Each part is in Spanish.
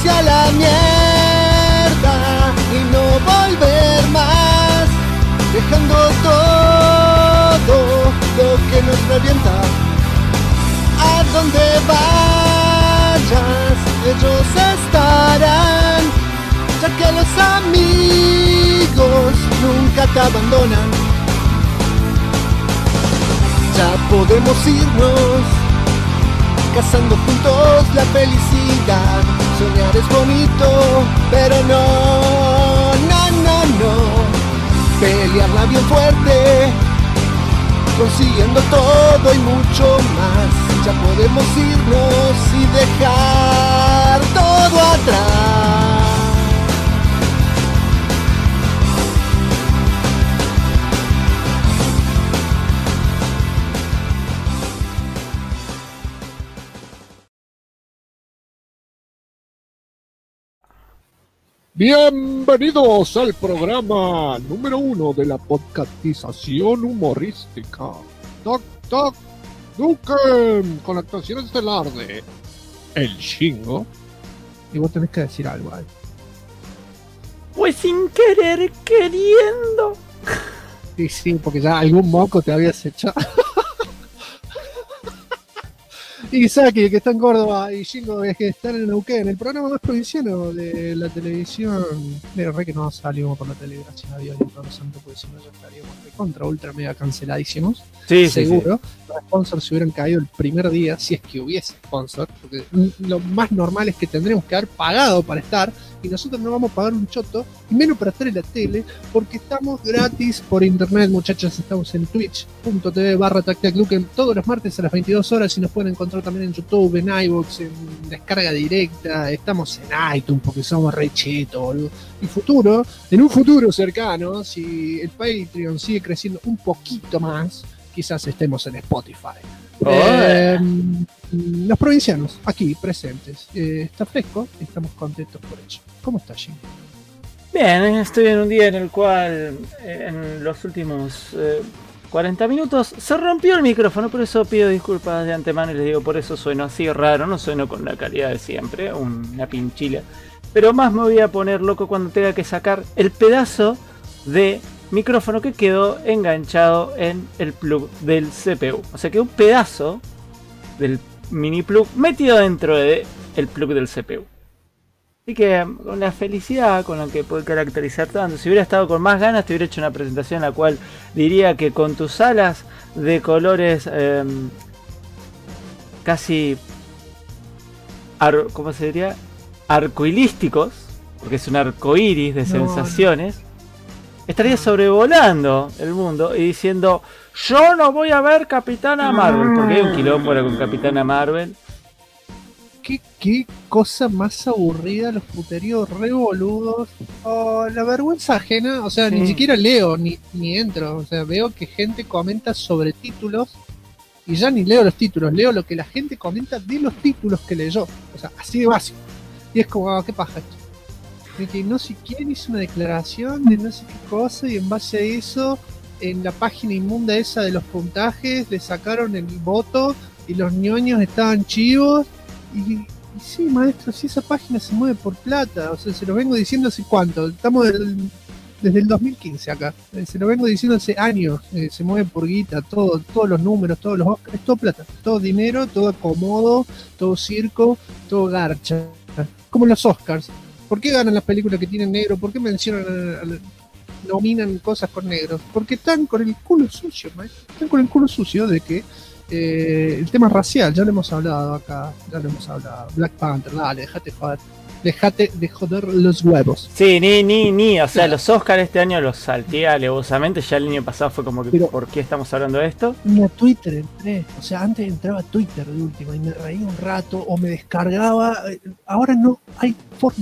irse a la mierda y no volver más, dejando todo lo que nos revienta. A donde vayas, ellos estarán, ya que los amigos nunca te abandonan. Ya podemos irnos, cazando juntos la felicidad. Soñar es bonito, pero no. Pelearla bien fuerte, consiguiendo todo y mucho más. Ya podemos irnos y dejar todo atrás. Bienvenidos al programa número 1 de la podcastización humorística. Toc Toc Duken, con la actuación estelar de El Shingo. Y vos tenés que decir algo ahí. Pues sin querer queriendo. Sí, porque ya algún moco te habías echado. Y Saki, que está en Córdoba, y Shingo, es que están en Neuquén, el programa más provinciano de la televisión. Mira, re que no salimos por la tele, gracias a Dios y todo santo, porque si no ya estaríamos contra ultra mega canceladísimos. Sí, seguro. Sí. Los sponsors se hubieran caído el primer día, si es que hubiese sponsor, porque lo más normal es que tendremos que haber pagado para estar, y nosotros no vamos a pagar un choto, y menos para estar en la tele, porque estamos gratis por internet, muchachos. Estamos en twitch.tv/TacTacLuken todos los martes a las 22 horas, y nos pueden encontrar también en YouTube, en iVoox, en descarga directa. Estamos en iTunes porque somos re chetos, boludo. Y en un futuro cercano, si el Patreon sigue creciendo un poquito más, quizás estemos en Spotify. Los provincianos aquí presentes, está fresco y estamos contentos por ello. ¿Cómo está, Jim? Bien, estoy en un día en el cual en los últimos 40 minutos se rompió el micrófono, por eso pido disculpas de antemano y les digo, por eso sueno así raro, no sueno con la calidad de siempre, una pinchila. Pero más me voy a poner loco cuando tenga que sacar el pedazo de micrófono que quedó enganchado en el plug del CPU. O sea que un pedazo del mini plug metido dentro del plug del CPU. Así que con la felicidad con la que puede caracterizar tanto, si hubiera estado con más ganas te hubiera hecho una presentación en la cual diría que con tus alas de colores casi ¿cómo se diría? Arcoilísticos, porque es un arcoiris de sensaciones, estaría sobrevolando el mundo y diciendo: yo no voy a ver Capitana Marvel, porque hay un quilombo ahora con Capitana Marvel. ¿Qué cosa más aburrida, los puteríos revoludos, la vergüenza ajena. O sea, ni siquiera leo ni entro, o sea, veo que gente comenta sobre títulos y ya ni leo los títulos, leo lo que la gente comenta de los títulos que leyó, o sea, así de básico. Y es como, ¿qué pasa esto? De que no sé quién hizo una declaración de no sé qué cosa, y en base a eso, en la página inmunda esa de los puntajes, le sacaron el voto y los ñoños estaban chivos. Y sí, maestro, si esa página se mueve por plata, o sea, se lo vengo diciendo hace cuánto, estamos desde el 2015 acá, se lo vengo diciendo hace años, se mueve por guita, todos los números, todos los Oscars, es todo plata, todo dinero, todo acomodo, todo circo, todo garcha, como los Oscars. ¿Por qué ganan las películas que tienen negro? ¿Por qué nominan cosas con negros? Porque están con el culo sucio, maestro. Están con el culo sucio de que el tema racial, ya lo hemos hablado acá, Black Panther, dale, dejate de joder los huevos. Sí, o sea, los Oscars este año los salteé alevosamente, ya el año pasado fue como que, pero, ¿por qué estamos hablando de esto? Ni a Twitter entré, o sea, antes entraba a Twitter de última y me reía un rato o me descargaba, ahora no hay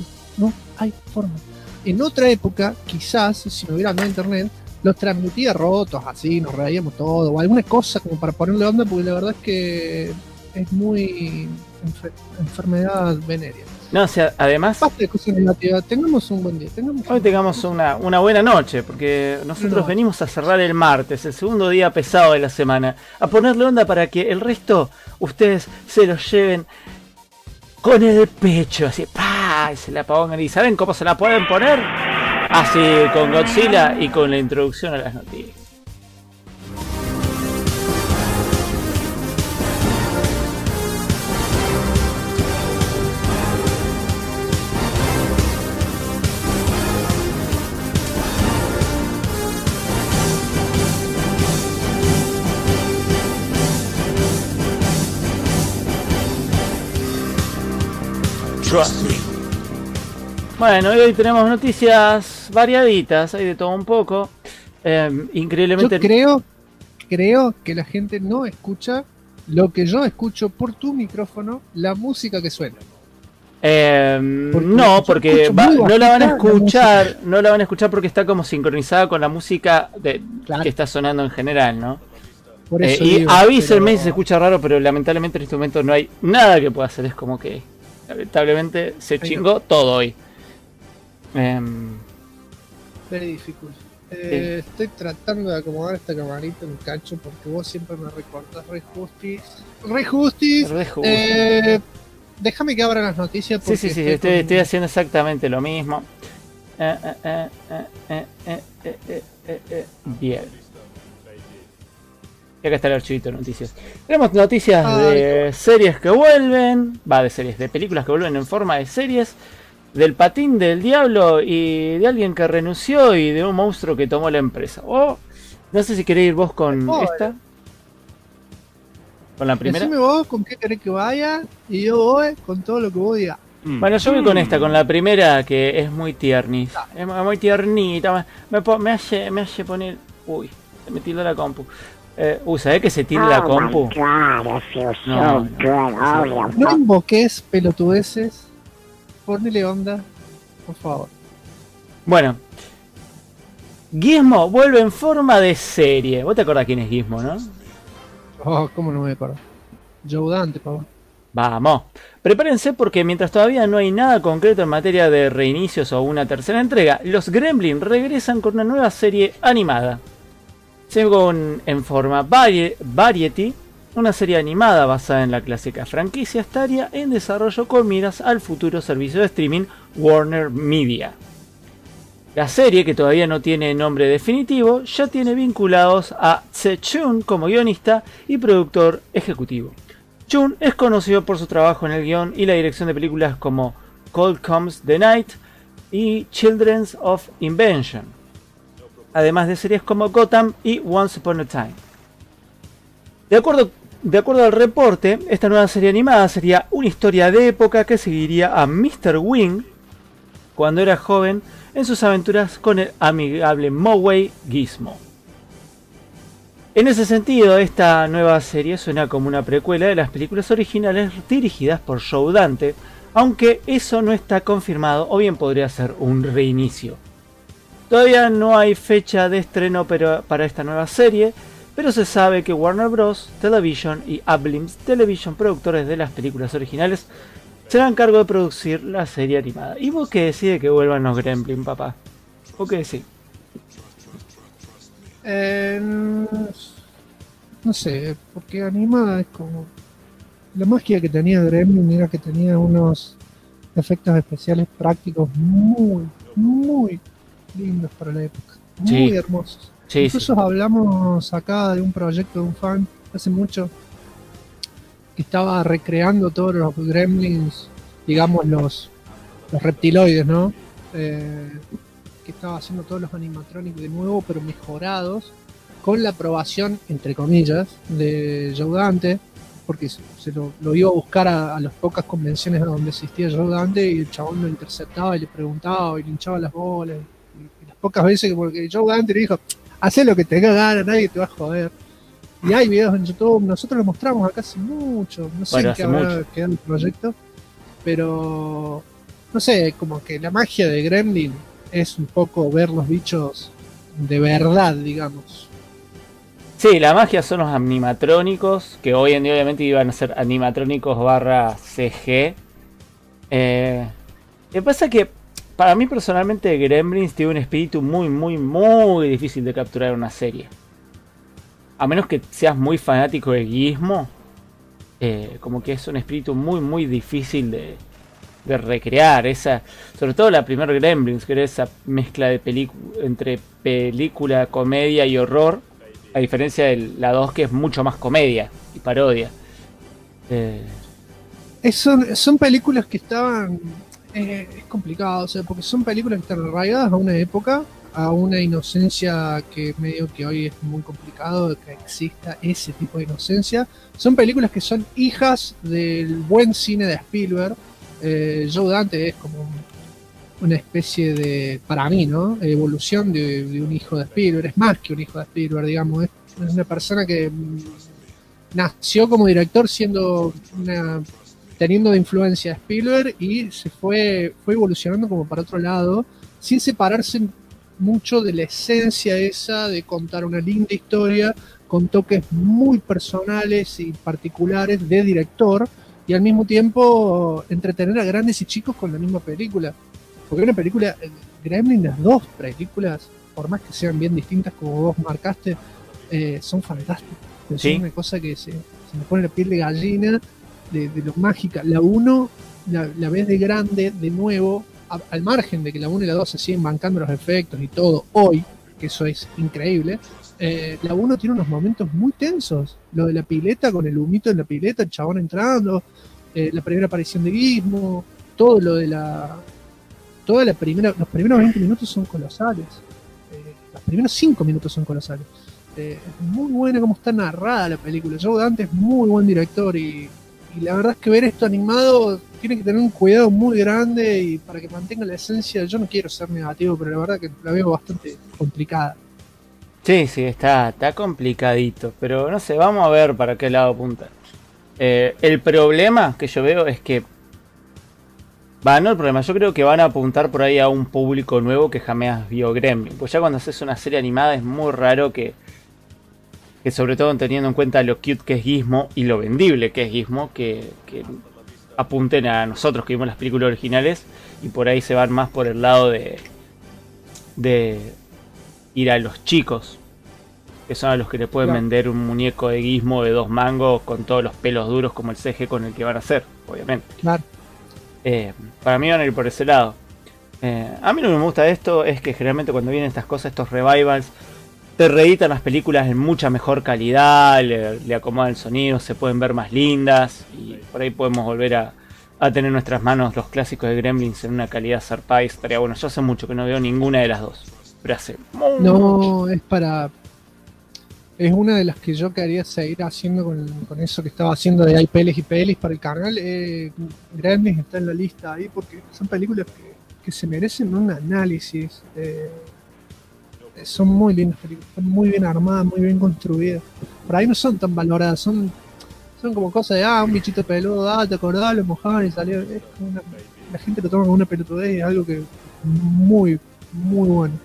forma. En otra época, quizás, si no hubiera andado a internet, los transmitía rotos, así, nos reíamos todo, o alguna cosa como para ponerle onda, porque la verdad es que es muy enfermedad venérea. No, o sea, además, basta de cosas negativas, tengamos un buen día. Hoy tengamos una buena noche, porque nosotros venimos a cerrar el martes, el segundo día pesado de la semana, a ponerle onda para que el resto ustedes se los lleven con el pecho, así, ¡pah! ¡ay! Se la pongan. ¿Y saben cómo se la pueden poner? Así, con Godzilla y con la introducción a las noticias. Bueno, hoy tenemos noticias variaditas, hay de todo un poco. Increíblemente. Yo creo que la gente no escucha lo que yo escucho por tu micrófono, la música que suena. No, porque no la van a escuchar, no la van a escuchar porque está como sincronizada con la música que está sonando en general, ¿no? Por eso y digo, avísenme pero... si se escucha raro, pero lamentablemente en este momento no hay nada que pueda hacer, es como que lamentablemente se chingó todo hoy. Very difficult. Estoy tratando de acomodar esta camarita un cacho porque vos siempre me recortas. Re Justis. Déjame que abra las noticias. Porque Sí, estoy haciendo exactamente lo mismo. Bien. Y acá está el archivito de noticias. Tenemos noticias de series que vuelven. De películas que vuelven en forma de series. Del patín del diablo y de alguien que renunció y de un monstruo que tomó la empresa. No sé si querés ir vos con esta. Con la primera. Decime vos con qué querés que vaya y yo voy con todo lo que vos digas. Bueno, yo voy con esta, con la primera, que es muy tiernis. Es muy tiernita. Me hace poner... Uy, se me tilda la compu. ¿Sabés que se tilda la compu? No invoques pelotudeces. Ponele onda, por favor. Bueno. Gizmo vuelve en forma de serie. ¿Vos te acordás quién es Gizmo, no? Oh, ¿cómo no me acuerdo? Joe Dante, papá. Vamos. Prepárense porque mientras todavía no hay nada concreto en materia de reinicios o una tercera entrega, los Gremlins regresan con una nueva serie animada. Según en forma Variety, una serie animada basada en la clásica franquicia estaría en desarrollo con miras al futuro servicio de streaming Warner Media. La serie, que todavía no tiene nombre definitivo, ya tiene vinculados a Tse Chun como guionista y productor ejecutivo. Chun es conocido por su trabajo en el guión y la dirección de películas como Cold Comes the Night y Children's of Invention, además de series como Gotham y Once Upon a Time. De acuerdo al reporte, esta nueva serie animada sería una historia de época que seguiría a Mr. Wing cuando era joven en sus aventuras con el amigable Mowgli Gizmo. En ese sentido, esta nueva serie suena como una precuela de las películas originales dirigidas por Joe Dante, aunque eso no está confirmado o bien podría ser un reinicio. Todavía no hay fecha de estreno para esta nueva serie, pero se sabe que Warner Bros. Television y Abrams Television, productores de las películas originales, se harán cargo de producir la serie animada. ¿Y vos qué decís que vuelvan los Gremlins, papá? ¿Vos qué decís? No sé, porque animada es como... La magia que tenía Gremlin era que tenía unos efectos especiales prácticos muy, muy lindos para la época. Muy hermosos. Incluso hablamos acá de un proyecto de un fan hace mucho que estaba recreando todos los Gremlins, digamos los reptiloides, ¿no? Que estaba haciendo todos los animatronics de nuevo, pero mejorados, con la aprobación, entre comillas, de Joe Dante, porque se lo iba a buscar a las pocas convenciones donde existía Joe Dante y el chabón lo interceptaba y le preguntaba y le hinchaba las bolas. Y las pocas veces porque Joe Dante le dijo: hacé lo que te haga ganas, nadie te va a joder. Y hay videos en YouTube, nosotros lo mostramos acá hace mucho, no sé en qué habrá quedado el proyecto, pero no sé, como que la magia de Gremlin es un poco ver los bichos de verdad, digamos. Sí, la magia son los animatrónicos, que hoy en día obviamente iban a ser animatrónicos / CG. Lo que pasa es que para mí personalmente Gremlins tiene un espíritu muy, muy, muy difícil de capturar en una serie. A menos que seas muy fanático de Gizmo, como que es un espíritu muy, muy difícil de recrear esa, sobre todo la primera Gremlins, que era esa mezcla de entre película, comedia y horror, a diferencia de la 2 que es mucho más comedia y parodia. Son películas que estaban... es complicado, o sea, porque son películas que están arraigadas a una época, a una inocencia que medio que hoy es muy complicado que exista ese tipo de inocencia. Son películas que son hijas del buen cine de Spielberg. Joe Dante es como una especie de, para mí, ¿no? Evolución de un hijo de Spielberg. Es más que un hijo de Spielberg, digamos. Es una persona que nació como director teniendo de influencia a Spielberg y se fue evolucionando como para otro lado, sin separarse mucho de la esencia esa de contar una linda historia con toques muy personales y particulares de director, y al mismo tiempo entretener a grandes y chicos con la misma película. Porque una película, Gremlin, las dos películas, por más que sean bien distintas como vos marcaste, son fantásticas. ¿Sí? Es una cosa que se me pone la piel de gallina de lo mágica. La 1 la ves de grande, de nuevo, al margen de que la 1 y la 2 se siguen bancando los efectos y todo hoy, que eso es increíble. La 1 tiene unos momentos muy tensos. Lo de la pileta, con el humito en la pileta, el chabón entrando, la primera aparición de Gizmo, todo lo de los primeros 20 minutos son colosales. Los primeros 5 minutos son colosales. Es muy buena como está narrada la película. Joe Dante es muy buen director y la verdad es que ver esto animado tiene que tener un cuidado muy grande y para que mantenga la esencia. Yo no quiero ser negativo, pero la verdad que la veo bastante complicada. Sí, está complicadito, pero no sé, vamos a ver para qué lado apunta. El problema que yo veo es que no el problema, yo creo que van a apuntar por ahí a un público nuevo que jamás vio Gremlin. Pues ya cuando haces una serie animada es muy raro que sobre todo teniendo en cuenta lo cute que es Gizmo y lo vendible que es Gizmo, que apunten a nosotros que vimos las películas originales y por ahí se van más por el lado de ir a los chicos, que son a los que le pueden vender un muñeco de Gizmo de 2 mangos con todos los pelos duros como el CG con el que van a hacer, obviamente. Claro. Para mí van a ir por ese lado. A mí lo que me gusta de esto es que generalmente cuando vienen estas cosas, estos revivals, te reeditan las películas en mucha mejor calidad, le acomodan el sonido, se pueden ver más lindas y por ahí podemos volver a tener en nuestras manos los clásicos de Gremlins en una calidad zarpada. Estaría bueno. Yo hace mucho que no veo ninguna de las dos, pero hace mucho. Es una de las que yo quería seguir haciendo con eso que estaba haciendo de hay pelis y pelis para el canal. Gremlins está en la lista ahí porque son películas que se merecen un análisis. Son muy lindas películas, están muy bien armadas, muy bien construidas. Por ahí no son tan valoradas, son como cosas de un bichito peludo, te acordás, lo mojaban y salió. La gente lo toma como una pelotudez y es algo que muy, muy bueno.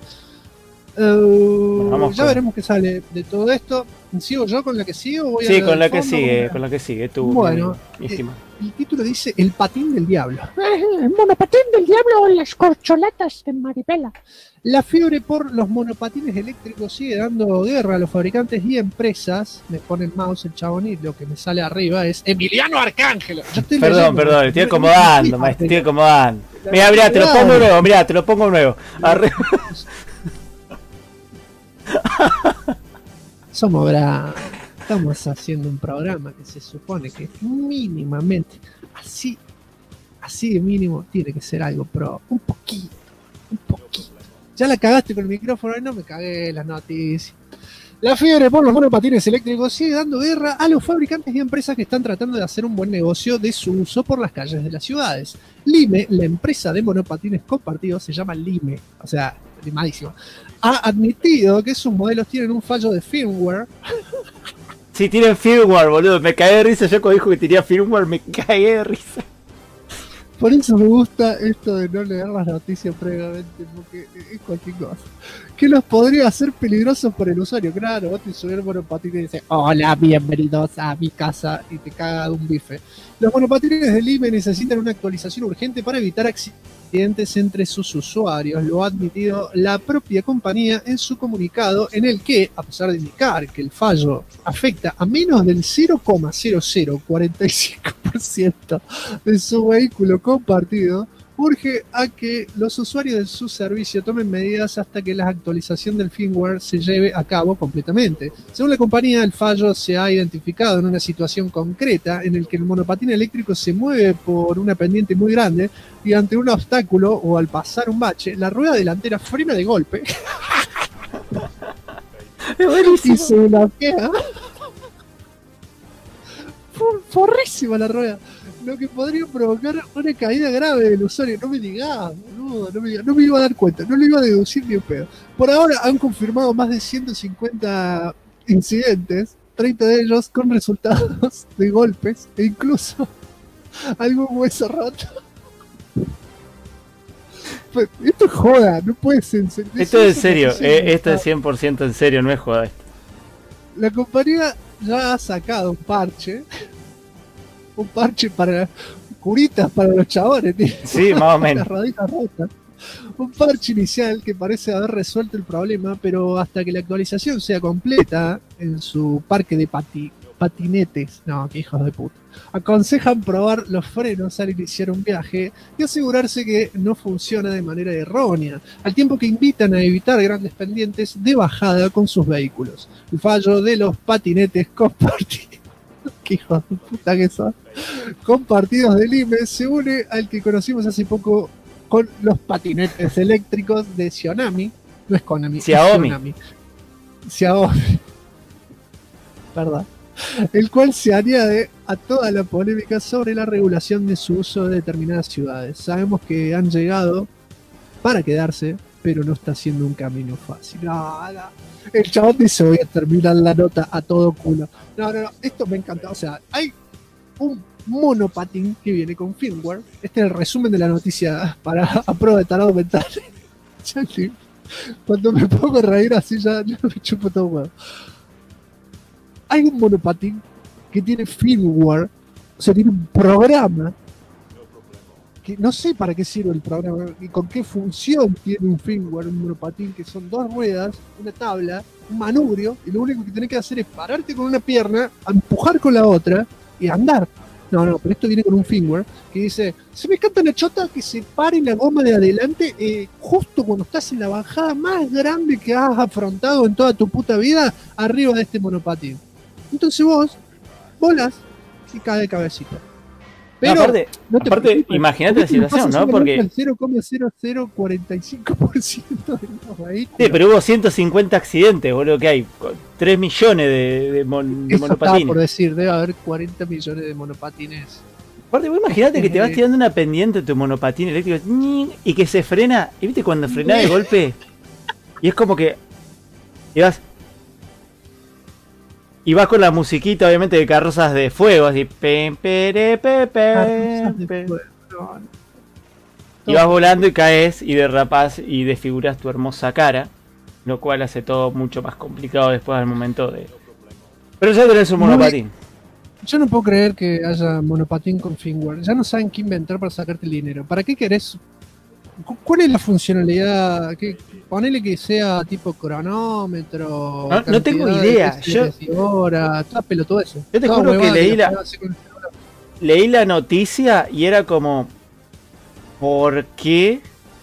Ya veremos qué sale de todo esto. ¿Sigo yo con la que sigo? Sí, con la que sigue, tú. Bueno, el título dice El patín del diablo. El monopatín del diablo o las corcholatas de Maripela. La fiebre por los monopatines eléctricos sigue dando guerra a los fabricantes y empresas. Me ponen mouse el chabón y lo que me sale arriba es Emiliano Arcángelo. Perdón, estoy acomodando, maestro, estoy acomodando. Mirá, te lo pongo nuevo. Arriba. Somos bravos. Estamos haciendo un programa que se supone que mínimamente, así de mínimo, tiene que ser algo pro. Un poquito. Ya la cagaste con el micrófono y no me cagué las noticias. La fiebre por los monopatines eléctricos sigue dando guerra a los fabricantes y empresas que están tratando de hacer un buen negocio de su uso por las calles de las ciudades. Lime, la empresa de monopatines compartidos, se llama Lime, o sea, limadísimo, ha admitido que sus modelos tienen un fallo de firmware. Sí, tienen firmware, boludo. Me cagué de risa. Yo cuando dijo que tenía firmware, me cagué de risa. Por eso me gusta esto de no leer las noticias previamente, porque es cualquier cosa. Que los podría hacer peligrosos por el usuario. Claro, vos te subís el monopatín y dices, hola, bienvenidos a mi casa, y te caga de un bife. Los monopatines de Lime necesitan una actualización urgente para evitar incidentes entre sus usuarios. Lo ha admitido la propia compañía en su comunicado, en el que, a pesar de indicar que el fallo afecta a menos del 0,0045% de su vehículo compartido, urge a que los usuarios de su servicio tomen medidas hasta que la actualización del firmware se lleve a cabo completamente. Según la compañía, el fallo se ha identificado en una situación concreta en el que el monopatín eléctrico se mueve por una pendiente muy grande y ante un obstáculo o al pasar un bache, la rueda delantera frena de golpe y se bloquea. Forrísima la rueda, lo que podría provocar una caída grave del usuario. No me digas, boludo, no me iba a dar cuenta, no lo iba a deducir ni un pedo. Por ahora han confirmado más de 150 incidentes, 30 de ellos con resultados de golpes e incluso algún hueso roto. Pues, esto es joda, no puede ser. Esto es en serio, esto es 100% en serio, no es joda esto. La compañía ya ha sacado un parche para curitas para los chabones, tío. Sí, más o menos. Las roditas rotas. Un parche inicial que parece haber resuelto el problema, pero hasta que la actualización sea completa en su parque de patinetes, no, qué hijos de puta, aconsejan probar los frenos al iniciar un viaje y asegurarse que no funciona de manera errónea, al tiempo que invitan a evitar grandes pendientes de bajada con sus vehículos. El fallo de los patinetes compartidos, qué hijos de puta que son, compartidos del IME se une al que conocimos hace poco con los patinetes eléctricos de Xiaomi. No es Konami, Xiaomi. Es Xiaomi. ¿Verdad? El cual se añade a toda la polémica sobre la regulación de su uso de determinadas ciudades. Sabemos que han llegado para quedarse, pero no está siendo un camino fácil. No. El chabón dice: voy a terminar la nota a todo culo. No, esto me encanta. O sea, hay un monopatín que viene con firmware. Este es el resumen de la noticia para a prueba de tarado mental. Cuando me pongo a reír así ya me chupo todo huevo. Hay un monopatín que tiene firmware, o sea, tiene un programa que no sé para qué sirve el programa y con qué función tiene un firmware, un monopatín, que son dos ruedas, una tabla, un manubrio, y lo único que tenés que hacer es pararte con una pierna, empujar con la otra y andar. No, pero esto viene con un firmware que dice: se me canta una chota que se pare la goma de adelante justo cuando estás en la bajada más grande que has afrontado en toda tu puta vida, arriba de este monopatín. Entonces vos volás y cae de cabecita. Pero aparte, imagínate la situación, ¿no? Porque el 0,0045% de los vehículos. Sí, pero hubo 150 accidentes, boludo, que hay 3 millones de monopatines. Está por decir, debe haber 40 millones de monopatines. Aparte, vos imaginate que te vas tirando una pendiente tu monopatín eléctrico y que se frena, y viste cuando frena de golpe y es como que y vas con la musiquita, obviamente, de Carrozas de Fuego, así. Y vas volando y caes y derrapas y desfiguras tu hermosa cara, lo cual hace todo mucho más complicado después al momento de... Pero ya tenés un monopatín. Yo no puedo creer que haya monopatín con firmware. Ya no saben qué inventar para sacarte el dinero. ¿Para qué querés? ¿Cuál es la funcionalidad? Ponele que sea tipo cronómetro. No tengo idea. Todo pelotudo eso. Yo te juro que leí la noticia y era como: ¿por qué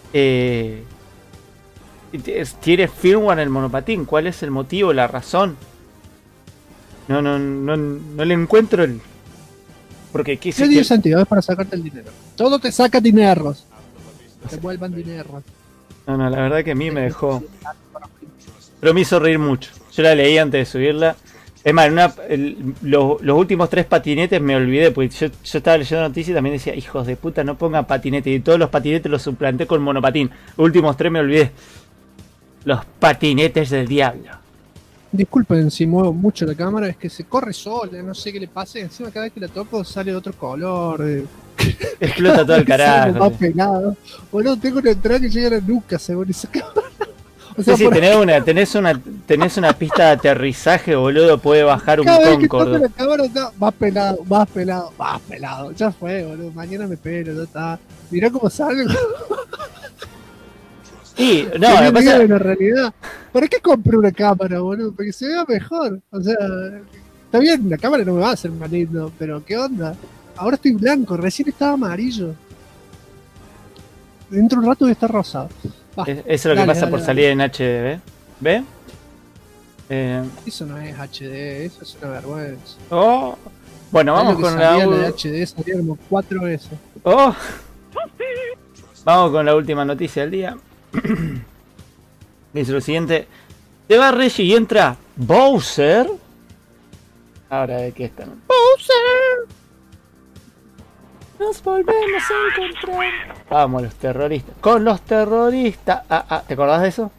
tiene firmware en el monopatín? ¿Cuál es el motivo, la razón? No le encuentro el... Porque ¿qué tiene sentido? Es para sacarte el dinero. Todo te saca dineros. Te vuelvan dinero. No, la verdad que a mí me dejó... Pero me hizo reír mucho. Yo la leí antes de subirla. Es más, los últimos 3 patinetes me olvidé, porque yo estaba leyendo noticias y también decía: hijos de puta, no pongan patinetes. Y todos los patinetes los suplanté con monopatín. Los últimos 3 me olvidé. Los patinetes del diablo. Disculpen si muevo mucho la cámara, es que se corre sola, no sé qué le pasa. Encima cada vez que la toco sale de otro color. Explota todo el carajo. Más pegado. Boludo, tengo una entrada que llega a la nuca según esa cámara. O sea, sí, tenés una pista de aterrizaje, boludo, puede bajar un Concorde. La cámara está más pelado. Ya fue, boludo. Mañana me pelo, ya está. Mirá cómo salgo. Y, No, no, lo que pasa, en la realidad. ¿Para qué compré una cámara, boludo? Para que se vea mejor. O sea, está bien, la cámara no me va a hacer más lindo, pero ¿qué onda? Ahora estoy blanco, recién estaba amarillo. Dentro de un rato voy a estar rosado. Basta. eso es lo que pasa por salir en HD, ¿ve? Eso no es HD, eso es una vergüenza. Oh. Bueno, vamos con la de HD, salía como 4 veces. Oh. Vamos con la última noticia del día. Dice lo siguiente: se va Reggie y entra Bowser. Ahora de qué están. Bowser. Nos volvemos a encontrar. Vamos, los terroristas. Con los terroristas. ¿Te acordás de eso?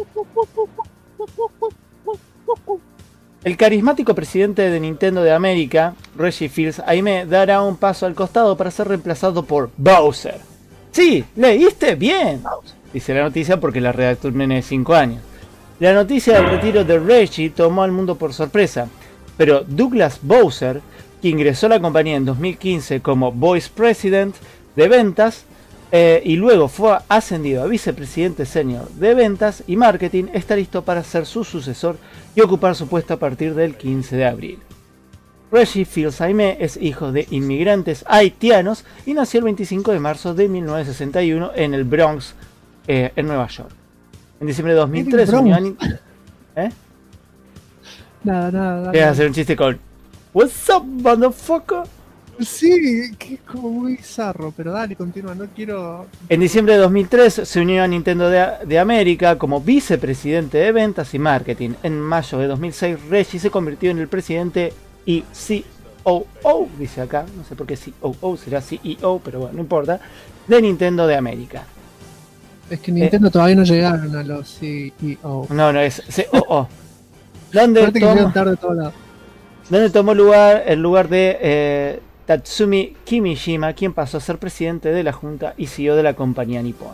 El carismático presidente de Nintendo de América, Reggie Fils-Aimé, dará un paso al costado para ser reemplazado por Bowser. Sí, leíste bien, dice la noticia porque la redactó un nene de 5 años. La noticia del retiro de Reggie tomó al mundo por sorpresa, pero Douglas Bowser, que ingresó a la compañía en 2015 como Vice President de ventas y luego fue ascendido a vicepresidente senior de ventas y marketing, está listo para ser su sucesor y ocupar su puesto a partir del 15 de abril. Reggie Fils-Aimé es hijo de inmigrantes haitianos y nació el 25 de marzo de 1961 en el Bronx, en Nueva York. En diciembre de 2003 unió a Nada. ¿Quieres hacer un chiste con What's up, motherfucker? Sí, que es como muy bizarro, pero dale, continúa, no quiero... En diciembre de 2003 se unió a Nintendo de América como vicepresidente de ventas y marketing. En mayo de 2006 Reggie se convirtió en el presidente y COO, dice acá, no sé por qué COO, será CEO, pero bueno, no importa, de Nintendo de América. Es que Nintendo todavía no llegaron a los CEO. No, es COO. ¿Dónde tomó lugar el lugar de Tatsumi Kimishima, quien pasó a ser presidente de la junta y CEO de la compañía nipona.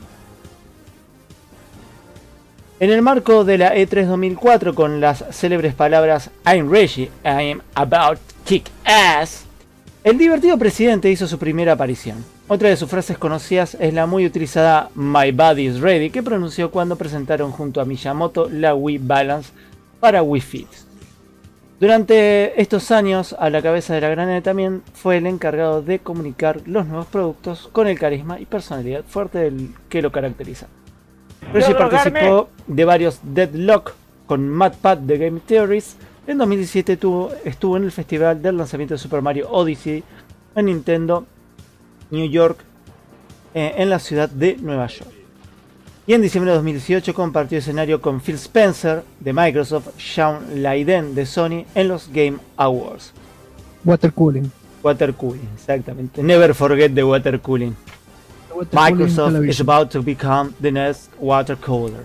En el marco de la E3 2004, con las célebres palabras I'm Reggie, I'm about to kick ass, el divertido presidente hizo su primera aparición. Otra de sus frases conocidas es la muy utilizada My body is ready, que pronunció cuando presentaron junto a Miyamoto la Wii Balance para Wii Fit. Durante estos años, a la cabeza de la granada también fue el encargado de comunicar los nuevos productos con el carisma y personalidad fuerte que lo caracteriza. Reggie participó de varios Deadlock con MatPat de Game Theories. En 2017 estuvo en el festival del lanzamiento de Super Mario Odyssey en Nintendo New York, en la ciudad de Nueva York. Y en diciembre de 2018 compartió escenario con Phil Spencer de Microsoft, Shawn Layden de Sony en los Game Awards. Water cooling, exactamente. Never forget the water cooling. Microsoft is about to become the next water cooler.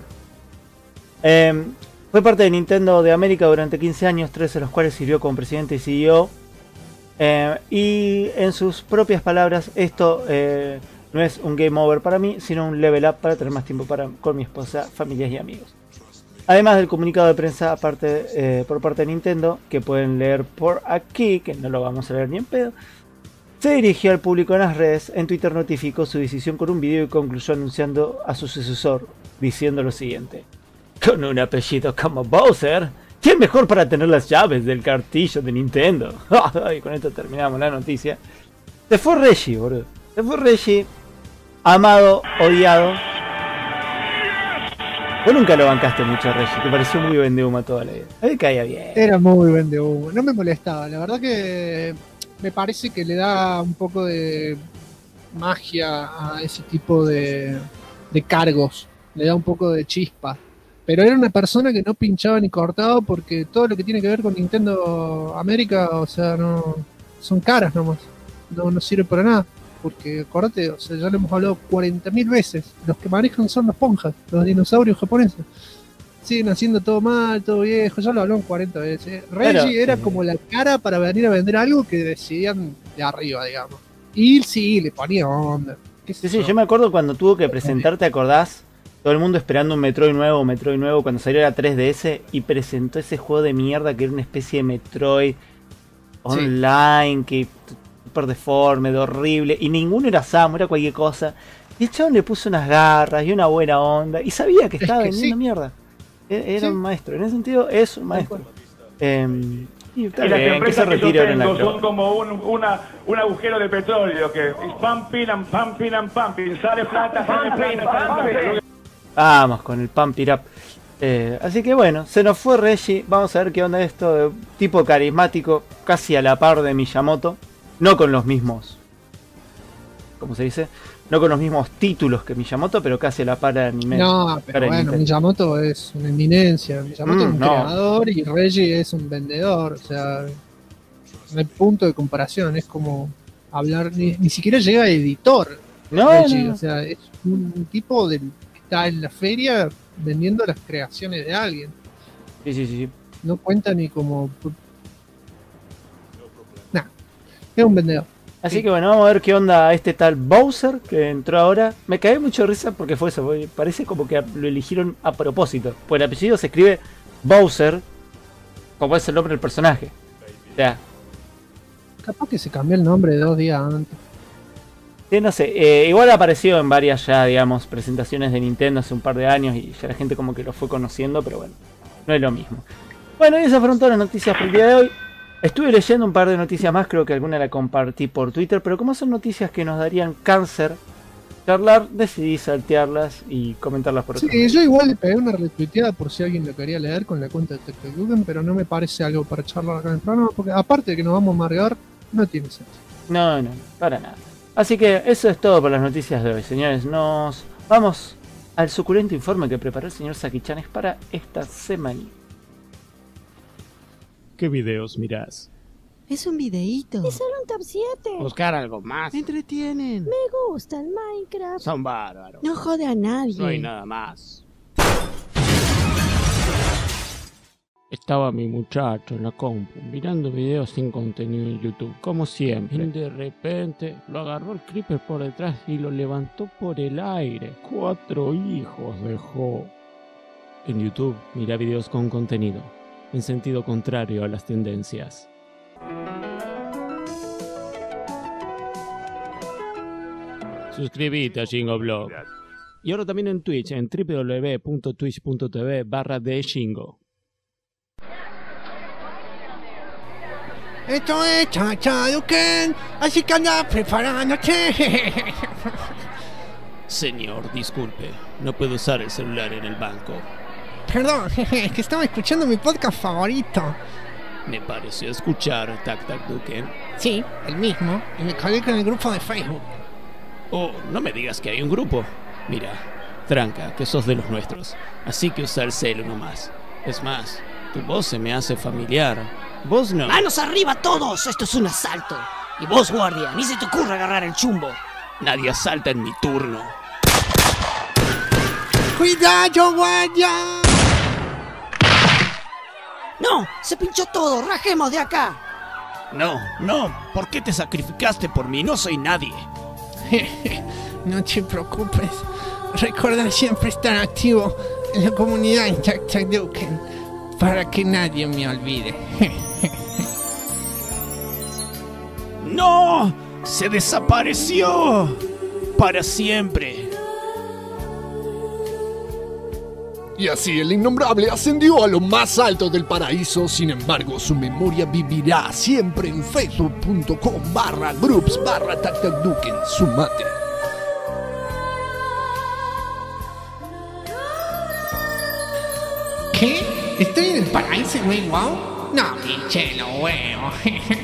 Fue parte de Nintendo de América durante 15 años, 13 de los cuales sirvió como presidente y CEO. Y en sus propias palabras, esto no es un game over para mí, sino un level up para tener más tiempo con mi esposa, familias y amigos. Además del comunicado de prensa por parte de Nintendo, que pueden leer por aquí, que no lo vamos a leer ni en pedo, se dirigió al público en las redes. En Twitter notificó su decisión con un video y concluyó anunciando a su sucesor, diciendo lo siguiente: con un apellido como Bowser, ¿quién mejor para tener las llaves del cartillo de Nintendo? Y con esto terminamos la noticia. Se fue Reggie, boludo. Se fue Reggie, amado, odiado. Vos nunca lo bancaste mucho a Reggie, te pareció muy vendehumo toda la vida. A mí caía bien. Era muy vendehumo, no me molestaba, la verdad que me parece que le da un poco de magia a ese tipo de cargos, le da un poco de chispa. Pero era una persona que no pinchaba ni cortaba porque todo lo que tiene que ver con Nintendo América, o sea, no son caras nomás, no sirve para nada. Porque acordate, o sea, ya lo hemos hablado 40.000 veces, los que manejan son los ponjas, los dinosaurios japoneses. Siguen haciendo todo mal, todo viejo, ya lo hablamos 40 veces. Reggie era como la cara para venir a vender algo que decidían de arriba, digamos. Y sí, le ponía onda. Sí, yo me acuerdo cuando tuvo que presentar, ¿te acordás? Todo el mundo esperando un Metroid nuevo cuando salió la 3DS y presentó ese juego de mierda que era una especie de Metroid online, que súper deforme, de horrible, y ninguno era Samus, era cualquier cosa. Y el chabón le puso unas garras y una buena onda. Y sabía que estaba vendiendo sí. mierda. Era un maestro. En ese sentido, es un maestro. Y está Y las bien, que se empresas que yo retire ahora en la tengo cloa. son como un agujero de petróleo que pumping and pumping and pumping, sale plata, sale plata, sale plata. Vamos con el Pump It Up. Así que bueno, se nos fue Reggie. Vamos a ver qué onda esto de tipo carismático, casi a la par de Miyamoto. No con los mismos, ¿cómo se dice? No con los mismos títulos que Miyamoto, pero casi a la par de anime. No, pero bueno, Miyamoto es una eminencia. Miyamoto es un creador y Reggie es un vendedor. O sea, no hay punto de comparación. Es como hablar, ni siquiera llega a editor. Reggie, no. O sea, es un tipo que está en la feria vendiendo las creaciones de alguien. Sí. No cuenta ni como... Nah, es un vendedor. Así que bueno, vamos a ver qué onda este tal Bowser que entró ahora. Me caí mucho de risa porque fue eso, parece como que lo eligieron a propósito. Pues el apellido se escribe Bowser, como es el nombre del personaje. O sea, capaz que se cambió el nombre 2 días antes. No sé, igual apareció en varias ya, digamos, presentaciones de Nintendo hace un par de años y ya la gente como que lo fue conociendo, pero bueno, no es lo mismo. Bueno, y esas fueron todas las noticias por el día de hoy. Estuve leyendo un par de noticias más, creo que alguna la compartí por Twitter, pero como son noticias que nos darían cáncer charlar, decidí saltearlas y comentarlas por otro lado. Yo igual le pegué una retuiteada por si alguien lo quería leer con la cuenta de TechTechDuken, pero no me parece algo para charlar acá en el programa, porque aparte de que nos vamos a amargar, no tiene sentido. No, para nada. Así que eso es todo por las noticias de hoy, señores. Nos vamos al suculento informe que preparó el señor Saki-chan para esta semana. ¿Qué videos mirás? Es un videíto. Es solo un top 7. Buscar algo más. Me entretienen. Me gusta el Minecraft. Son bárbaros. No jode a nadie. No hay nada más. Estaba mi muchacho en la compu mirando videos sin contenido en YouTube, como siempre. Y de repente lo agarró el creeper por detrás y lo levantó por el aire. 4 hijos dejó. En YouTube mira videos con contenido, en sentido contrario a las tendencias. Suscríbete a Shingo Y ahora también en Twitch, en www.twitch.tv/deshingo. Esto es TechTechDuken, así que anda preparándote. Señor, disculpe, no puedo usar el celular en el banco. Perdón, es que estaba escuchando mi podcast favorito. Me pareció escuchar TechTechDuken. Sí, el mismo, y me colgué con el grupo de Facebook. Oh, no me digas que hay un grupo. Mira, tranca, que sos de los nuestros, así que usa el celu nomás. Es más, tu voz se me hace familiar. Vos no. ¡Manos arriba todos! Esto es un asalto. Y vos, guardia, ni se te ocurra agarrar el chumbo. Nadie asalta en mi turno. ¡Cuidado, guardia! ¡No! ¡Se pinchó todo! ¡Rajemos de acá! No, ¿por qué te sacrificaste por mí? No soy nadie. No te preocupes. Recuerda siempre estar activo en la comunidad en TechTechDuken para que nadie me olvide. ¡No! ¡Se desapareció! ¡Para siempre! Y así el innombrable ascendió a lo más alto del paraíso. Sin embargo, su memoria vivirá siempre en facebook.com/groups/TechTechDuken. Sumate. ¿Qué? ¿Estoy en el paraíso, güey? ¿Wow? No, pinche lo huevo.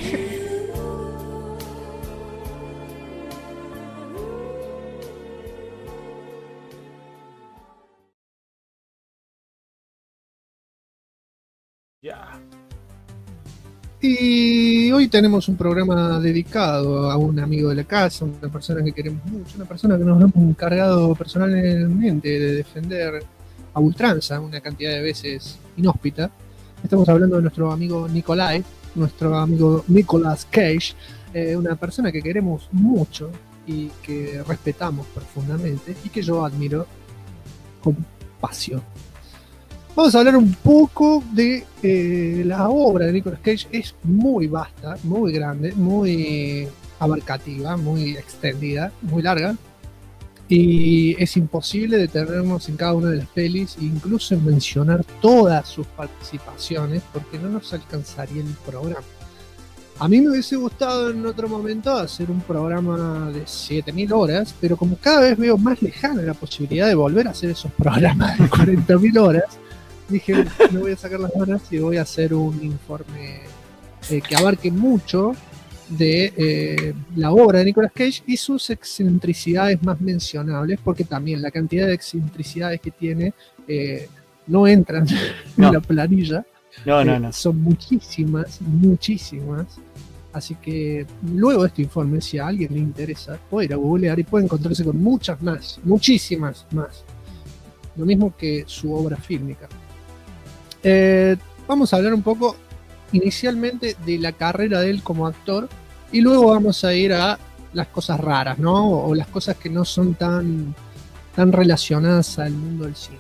Y hoy tenemos un programa dedicado a un amigo de la casa, una persona que queremos mucho, una persona que nos hemos encargado personalmente de defender a ultranza una cantidad de veces inhóspita. Estamos hablando de nuestro amigo Nikolai, nuestro amigo Nicolas Cage, una persona que queremos mucho y que respetamos profundamente y que yo admiro con pasión. Vamos a hablar un poco de la obra de Nicolas Cage. Es muy vasta, muy grande, muy abarcativa, muy extendida, muy larga. Y es imposible detenernos en cada una de las pelis, incluso en mencionar todas sus participaciones, porque no nos alcanzaría el programa. A mí me hubiese gustado en otro momento hacer un programa de 7000 horas, pero como cada vez veo más lejana la posibilidad de volver a hacer esos programas de 40.000 horas, dije, me voy a sacar las ganas y voy a hacer un informe que abarque mucho de la obra de Nicolas Cage y sus excentricidades más mencionables, porque también la cantidad de excentricidades que tiene no entran en la planilla. No. Son muchísimas. Así que luego de este informe, si a alguien le interesa, puede ir a googlear y puede encontrarse con muchas más, muchísimas más. Lo mismo que su obra fílmica. Vamos a hablar un poco inicialmente de la carrera de él como actor y luego vamos a ir a las cosas raras, ¿no? O las cosas que no son tan relacionadas al mundo del cine.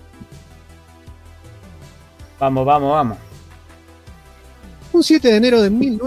Vamos. Un 7 de enero de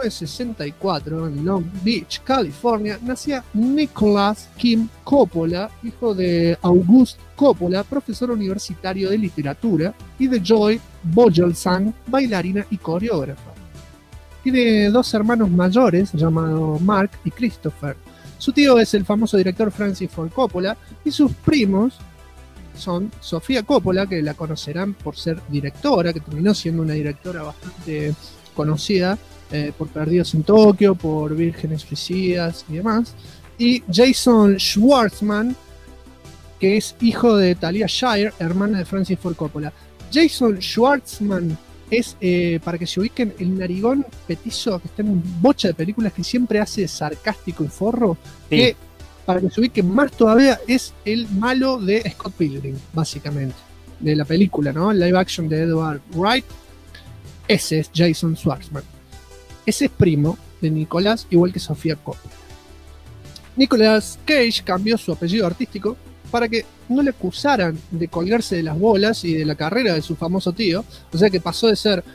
1964, en Long Beach, California, nacía Nicholas Kim Coppola, hijo de August Coppola, profesor universitario de literatura, y de Joy Vogelsan, bailarina y coreógrafa. Tiene dos hermanos mayores, llamados Mark y Christopher. Su tío es el famoso director Francis Ford Coppola, y sus primos son Sofía Coppola, que la conocerán por ser directora, que terminó siendo una directora bastante conocida por Perdidos en Tokio, por Vírgenes Suicidas y demás, y Jason Schwartzman, que es hijo de Talia Shire, hermana de Francis Ford Coppola. Jason Schwartzman es, para que se ubiquen, el narigón petizo que está en un bocha de películas, que siempre hace sarcástico y forro, Sí. que, para que se ubiquen más todavía, es el malo de Scott Pilgrim, básicamente, de la película, ¿no? El live action de Edward Wright. Ese es Jason Schwartzman. Ese es primo de Nicolas, igual que Sofía Coppola. Nicolas Cage cambió su apellido artístico para que no le acusaran de colgarse de las bolas y de la carrera de su famoso tío. O sea que pasó de ser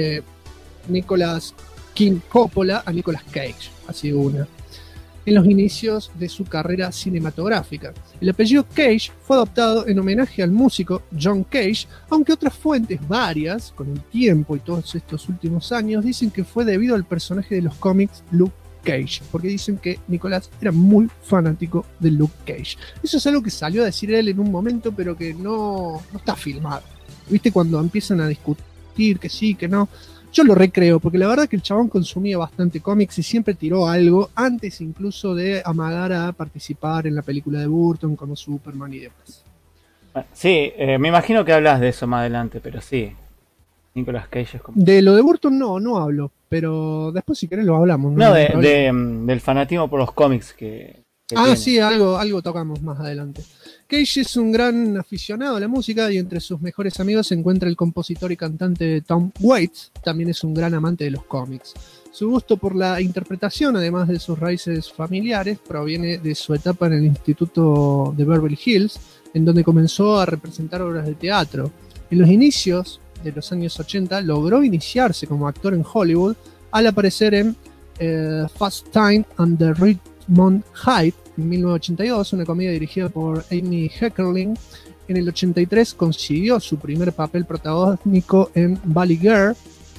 Nicolas King Coppola a Nicolas Cage, así una, en los inicios de su carrera cinematográfica. El apellido Cage fue adoptado en homenaje al músico John Cage, aunque otras fuentes varias, con el tiempo y todos estos últimos años, dicen que fue debido al personaje de los cómics Luke Cage, porque dicen que Nicolas era muy fanático de Luke Cage. Eso es algo que salió a decir él en un momento, pero que no está filmado. ¿Viste? Cuando empiezan a discutir que sí, que no. Yo lo recreo, porque la verdad que el chabón consumía bastante cómics y siempre tiró algo, antes incluso de amagar a participar en la película de Burton como Superman y demás. Sí, me imagino que hablas de eso más adelante, pero sí. Nicolas Cage es como... De lo de Burton no hablo, pero después si querés lo hablamos. No, del fanatismo por los cómics que tiene. Sí, algo tocamos más adelante. Cage es un gran aficionado a la música y entre sus mejores amigos se encuentra el compositor y cantante Tom Waits. También es un gran amante de los cómics. Su gusto por la interpretación, además de sus raíces familiares, proviene de su etapa en el Instituto de Beverly Hills, en donde comenzó a representar obras de teatro. En los inicios de los años 80 logró iniciarse como actor en Hollywood al aparecer en Fast Time and the Richmond High en 1982, una comedia dirigida por Amy Heckerling. En el 83 consiguió su primer papel protagónico en Valley Girl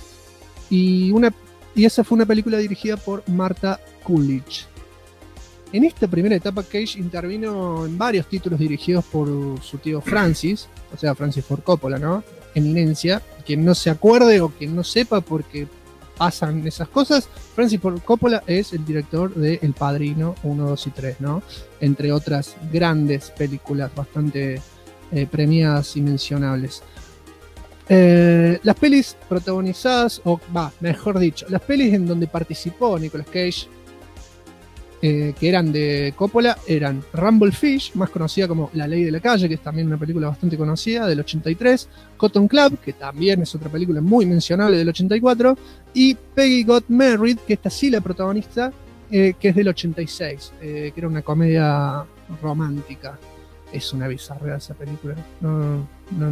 y esa fue una película dirigida por Martha Coolidge. En esta primera etapa Cage intervino en varios títulos dirigidos por su tío Francis, o sea Francis Ford Coppola, ¿no? Eminencia. Quien no se acuerde o quien no sepa porque pasan esas cosas, Francis Ford Coppola es el director de El Padrino 1, 2 y 3, ¿no? Entre otras grandes películas bastante premiadas y mencionables. Las pelis protagonizadas, mejor dicho, las pelis en donde participó Nicolas Cage, que eran de Coppola, eran Rumblefish, más conocida como La Ley de la Calle, que es también una película bastante conocida, del 83, Cotton Club, que también es otra película muy mencionable, del 84, y Peggy Got Married, que esta sí la protagonista, que es del 86, que era una comedia romántica. Es una bizarra esa película. No.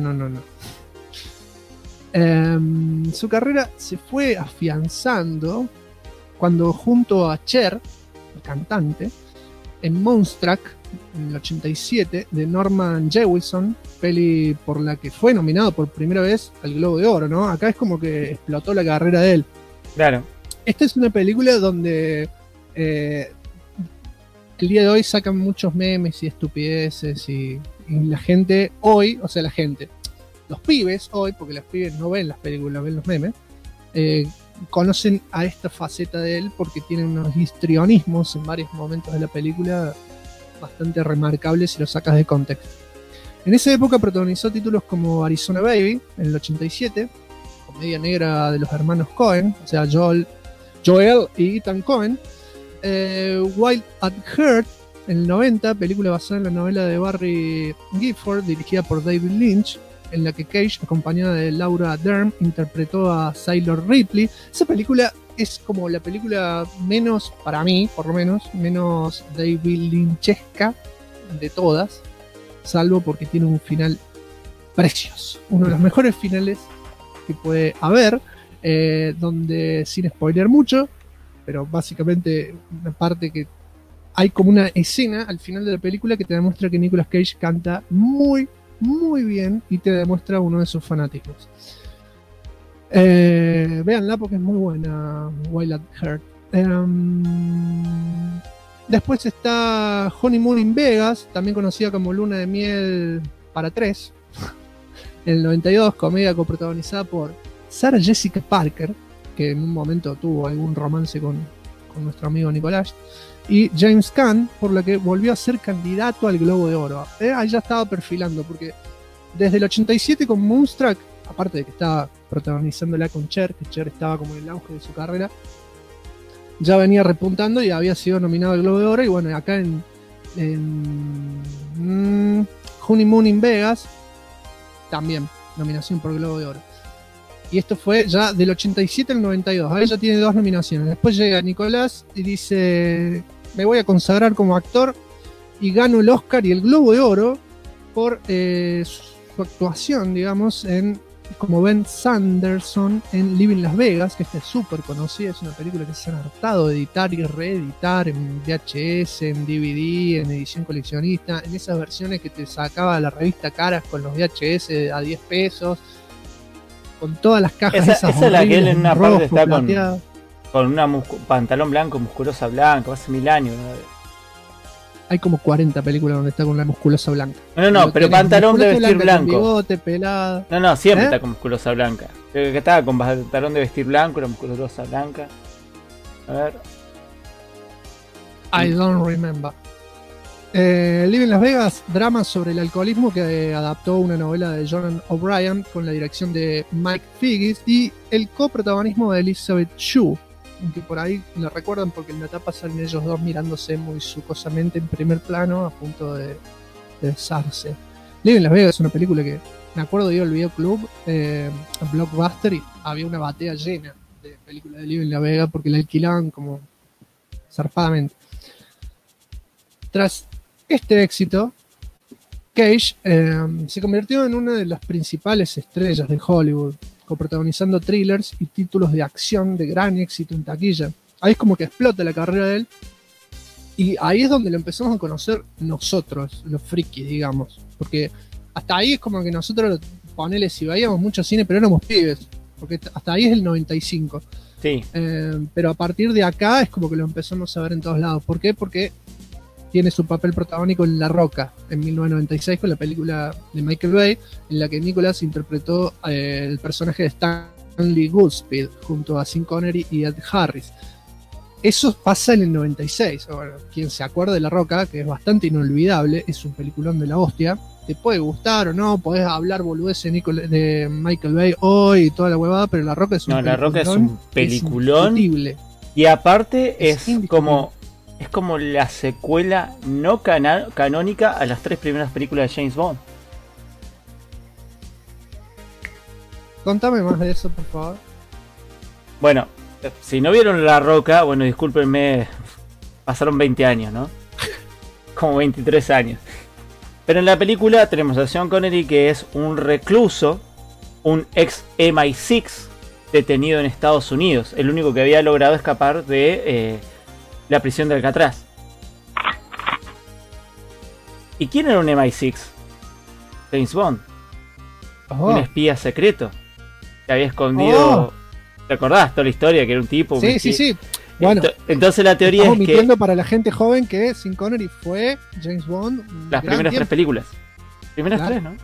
Su carrera se fue afianzando cuando junto a Cher, el cantante, en Moonstruck, en el 87, de Norman Jewison, peli por la que fue nominado por primera vez al Globo de Oro, ¿no? Acá es como que explotó la carrera de él. Claro. Esta es una película donde el día de hoy sacan muchos memes y estupideces y la gente hoy, o sea, los pibes hoy, porque los pibes no ven las películas, ven los memes, conocen a esta faceta de él porque tiene unos histrionismos en varios momentos de la película bastante remarcables si los sacas de contexto. En esa época protagonizó títulos como Arizona Baby, en el 87, comedia negra de los hermanos Coen, o sea, Joel y Ethan Coen. Wild at Heart, en el 90, película basada en la novela de Barry Gifford, dirigida por David Lynch, en la que Cage, acompañada de Laura Dern, interpretó a Sailor Ripley. Esa película es como la película menos, para mí, por lo menos, menos David Lynchesca de todas, salvo porque tiene un final precioso. Uno de los mejores finales que puede haber, donde, sin spoiler mucho, pero básicamente una parte que hay como una escena al final de la película que te demuestra que Nicolas Cage canta muy bien y te demuestra uno de sus fanáticos. Véanla porque es muy buena, Wild at Heart. Después está Honeymoon in Vegas, también conocida como Luna de Miel para tres. En el 92, comedia coprotagonizada por Sarah Jessica Parker, que en un momento tuvo algún romance con nuestro amigo Nicolás, y James Caan, por la que volvió a ser candidato al Globo de Oro. Ahí ya estaba perfilando, porque desde el 87 con Moonstruck, aparte de que estaba protagonizándola con Cher, que Cher estaba como en el auge de su carrera, ya venía repuntando y había sido nominado al Globo de Oro. Y bueno, acá en Honeymoon in Vegas, también nominación por Globo de Oro. Y esto fue ya del 87 al 92. Ahí ya tiene 2 nominaciones. Después llega Nicolás y dice: me voy a consagrar como actor, y gano el Oscar y el Globo de Oro por su actuación, digamos, como Ben Sanderson en Living Las Vegas, que esta es súper conocida. Es una película que se han hartado de editar y reeditar en VHS, en DVD, en edición coleccionista, en esas versiones que te sacaba la revista Caras con los VHS a 10 pesos. Con todas las cajas esa es la que él en una parte está con una pantalón blanco, musculosa blanca, hace 1000 años, ¿no? Hay como 40 películas donde está con la musculosa blanca. No, pero pantalón de vestir blanco. Bigote, pelada. No, siempre está con musculosa blanca. Creo que estaba con pantalón de vestir blanco, la musculosa blanca. A ver. I don't remember. Living Las Vegas, drama sobre el alcoholismo que adaptó una novela de Jordan O'Brien con la dirección de Mike Figgis y el coprotagonismo de Elizabeth Shue, que por ahí la recuerdan porque en la tapa salen ellos dos mirándose muy sucosamente en primer plano a punto de besarse. Living Las Vegas es una película que me acuerdo de ir al videoclub a Blockbuster y había una batea llena de películas de Living Las Vegas porque la alquilaban como zarpadamente. Tras este éxito, Cage se convirtió en una de las principales estrellas de Hollywood, coprotagonizando thrillers y títulos de acción de gran éxito en taquilla. Ahí es como que explota la carrera de él, y ahí es donde lo empezamos a conocer nosotros, los frikis, digamos, porque hasta ahí es como que nosotros, ponele, si veíamos mucho cine, pero éramos pibes, porque hasta ahí es el 95. Sí. Pero a partir de acá es como que lo empezamos a ver en todos lados. ¿Por qué? Porque tiene su papel protagónico en La Roca, en 1996, con la película de Michael Bay, en la que Nicolas interpretó el personaje de Stanley Goodspeed, junto a Sean Connery y Ed Harris. Eso pasa en el 96. Bueno, quien se acuerda de La Roca, que es bastante inolvidable, es un peliculón de la hostia. Te puede gustar o no, podés hablar boludeces de Michael Bay hoy y toda la huevada, pero La Roca es un La Roca es un peliculón. Y aparte es como la secuela no canónica a las 3 primeras películas de James Bond. Contame más de eso, por favor. Bueno, si no vieron La Roca, bueno, discúlpenme, pasaron 20 años, ¿no? Como 23 años. Pero en la película tenemos a Sean Connery, que es un recluso, un ex MI6 detenido en Estados Unidos, el único que había logrado escapar de la prisión de Alcatraz. ¿Y quién era un MI6? James Bond. Un espía secreto. Que había escondido... ¿Te acordás toda la historia? Que era un tipo... Sí. Bueno, entonces la teoría estamos es que... omitiendo para la gente joven que Sean Connery fue James Bond. Las primeras 3 películas. Primeras Claro. 3, ¿no?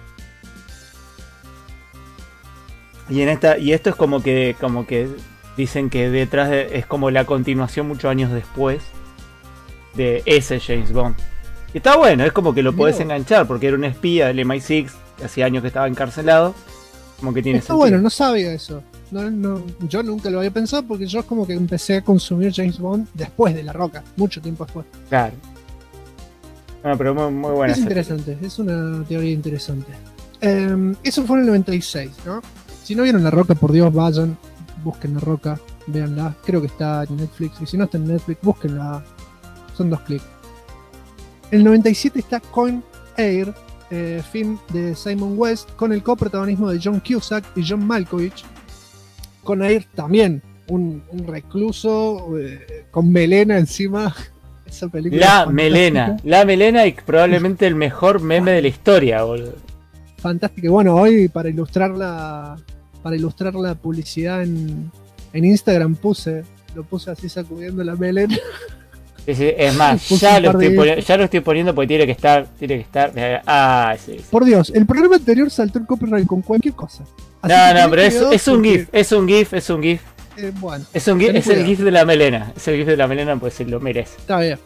Y esto es como que dicen que detrás es como la continuación muchos años después de ese James Bond. Y está bueno, es como que lo podés enganchar porque era un espía del MI6 que hacía años que estaba encarcelado. Como que tiene Está sentido. bueno, no sabía eso. No, yo nunca lo había pensado porque yo es como que empecé a consumir James Bond después de La Roca, mucho tiempo después. Claro. Bueno, pero muy buena. Es interesante, es una teoría interesante. Eso fue en el 96, ¿no? Si no vieron La Roca, por Dios, vayan, busquen La Roca, véanla. Creo que está en Netflix. Y si no está en Netflix, búsquenla. Son 2 clics. En el 97 está Con Air, film de Simon West, con el coprotagonismo de John Cusack y John Malkovich. Con Air también, un recluso con melena encima. Esa película La melena y probablemente el mejor meme de la historia, boludo. Fantástica. Bueno, hoy para ilustrar la publicidad en Instagram lo puse así sacudiendo la melena. Sí, es más, ya lo estoy poniendo porque tiene que estar. Sí. Por Dios, el programa anterior saltó el copyright con cualquier cosa. Así pero es un GIF. Bueno, es el GIF de la melena. Es el GIF de la melena, pues se lo merece. Está bien.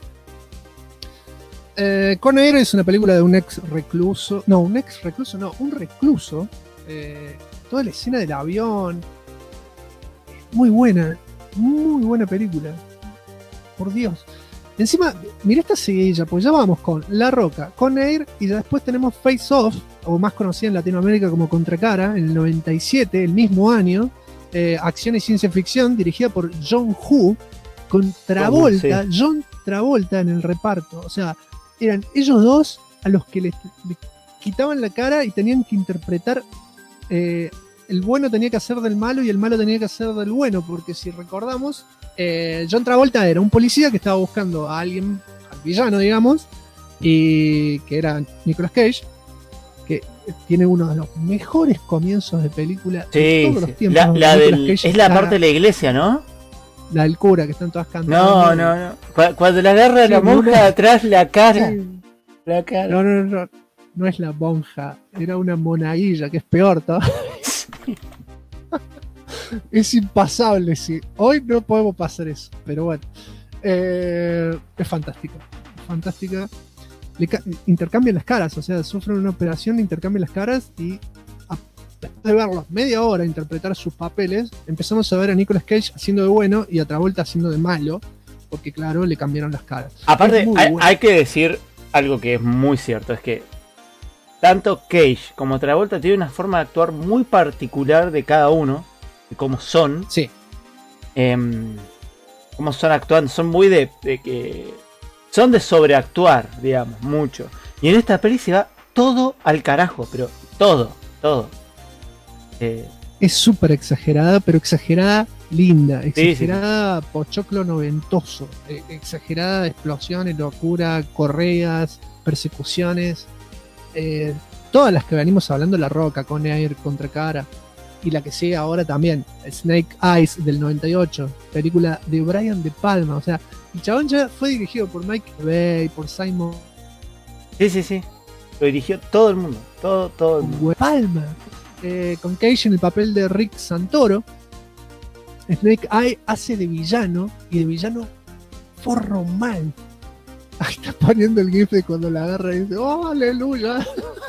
Con Air es una película de un recluso. Toda la escena del avión. Muy buena película. Por Dios. Encima, mira esta seguidilla, pues ya vamos con La Roca, Con Air y ya después tenemos Face Off, o más conocida en Latinoamérica como Contracara, en el 97, el mismo año. Acción y ciencia ficción, dirigida por John Woo, con Travolta, John Travolta en el reparto. O sea, eran ellos dos a los que les quitaban la cara y tenían que interpretar. El bueno tenía que hacer del malo y el malo tenía que hacer del bueno, porque si recordamos, John Travolta era un policía que estaba buscando a alguien, al villano, digamos, y que era Nicolas Cage, que tiene uno de los mejores comienzos de película de todos los tiempos. Es la parte de la iglesia, ¿no? La del cura, que están todas cantando. No. Cuando le agarra la monja atrás la cara. Sí. La cara. No es la monja, era una monaguilla, que es peor todavía. Es impasable, sí. Hoy no podemos pasar eso, pero bueno. Es fantástica. Intercambian las caras, o sea, sufren una operación, intercambian las caras y después de verlos media hora interpretar sus papeles, empezamos a ver a Nicolas Cage haciendo de bueno y a Travolta haciendo de malo, porque claro, le cambiaron las caras. Aparte, hay que decir algo que es muy cierto, es que tanto Cage como Travolta tienen una forma de actuar muy particular de cada uno, de cómo son. Sí. Cómo son actuando, son muy de que son de sobreactuar, digamos, mucho. Y en esta peli se va todo al carajo, pero todo. Es súper exagerada, pero exagerada linda, exagerada pochoclo noventoso, exagerada explosiones, locura, correas, persecuciones. Todas las que venimos hablando, La Roca, Con Air, Contracara, y la que sigue ahora también, Snake Eyes del 98, película de Brian De Palma. O sea, el chabón ya fue dirigido por Mike Bay, por Simon. Sí. Lo dirigió todo el mundo. Todo el mundo. Palma. Con Cage en el papel de Rick Santoro. Snake Eye hace de villano, y de villano forro mal. Ahí está poniendo el gif de cuando la agarra y dice, ¡oh, aleluya!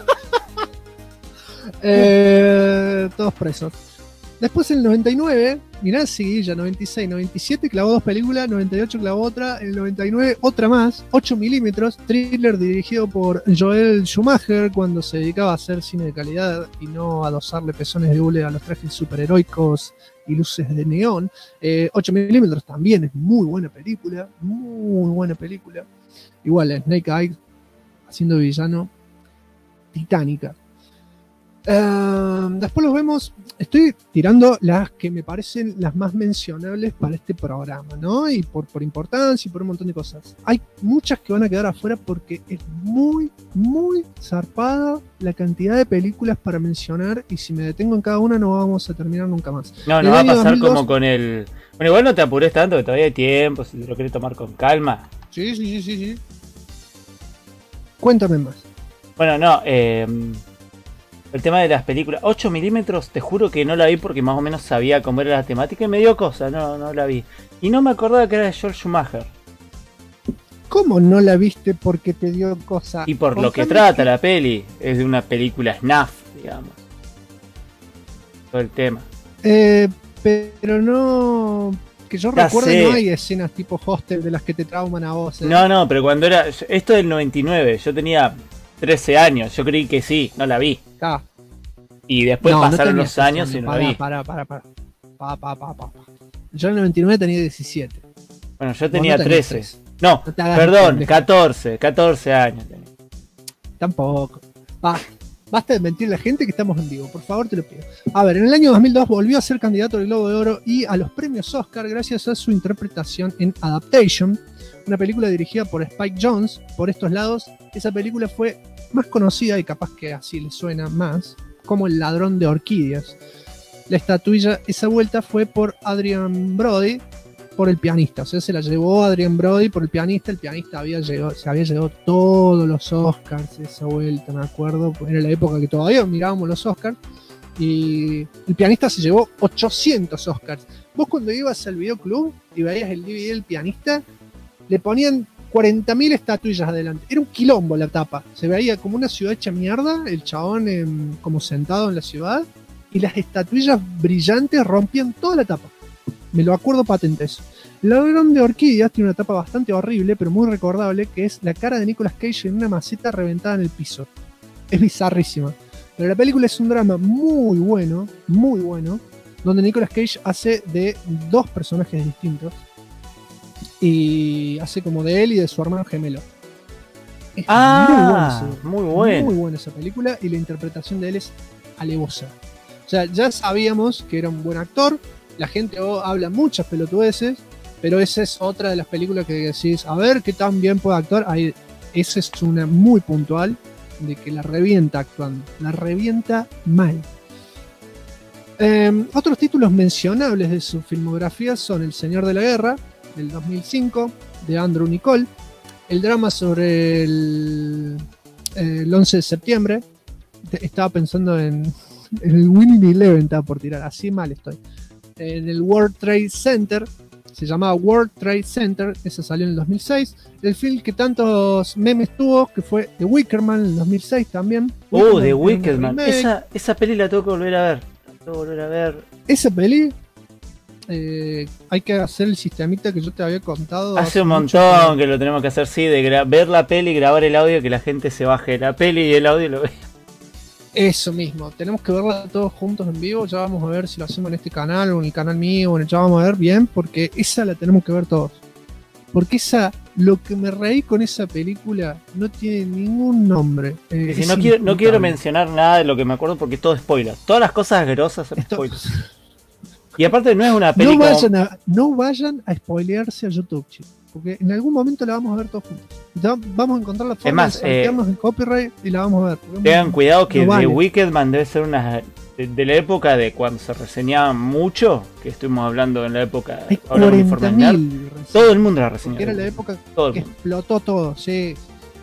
Todos presos. Después en el 99, mirá, seguidilla, 96, 97 clavó 2 películas, 98 clavó otra, en el 99 otra más, 8 milímetros, thriller dirigido por Joel Schumacher cuando se dedicaba a hacer cine de calidad y no a adosarle pezones de hule a los trajes superheroicos y luces de neón. 8 milímetros también es muy buena película. Igual, Snake Eyes haciendo villano, titánica. Después los vemos. Estoy tirando las que me parecen las más mencionables para este programa, ¿no? Y por importancia y por un montón de cosas. Hay muchas que van a quedar afuera porque es muy, muy zarpada la cantidad de películas para mencionar. Y si me detengo en cada una, no vamos a terminar nunca más. No va a pasar como con el. Bueno, igual no te apures tanto, que todavía hay tiempo. Si te lo querés tomar con calma. Sí. Cuéntame más. Bueno, no. El tema de las películas, 8 milímetros, te juro que no la vi porque más o menos sabía cómo era la temática y me dio cosa, no la vi. Y no me acordaba que era de George Schumacher. ¿Cómo no la viste porque te dio cosa? Y por lo que trata la peli, es de una película snuff, digamos. Todo el tema. Pero no... Que yo recuerde, no hay escenas tipo Hostel de las que te trauman a vos. No, pero cuando era... Esto del 99, yo tenía 13 años, yo creí que sí, no la vi. Y después pasaron los años y no la vi. Para. Yo en el 99 tenía 17. Bueno, yo tenía 13. No, perdón, 14 años tenía. Tampoco. Basta de mentir a la gente que estamos en vivo, por favor te lo pido. A ver, en el año 2002 volvió a ser candidato al Globo de Oro y a los premios Oscar gracias a su interpretación en Adaptation, una película dirigida por Spike Jonze. Por estos lados, esa película fue más conocida, y capaz que así le suena más, como El ladrón de orquídeas. La estatuilla esa vuelta fue por Adrien Brody, por El pianista. O sea, se la llevó Adrien Brody por El pianista. El pianista se había llevado todos los Oscars esa vuelta, me acuerdo. Era la época que todavía mirábamos los Oscars. Y El pianista se llevó 800 Oscars. Vos cuando ibas al videoclub y veías el DVD del pianista, le ponían 40.000 estatuillas adelante. Era un quilombo la tapa. Se veía como una ciudad hecha mierda, el chabón como sentado en la ciudad, y las estatuillas brillantes rompían toda la tapa. Me lo acuerdo patente eso. El ladrón de orquídeas tiene una tapa bastante horrible, pero muy recordable, que es la cara de Nicolas Cage en una maceta reventada en el piso. Es bizarrísima. Pero la película es un drama muy bueno, donde Nicolas Cage hace de dos personajes distintos. Y hace como de él y de su hermano gemelo. Es muy buena esa película, y la interpretación de él es alevosa. O sea, ya sabíamos que era un buen actor, la gente habla muchas pelotudeces, pero esa es otra de las películas que decís, a ver qué tan bien puede actuar. Ahí, esa es una muy puntual, de que la revienta actuando, la revienta mal. Otros títulos mencionables de su filmografía son El Señor de la Guerra, del 2005, de Andrew Niccol, el drama sobre el 11 de septiembre. Estaba pensando en el Winning Eleven, estaba por tirar, así mal estoy. En el World Trade Center, se llamaba World Trade Center, ese salió en el 2006. El film que tantos memes tuvo, que fue The Wicker Man, en el 2006 también. The Wicker Man, esa peli la tengo que volver a ver. Esa peli, hay que hacer el sistemita que yo te había contado. Hace un montón que lo tenemos que hacer, sí, de ver la peli y grabar el audio, que la gente se baje la peli y el audio lo vea. Eso mismo, tenemos que verla todos juntos en vivo. Ya vamos a ver si lo hacemos en este canal o en el canal mío, ya vamos a ver bien, porque esa la tenemos que ver todos. Porque lo que me reí con esa película no tiene ningún nombre. Si no quiero mencionar nada de lo que me acuerdo porque es todo spoiler. Todas las cosas grosas son spoilers. Y aparte no es una película. No vayan a spoilearse a YouTube, chicos, porque en algún momento la vamos a ver todos juntos. Ya vamos a encontrar la forma de saltearnos en copyright y la vamos a ver. Tengan cuidado que The Wicked Man debe ser una de la época de cuando se reseñaba mucho, que estuvimos hablando en la época de 40.000. Todo el mundo la reseñó. Era la época que explotó todo, sí.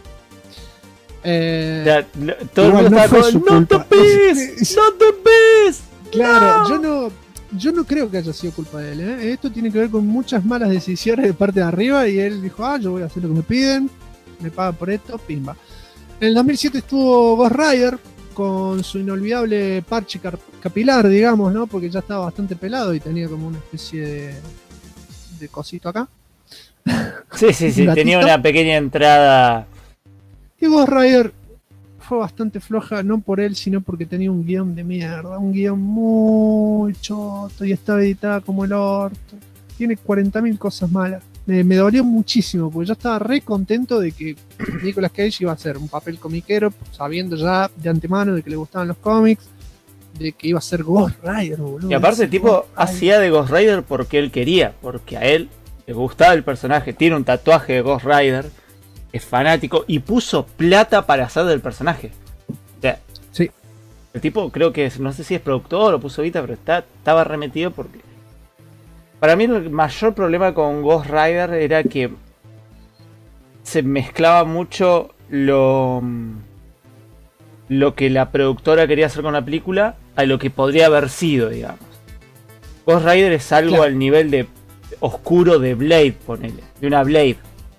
Todo el mundo estaba con Not the Beast. Claro, yo no creo que haya sido culpa de él, ¿eh? Esto tiene que ver con muchas malas decisiones de parte de arriba, y él dijo, yo voy a hacer lo que me piden, me pagan por esto, pimba. En el 2007 estuvo Ghost Rider con su inolvidable parche capilar, digamos, ¿no? Porque ya estaba bastante pelado y tenía como una especie de cosito acá. Sí, tenía una pequeña entrada. Y Ghost Rider fue bastante floja, no por él, sino porque tenía un guión de mierda, un guión muy choto, y estaba editada como el orto. Tiene 40.000 cosas malas, me dolió muchísimo, porque yo estaba re contento de que Nicolas Cage iba a hacer un papel comiquero, sabiendo ya de antemano de que le gustaban los cómics, de que iba a ser Ghost Rider, boludo. Y aparte el tipo hacía de Ghost Rider porque él quería, porque a él le gustaba el personaje, tiene un tatuaje de Ghost Rider, es fanático y puso plata para hacer del personaje. O sea, sí. El tipo creo que, no sé si es productor o puso guita, pero estaba remetido porque... Para mí el mayor problema con Ghost Rider era que se mezclaba mucho lo que la productora quería hacer con la película a lo que podría haber sido, digamos. Ghost Rider es algo Claro. al nivel de oscuro de Blade, ponele, de una Blade.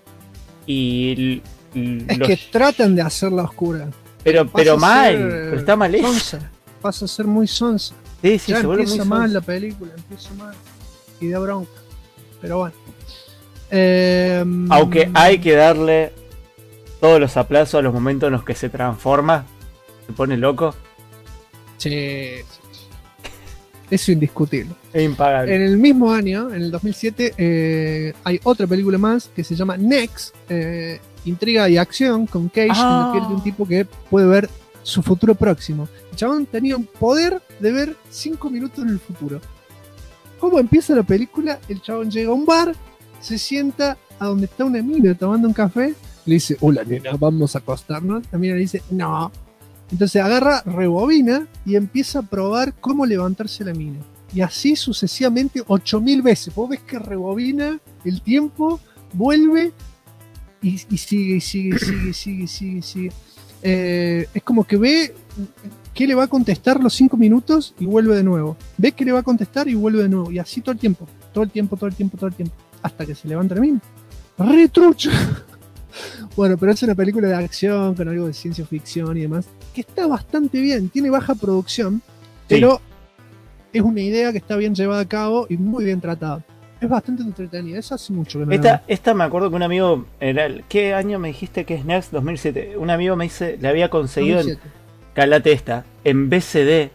Y Es que tratan de hacerla oscura. pero Pasa a mal, ser pero está mal hecho. sonsa. Pasa a ser muy sonsa. Sí, sí, Ya se vuelve muy empieza mal sonso. la película, empieza mal. Y da bronca. Pero bueno. Aunque hay que darle todos los aplausos a los momentos en los que se transforma, se pone loco. Sí, sí. Eso es indiscutible. Es impagable. En el mismo año, en el 2007, hay otra película más que se llama Next, Intriga y Acción, con Cage en la piel de un tipo que puede ver su futuro próximo. El chabón tenía un poder de ver 5 minutos en el futuro. ¿Cómo empieza la película? El chabón llega a un bar, se sienta a donde está una mina tomando un café, le dice, hola nena, vamos a acostarnos. La mina le dice, no. Entonces agarra, rebobina y empieza a probar cómo levantarse la mina. Y así sucesivamente 8000 veces. Vos ves que rebobina el tiempo, vuelve y sigue, y sigue, y sigue, y sigue, y sigue, y sigue. Es como que ve qué le va a contestar los 5 minutos y vuelve de nuevo. Ve qué le va a contestar y vuelve de nuevo. Y así todo el tiempo. Todo el tiempo, todo el tiempo, todo el tiempo. Hasta que se levanta la mina. ¡Retrucho! Bueno, pero es una película de acción con algo de ciencia ficción y demás, que está bastante bien, tiene baja producción, pero es una idea que está bien llevada a cabo y muy bien tratada. Es bastante entretenida, eso hace mucho que no la veo. Esta me acuerdo que un amigo, ¿qué año me dijiste que es Next? 2007. Un amigo me dice, le había conseguido 2007. Calate esta, en BCD.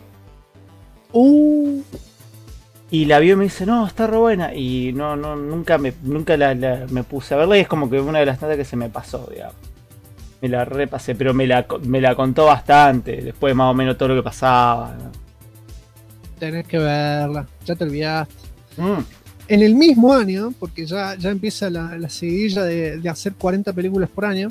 Y la vio y me dice, no, está re buena. Y nunca me puse a verla y es como que una de las tantas que se me pasó, digamos. Me la repasé, pero me la contó bastante, después más o menos todo lo que pasaba, ¿no? Tenés que verla, ya te olvidaste. En el mismo año, porque ya empieza la seguidilla de hacer 40 películas por año.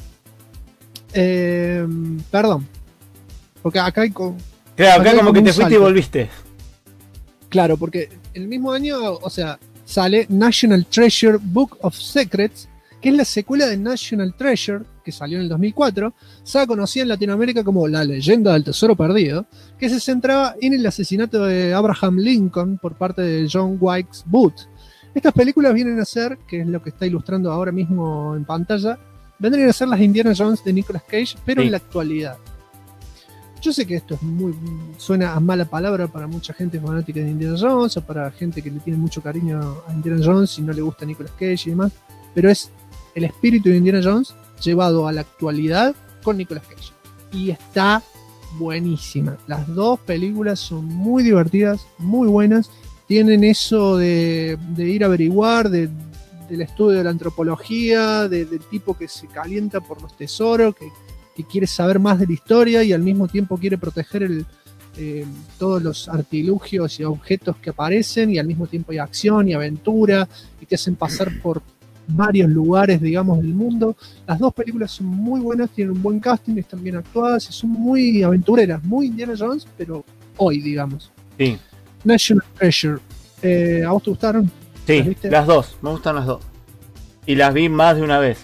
Perdón. Porque acá hay Claro, acá como que un te fuiste y salto. volviste. Claro, porque el mismo año, o sea, sale National Treasure Book of Secrets, que es la secuela de National Treasure, que salió en el 2004, se conocida en Latinoamérica como La Leyenda del Tesoro Perdido, que se centraba en el asesinato de Abraham Lincoln por parte de John Wilkes Booth. Estas películas vienen a ser, que es lo que está ilustrando ahora mismo en pantalla, vendrían a ser las Indiana Jones de Nicolas Cage, pero Sí. en la actualidad. Yo sé que esto suena a mala palabra para mucha gente fanática de Indiana Jones o para gente que le tiene mucho cariño a Indiana Jones y no le gusta Nicolas Cage y demás, pero es el espíritu de Indiana Jones llevado a la actualidad con Nicolas Cage. Y está buenísima. Las dos películas son muy divertidas, muy buenas. Tienen eso de ir a averiguar, del estudio de la antropología, del tipo que se calienta por los tesoros, que quiere saber más de la historia y al mismo tiempo quiere proteger todos los artilugios y objetos que aparecen, y al mismo tiempo hay acción y aventura y te hacen pasar por varios lugares, digamos, del mundo. Las dos películas son muy buenas, tienen un buen casting, están bien actuadas y son muy aventureras, muy Indiana Jones, pero hoy, digamos. Sí. National Treasure. ¿A vos te gustaron? Sí, ¿Las viste? las dos, me gustan las dos. Y las vi más de una vez.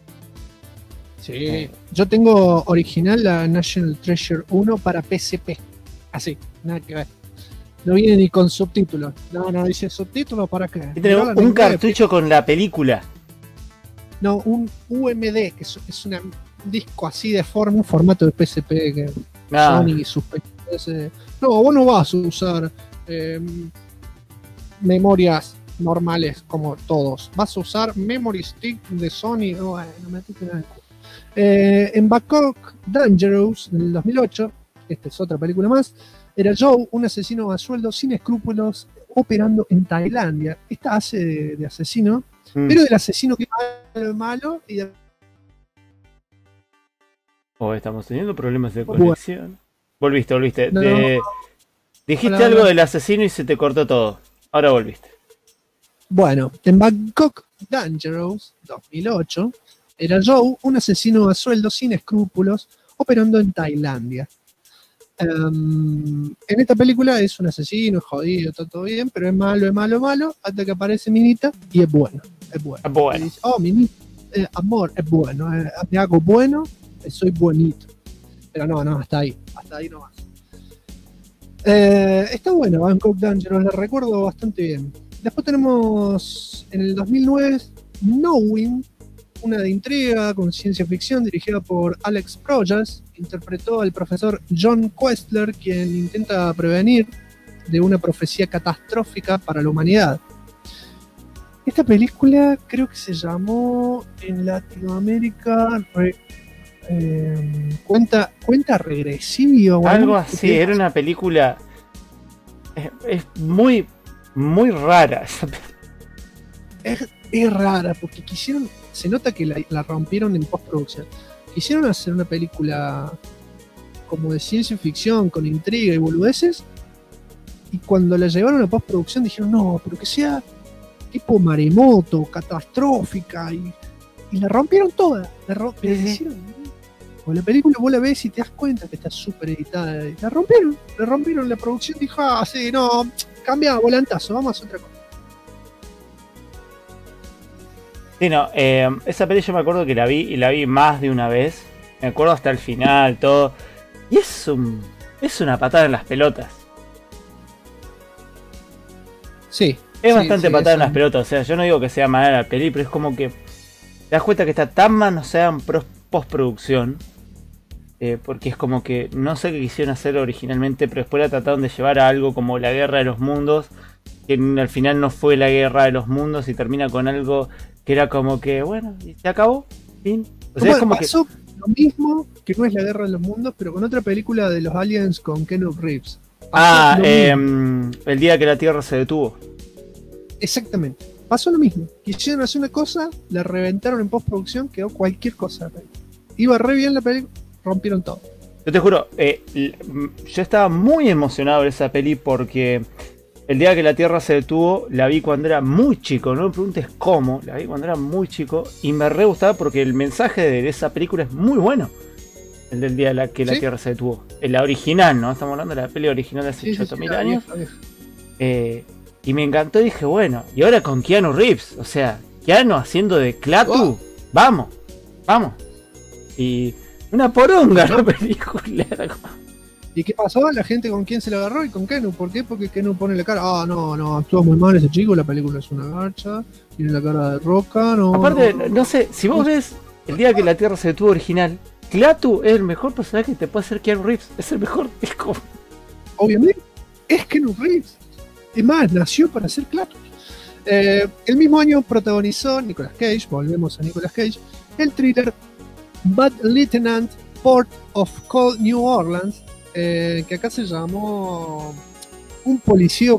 Sí. Yo tengo original la National Treasure 1 para PSP. Así, nada que ver. No viene ni con subtítulos. No, dice subtítulos para qué. Y tenemos Mirá la un negrura de cartucho con la película. No, un UMD, que es un disco así de forma, un formato de PSP que Ah. Sony y sus PCs. No, vos no vas a usar memorias normales como todos. Vas a usar Memory Stick de Sony. Bueno, metiste nada. En Bangkok Dangerous, en el 2008, esta es otra película más, era Joe, un asesino a sueldo sin escrúpulos operando en Tailandia. Esta hace de asesino Pero del asesino que es malo y de... Estamos teniendo problemas de Bueno. conexión. Volviste. No. Dijiste Hola, algo hola. del asesino y se te cortó todo. Ahora volviste. Bueno, en Bangkok Dangerous 2008 era Joe, un asesino a sueldo sin escrúpulos, operando en Tailandia. En esta película es un asesino, es jodido, está todo bien, pero es malo, hasta que aparece Minita y es bueno. Bueno. Y dice, Minita, amor, es bueno, me hago bueno, soy bonito. Pero no, hasta ahí nomás. Está bueno Bangkok Dangerous, la recuerdo bastante bien. Después tenemos en el 2009 Knowing, una de intriga con ciencia ficción dirigida por Alex Proyas. Interpretó al profesor John Questler, quien intenta prevenir de una profecía catastrófica para la humanidad. Esta película creo que se llamó en Latinoamérica cuenta regresiva o Algo así, era una película. Es muy, muy rara esa película. Es rara porque se nota que la rompieron en postproducción. Quisieron hacer una película como de ciencia ficción con intriga y boludeces, y cuando la llevaron a postproducción dijeron no, pero que sea tipo maremoto, catastrófica, y la rompieron toda. La película vos la ves y te das cuenta que está súper editada. Y la rompieron la producción. Dijo, sí, no, cambia, volantazo, vamos a hacer otra cosa. Sí, no, esa peli yo me acuerdo que la vi más de una vez. Me acuerdo hasta el final, todo. Y es una patada en las pelotas. Sí. Es bastante patada en eso. las pelotas. O sea, yo no digo que sea mala la peli, pero es como que te das cuenta que está tan manoseada en postproducción. Porque es como que no sé qué quisieron hacer originalmente, pero después la trataron de llevar a algo como la Guerra de los Mundos, que al final no fue la Guerra de los Mundos y termina con algo que era como que, bueno, y se acabó, fin. O sea, es como pasó lo mismo, que no es la Guerra de los Mundos, pero con otra película de los aliens con Keanu Reeves. El día que la Tierra se detuvo. Exactamente. Pasó lo mismo. Quisieron hacer una cosa, la reventaron en postproducción, quedó cualquier cosa. Iba re bien la película, rompieron todo. Yo te juro, yo estaba muy emocionado de esa peli porque el día que la Tierra se detuvo la vi cuando era muy chico, no me preguntes cómo, la vi cuando era muy chico y me re gustaba porque el mensaje de esa película es muy bueno. El del día que la Tierra se detuvo. La original, ¿no? Estamos hablando de la peli original de hace 8.000 años. Y me encantó y dije, bueno, y ahora con Keanu Reeves, o sea, Keanu haciendo de Klaatu, vamos. Y una poronga la película. ¿Y qué pasó? La gente con quién se la agarró y con Keanu. ¿Por qué? Porque Keanu pone la cara. No, actúa muy mal ese chico, la película es una garcha, tiene la cara de roca, no. Aparte, no sé, si vos ves el día que la Tierra se detuvo original, Klaatu es el mejor personaje que te puede hacer Keanu Reeves, es el mejor, es como... Obviamente, es Keanu Reeves. Es más, nació para ser Klaatu. El mismo año protagonizó Nicolas Cage, volvemos a Nicolas Cage, el thriller Bad Lieutenant, Port of Call New Orleans, que acá se llamó policía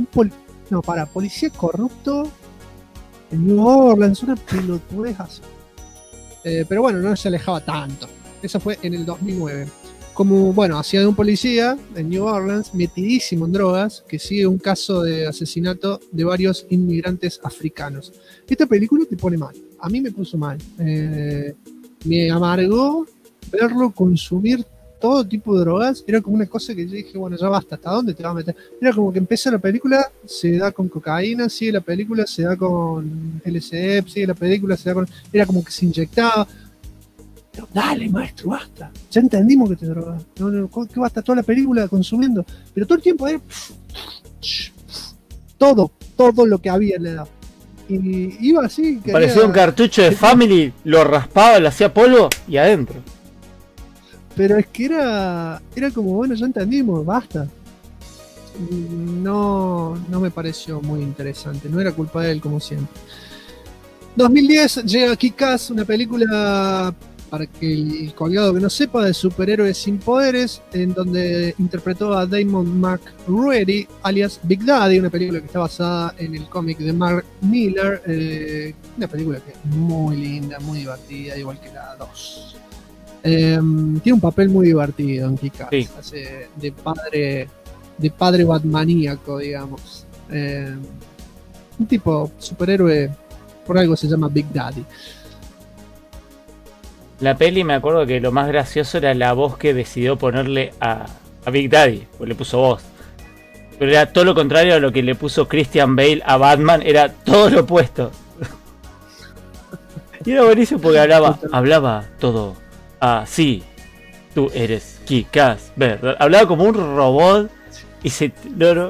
corrupto en New Orleans, una pelotudez así. Pero bueno, no se alejaba tanto. Eso fue en el 2009. Como, bueno, hacía de un policía en New Orleans, metidísimo en drogas, que sigue un caso de asesinato de varios inmigrantes africanos. Esta película te pone mal. A mí me puso mal. Me amargó verlo consumir todo tipo de drogas. Era como una cosa que yo dije, bueno, ya basta, ¿hasta dónde te vas a meter? Era como que empieza la película, se da con cocaína, sigue la película, se da con LSD, sigue la película, se da con... Era como que se inyectaba. Pero dale, maestro, basta. Ya entendimos que te drogas. No, ¿qué basta? Toda la película consumiendo. Pero todo el tiempo todo lo que había le daba. Y iba así. Parecía un cartucho de Family, lo raspaba, lo hacía polvo y adentro. Pero es que era como, bueno, ya entendimos, basta. No me pareció muy interesante. No era culpa de él, como siempre. 2010 llega Kick-Ass, una película para que el colgado que no sepa, de Superhéroes sin Poderes, en donde interpretó a Damon McReady, alias Big Daddy, una película que está basada en el cómic de Mark Millar, una película que es muy linda, muy divertida, igual que la 2. Tiene un papel muy divertido en Kick-Ass, Sí. hace de padre batmaníaco, digamos. Un tipo superhéroe, por algo se llama Big Daddy. La peli, me acuerdo que lo más gracioso era la voz que decidió ponerle a Big Daddy, pues le puso voz. Pero era todo lo contrario a lo que le puso Christian Bale a Batman, era todo lo opuesto. Y era buenísimo porque hablaba todo así. Tú eres Kick-Ass, ¿verdad? Hablaba como un robot y se... No,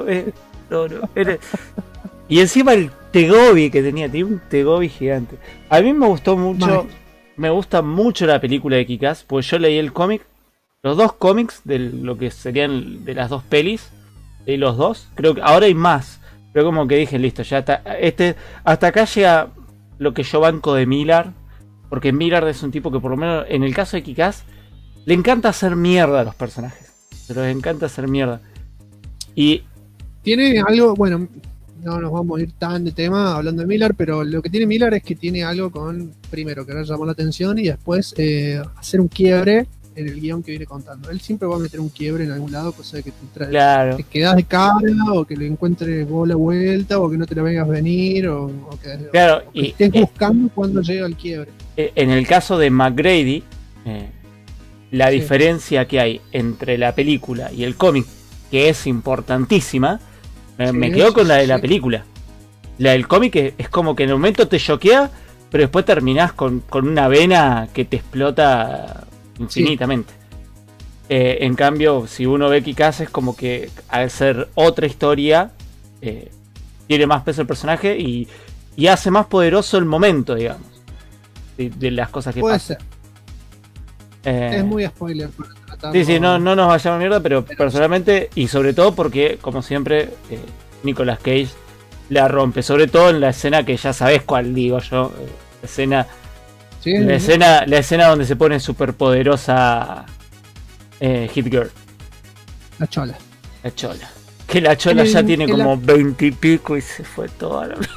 y encima el Tegobi que tenía un Tegobi gigante. A mí me gustó mucho... Me gusta mucho la película de Kick-Ass, pues yo leí el cómic, los dos cómics de lo que serían de las dos pelis, leí los dos, creo que ahora hay más, pero como que dije, listo, ya está, hasta acá llega lo que yo banco de Millar, porque Millar es un tipo que por lo menos en el caso de Kick-Ass, le encanta hacer mierda a los personajes, pero les encanta hacer mierda. Y tiene algo, bueno, no nos vamos a ir tan de tema hablando de Millar, pero lo que tiene Millar es que tiene algo con, primero, querer llamar la atención y después hacer un quiebre en el guión que viene contando. Él siempre va a meter un quiebre en algún lado, cosa de que te quedas de cara, o que le encuentres vos la vuelta, o que no te la vengas a venir, o que estés buscando cuando llega el quiebre. En el caso de McGrady, la diferencia que hay entre la película y el cómic, que es importantísima, me quedo con la de la película. La del cómic es como que en el momento te choquea, pero después terminás con una vena que te explota infinitamente. En cambio, si uno ve Kick-Ass, es como que al ser otra historia, tiene más peso el personaje y hace más poderoso el momento, digamos, de las cosas que pasan. Puede ser. Es muy spoiler para tratar. Sí, no nos vayamos a mierda, pero personalmente, y sobre todo porque, como siempre, Nicolas Cage la rompe, sobre todo en la escena que ya sabés cuál digo yo, la escena donde se pone súper poderosa Hit Girl. La chola. Que la chola ya tiene como 20 y pico y se fue toda la...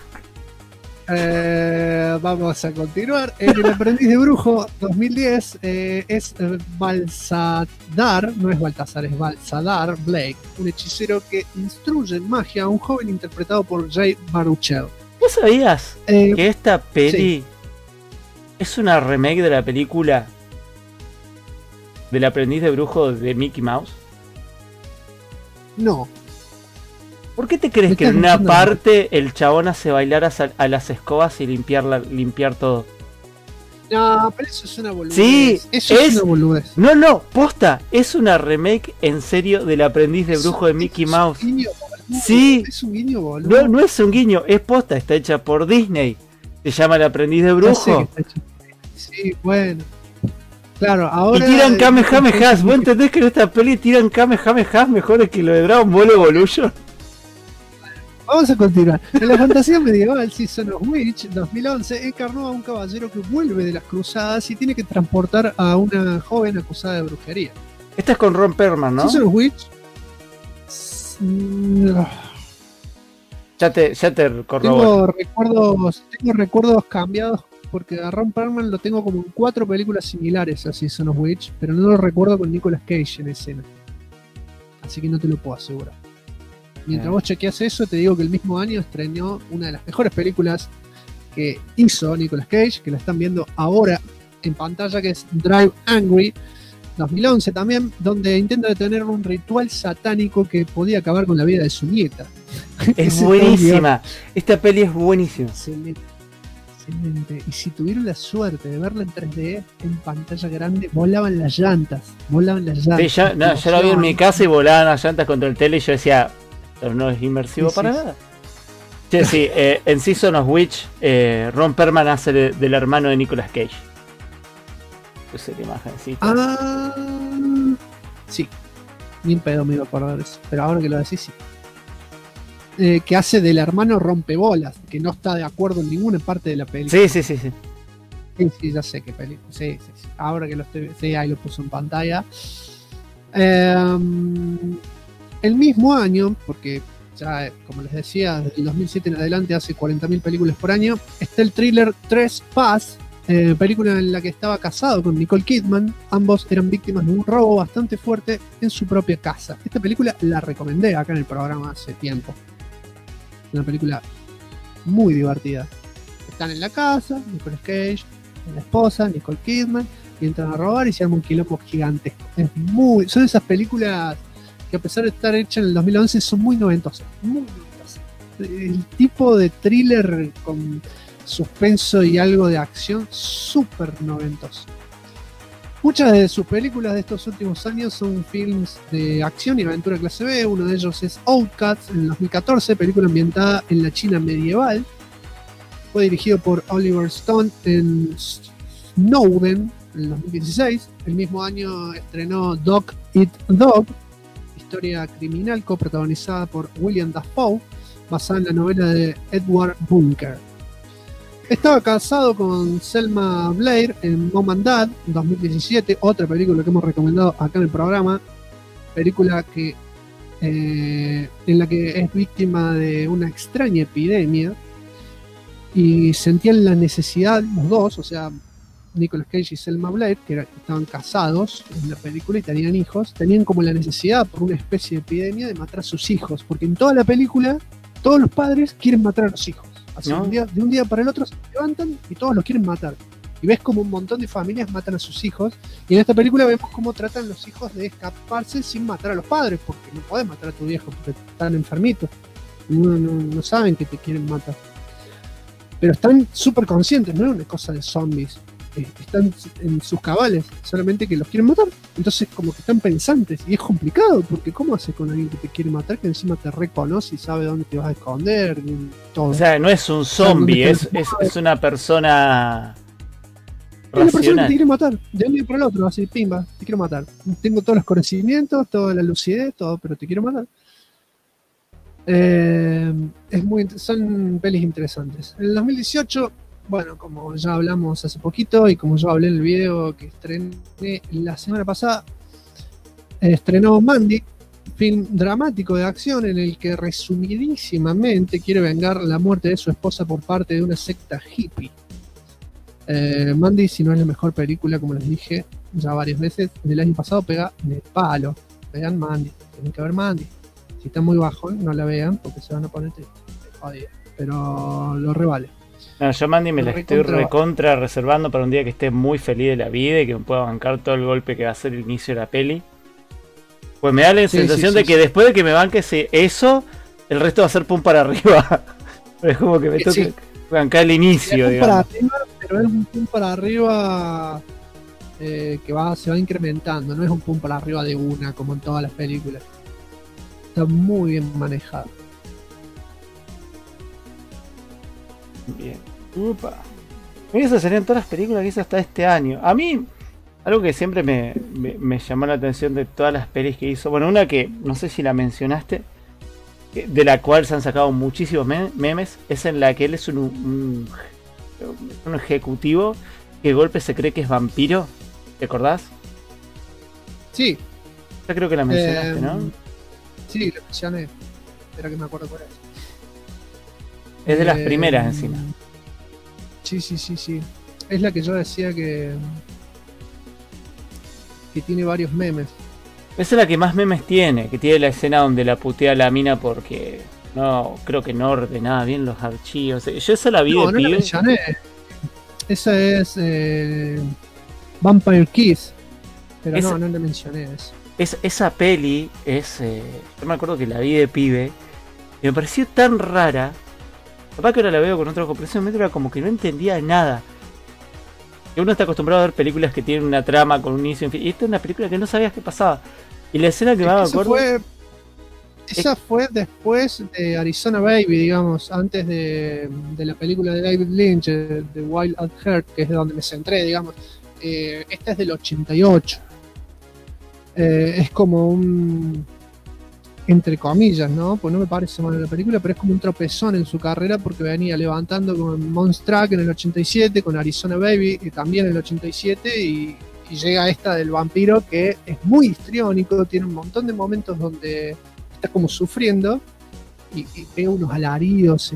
Vamos a continuar. En El aprendiz de brujo 2010 es Balsadar, no es Baltasar, es Balsadar Blake, un hechicero que instruye en magia a un joven interpretado por Jay Baruchel. ¿Vos sabías que esta peli es una remake de la película del aprendiz de brujo de Mickey Mouse? No. ¿Por qué te crees que en una parte el chabón hace bailar a las escobas y limpiar todo? No, pero eso es una boludez. Sí, eso es una boludez. No, posta, es una remake en serio del aprendiz de brujo de Mickey Mouse. Sí, es un guiño, boludo. No es un guiño, es posta, está hecha por Disney. Se llama El aprendiz de brujo. Sí, bueno. Claro, ahora. Y tiran Kamehamehas. ¿Vos entendés que en esta peli tiran Kamehamehas mejores que lo de Dragon Ball Evolution? Vamos a continuar. En la fantasía medieval, Season of Witch 2011 encarnó a un caballero que vuelve de las cruzadas y tiene que transportar a una joven acusada de brujería. Esta es con Ron Perlman, ¿no? Season of Witch. Ya te corroboro. Tengo recuerdos cambiados porque a Ron Perlman lo tengo como en 4 películas similares a Season of Witch, pero no lo recuerdo con Nicolas Cage en escena. Así que no te lo puedo asegurar. Mientras vos chequeas eso, te digo que el mismo año estrenó una de las mejores películas que hizo Nicolas Cage, que la están viendo ahora en pantalla, que es Drive Angry 2011 también, donde intenta detener un ritual satánico que podía acabar con la vida de su nieta. Es buenísima. Esta peli es buenísima. Excelente. Y si tuvieron la suerte de verla en 3D, en pantalla grande, volaban las llantas. Sí, yo la vi en mi casa y volaban las llantas contra el tele y yo decía, pero no es inmersivo para nada. Sí, en Season of Witch, Ron Perlman hace del hermano de Nicolas Cage. Puse la imagencita. Sí. Ni en pedo me iba a acordar de eso. Pero ahora que lo decís, sí. Que hace del hermano rompebolas, que no está de acuerdo en ninguna parte de la película. Sí. Sí, ya sé qué película. Sí. Ahora que lo estoy. Sí, ahí lo puso en pantalla. El mismo año, porque ya, como les decía, desde el 2007 en adelante hace 40.000 películas por año, está el thriller Trespass, película en la que estaba casado con Nicole Kidman. Ambos eran víctimas de un robo bastante fuerte en su propia casa. Esta película la recomendé acá en el programa hace tiempo. Una película muy divertida. Están en la casa, Nicolas Cage, la esposa, Nicole Kidman, y entran a robar y se arma un quilombo gigantesco. Son esas películas que a pesar de estar hechas en el 2011 son muy noventosas. Muy noventosas. El tipo de thriller con suspenso y algo de acción súper noventoso. Muchas de sus películas de estos últimos años son films de acción y aventura clase B. Uno de ellos es Outcast en el 2014, película ambientada en la China medieval. Fue dirigido por Oliver Stone en Snowden en el 2016. El mismo año estrenó Dog Eat Dog, historia criminal coprotagonizada por William Dafoe, basada en la novela de Edward Bunker. Estaba casado con Selma Blair en Mom and Dad en 2017, otra película que hemos recomendado acá en el programa, película que en la que es víctima de una extraña epidemia y sentían la necesidad, los dos, o sea, Nicolas Cage y Selma Blair, que estaban casados en la película y tenían hijos, tenían como la necesidad por una especie de epidemia de matar a sus hijos, porque en toda la película todos los padres quieren matar a los hijos. Así ¿no? De un día para el otro se levantan y todos los quieren matar. Y ves como un montón de familias matan a sus hijos. Y en esta película vemos cómo tratan los hijos de escaparse sin matar a los padres, porque no podés matar a tu viejo porque están enfermitos. No saben que te quieren matar. Pero están súper conscientes, no es una cosa de zombies. Están en sus cabales, solamente que los quieren matar. Entonces como que están pensantes y es complicado, porque ¿cómo haces con alguien que te quiere matar, que encima te reconoce y sabe dónde te vas a esconder? Todo. O sea, no es un zombie, es una persona racional. Es una persona que te quiere matar, de un día para el otro, así, pimba, te quiero matar. Tengo todos los conocimientos, toda la lucidez, todo, pero te quiero matar. Son pelis interesantes. En el 2018, bueno, como ya hablamos hace poquito y como yo hablé en el video que estrené la semana pasada, estrenó Mandy, film dramático de acción en el que resumidísimamente quiere vengar la muerte de su esposa por parte de una secta hippie. Mandy, si no es la mejor película, como les dije ya varias veces, del año pasado, pega de palo. Vean Mandy, tienen que ver Mandy. Si está muy bajo, no la vean porque se van a poner jodidos, pero lo revale. No, yo Mandy me la estoy recontra reservando para un día que esté muy feliz de la vida y que me pueda bancar todo el golpe que va a ser el inicio de la peli. Pues me da la sensación de que después de que me banque eso, el resto va a ser pum para arriba. Pero es como que me toque bancar el inicio, digamos. Para arriba, pero es un pum para arriba que se va incrementando, no es un pum para arriba de una como en todas las películas. Está muy bien manejado. Bien. Upa. Esas serían todas las películas que hizo hasta este año. A mí, algo que siempre me llamó la atención de todas las pelis que hizo. Bueno, una que no sé si la mencionaste, de la cual se han sacado muchísimos memes, es en la que él es un ejecutivo que de golpe se cree que es vampiro. ¿Te acordás? Sí. Yo creo que la mencionaste, ¿no? Sí, la mencioné. Espera que me acuerdo cuál es. Es de las primeras encima. Sí. Es la que yo decía que tiene varios memes. Esa es la que más memes tiene, que tiene la escena donde la putea a la mina porque no, creo que no ordenaba bien los archivos. Yo esa la vi de pibe. No la mencioné. Esa es Vampire Kiss. Pero no la mencioné eso. Esa peli es... yo me acuerdo que la vi de pibe y me pareció tan rara. Capaz que ahora la veo con otra comprensión, era como que no entendía nada. Que uno está acostumbrado a ver películas que tienen una trama con un inicio y esta es una película que no sabías qué pasaba. Y la escena que más me acuerdo... Esa fue después de Arizona Baby, digamos, antes de la película de David Lynch, The Wild at Heart, que es de donde me centré, digamos. Esta es del 88. Es como entre comillas, ¿no? Pues no me parece mal la película, pero es como un tropezón en su carrera porque venía levantando con Monstruck en el 87, con Arizona Baby también en el 87 y llega esta del vampiro que es muy histriónico, tiene un montón de momentos donde está como sufriendo y pega unos alaridos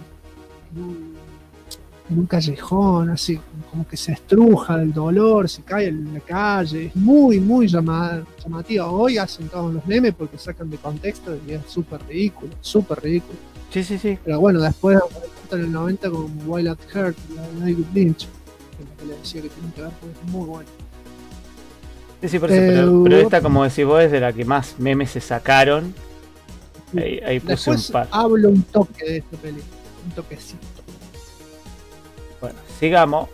en un callejón, así como que se estruja del dolor, se cae en la calle, es muy, muy llamativa. Hoy hacen todos los memes porque sacan de contexto y es súper ridículo, súper ridículo. Sí, sí, sí. Pero bueno, después en el 90 con Wild at Heart, la de David Lynch, que le decía que tiene que ver, porque es muy bueno. Sí, sí, por eso, pero esta, como decís vos, es de la que más memes se sacaron. Ahí puse después un par. Hablo un toque de esta película, un toquecito. Bueno, sigamos.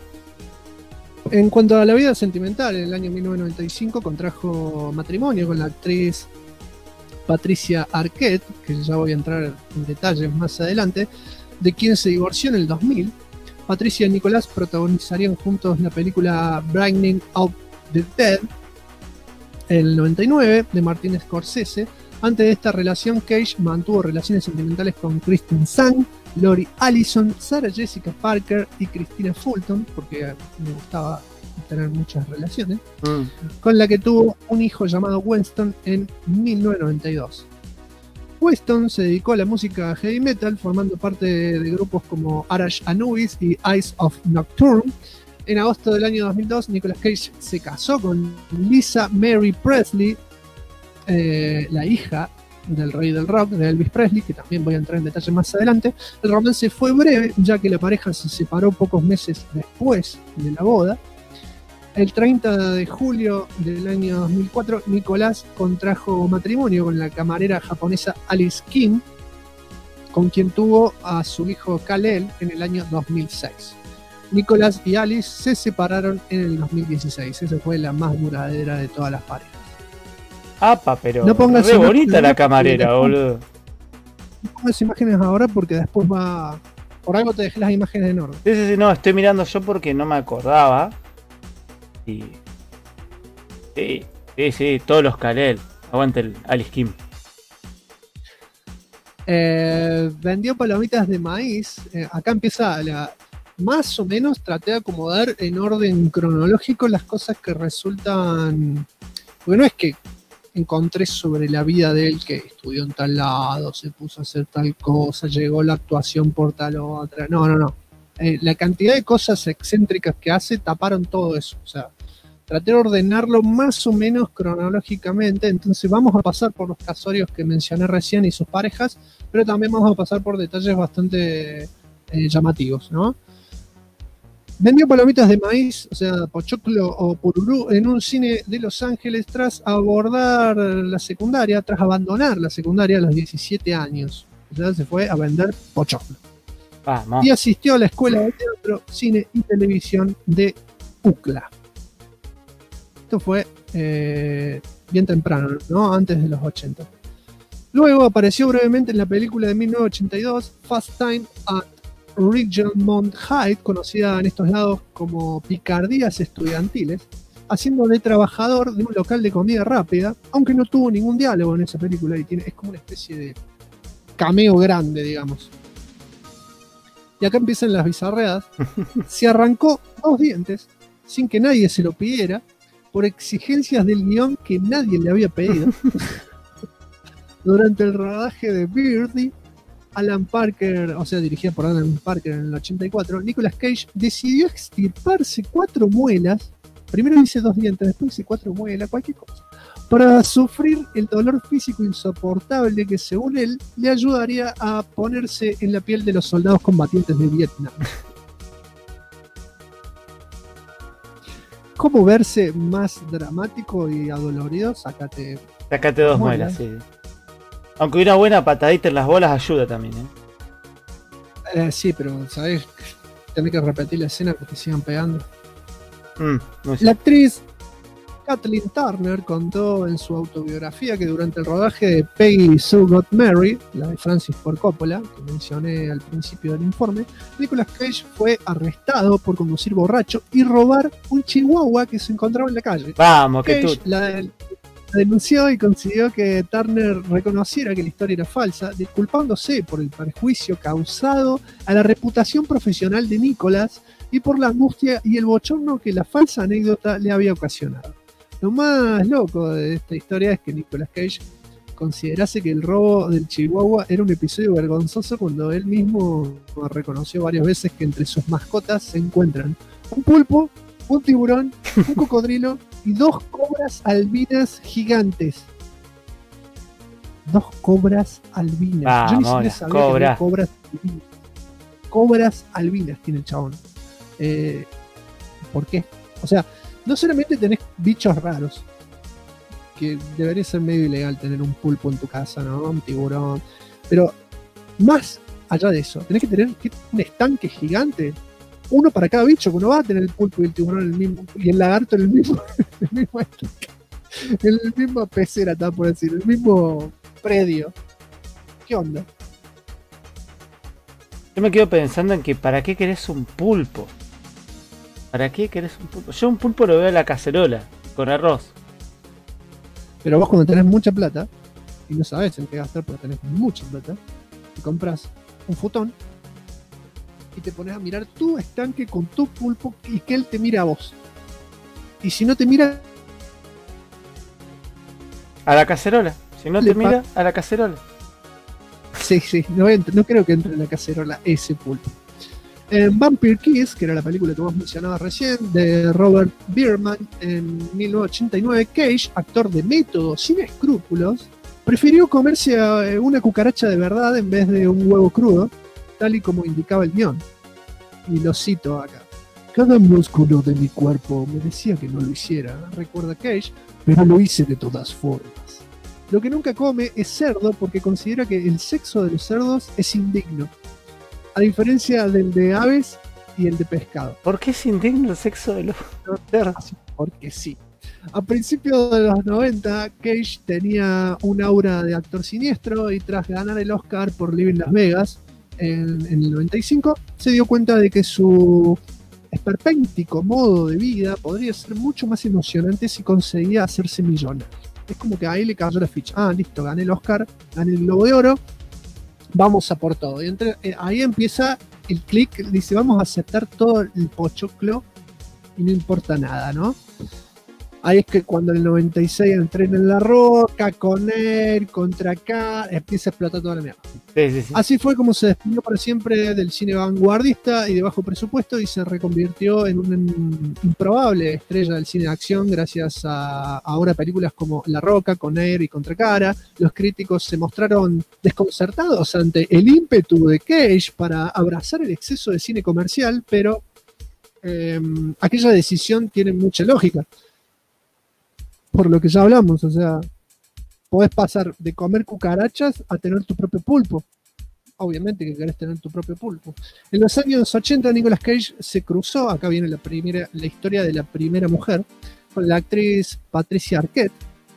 En cuanto a la vida sentimental, en el año 1995 contrajo matrimonio con la actriz Patricia Arquette, que ya voy a entrar en detalles más adelante, de quien se divorció en el 2000. Patricia y Nicolás protagonizarían juntos la película Bringing Out the Dead en el 99 de Martin Scorsese. Antes de esta relación, Cage mantuvo relaciones sentimentales con Kristen Sang, Lori Allison, Sarah Jessica Parker y Christina Fulton, porque me gustaba tener muchas relaciones, con la que tuvo un hijo llamado Winston en 1992. Winston se dedicó a la música heavy metal, formando parte de grupos como Arash Anubis y Eyes of Nocturne. En agosto del año 2002, Nicolas Cage se casó con Lisa Mary Presley, la hija del rey del rock, de Elvis Presley, que también voy a entrar en detalle más adelante. El romance fue breve, ya que la pareja se separó pocos meses después de la boda. El 30 de julio del año 2004, Nicolás contrajo matrimonio con la camarera japonesa Alice Kim, con quien tuvo a su hijo Kal-El en el año 2006. Nicolás y Alice se separaron en el 2016. Esa fue la más duradera de todas las parejas. Apa, pero no pongas re bonita la camarera, boludo. No pongas imágenes ahora porque después va... Por algo te dejé las imágenes en orden. Sí, sí, sí, no, estoy mirando yo porque no me acordaba. Y... Sí, todos los Kal-El. Aguante el Alice Kim. Vendió palomitas de maíz. Acá empieza más o menos traté de acomodar en orden cronológico las cosas que resultan... Porque no es que encontré sobre la vida de él que estudió en tal lado, se puso a hacer tal cosa, llegó la actuación por tal otra. No. La cantidad de cosas excéntricas que hace taparon todo eso. O sea, traté de ordenarlo más o menos cronológicamente. Entonces vamos a pasar por los casorios que mencioné recién y sus parejas, pero también vamos a pasar por detalles bastante llamativos, ¿no? Vendió palomitas de maíz, o sea, pochoclo o pururú, en un cine de Los Ángeles tras abandonar la secundaria a los 17 años. O sea, se fue a vender pochoclo. Vamos. Y asistió a la escuela de teatro, cine y televisión de UCLA. Esto fue bien temprano, ¿no? Antes de los 80. Luego apareció brevemente en la película de 1982, Fast Time at Ridgemont High, conocida en estos lados como Picardías Estudiantiles, haciendo de trabajador de un local de comida rápida, aunque no tuvo ningún diálogo en esa película y es como una especie de cameo grande, digamos. Y acá empiezan las bizarreadas. Se arrancó 2 dientes sin que nadie se lo pidiera, por exigencias del guión que nadie le había pedido. Durante el rodaje de Birdie, Alan Parker, o sea, dirigida por Alan Parker en el 84, Nicolas Cage decidió extirparse 4 muelas. Primero dice 2 dientes, después dice 4 muelas, cualquier cosa, para sufrir el dolor físico insoportable que, según él, le ayudaría a ponerse en la piel de los soldados combatientes de Vietnam. ¿Cómo verse más dramático y adolorido? Sácate 2 muelas, sí. Aunque una buena patadita en las bolas ayuda también, Sí, pero, ¿sabes? Tenés que repetir la escena porque sigan pegando. No sé. La actriz Kathleen Turner contó en su autobiografía que durante el rodaje de Peggy Sue Got Married, la de Francis Ford Coppola, que mencioné al principio del informe, Nicolas Cage fue arrestado por conducir borracho y robar un chihuahua que se encontraba en la calle. Vamos, que Cage, tú... denunció y consiguió que Turner reconociera que la historia era falsa, disculpándose por el perjuicio causado a la reputación profesional de Nicholas y por la angustia y el bochorno que la falsa anécdota le había ocasionado. Lo más loco de esta historia es que Nicolas Cage considerase que el robo del Chihuahua era un episodio vergonzoso cuando él mismo reconoció varias veces que entre sus mascotas se encuentran un pulpo, un tiburón, un cocodrilo y 2 cobras albinas gigantes. 2 cobras albinas. Yo ni siquiera sabía que había cobras albinas. Cobras albinas tiene el chabón. ¿Por qué? O sea, no solamente tenés bichos raros, que debería ser medio ilegal tener un pulpo en tu casa, ¿no? Un tiburón. Pero más allá de eso, tenés que tener un estanque gigante. Uno para cada bicho, que uno va a tener el pulpo y el tiburón en el mismo, y el lagarto en el mismo, estanque. En el mismo pecera, está por decir, el mismo predio. ¿Qué onda? Yo me quedo pensando en que ¿para qué querés un pulpo? ¿Para qué querés un pulpo? Yo un pulpo lo veo en la cacerola, con arroz. Pero vos cuando tenés mucha plata, y no sabés en qué gastar, pero tenés mucha plata, te compras un futón y te pones a mirar tu estanque con tu pulpo y que él te mira a vos. Y si no te mira... A la cacerola. Si no te mira, a la cacerola. Sí, no creo que entre en la cacerola ese pulpo. En Vampire Kiss, que era la película que vos mencionabas recién, de Robert Bierman, en 1989, Cage, actor de método sin escrúpulos, prefirió comerse a una cucaracha de verdad en vez de un huevo crudo, tal y como indicaba el guión. Y lo cito acá. Cada músculo de mi cuerpo me decía que no lo hiciera, recuerda Cage, pero lo hice de todas formas. Lo que nunca come es cerdo porque considera que el sexo de los cerdos es indigno, a diferencia del de aves y el de pescado. ¿Por qué es indigno el sexo de los cerdos? Porque sí. A principios de los 90, Cage tenía un aura de actor siniestro y tras ganar el Oscar por Living Las Vegas en el 95, se dio cuenta de que su esperpéntico modo de vida podría ser mucho más emocionante si conseguía hacerse millonario. Es como que ahí le cayó la ficha. Ah, listo, gané el Oscar, gané el Globo de Oro, vamos a por todo. Y ahí empieza el clic, dice, vamos a aceptar todo el pochoclo y no importa nada, ¿no? Ahí es que cuando en el 96 entrena en La Roca, con él, contra acá, empieza a explotar toda la mierda. Sí. Así fue como se despidió para siempre del cine vanguardista y de bajo presupuesto y se reconvirtió en una improbable estrella del cine de acción gracias a ahora películas como La Roca, Con Air y Contracara. Los críticos se mostraron desconcertados ante el ímpetu de Cage para abrazar el exceso de cine comercial, pero aquella decisión tiene mucha lógica. Por lo que ya hablamos, o sea, podés pasar de comer cucarachas a tener tu propio pulpo. Obviamente que querés tener tu propio pulpo. En los años 80, Nicolas Cage se cruzó, acá viene la historia de la primera mujer, con la actriz Patricia Arquette,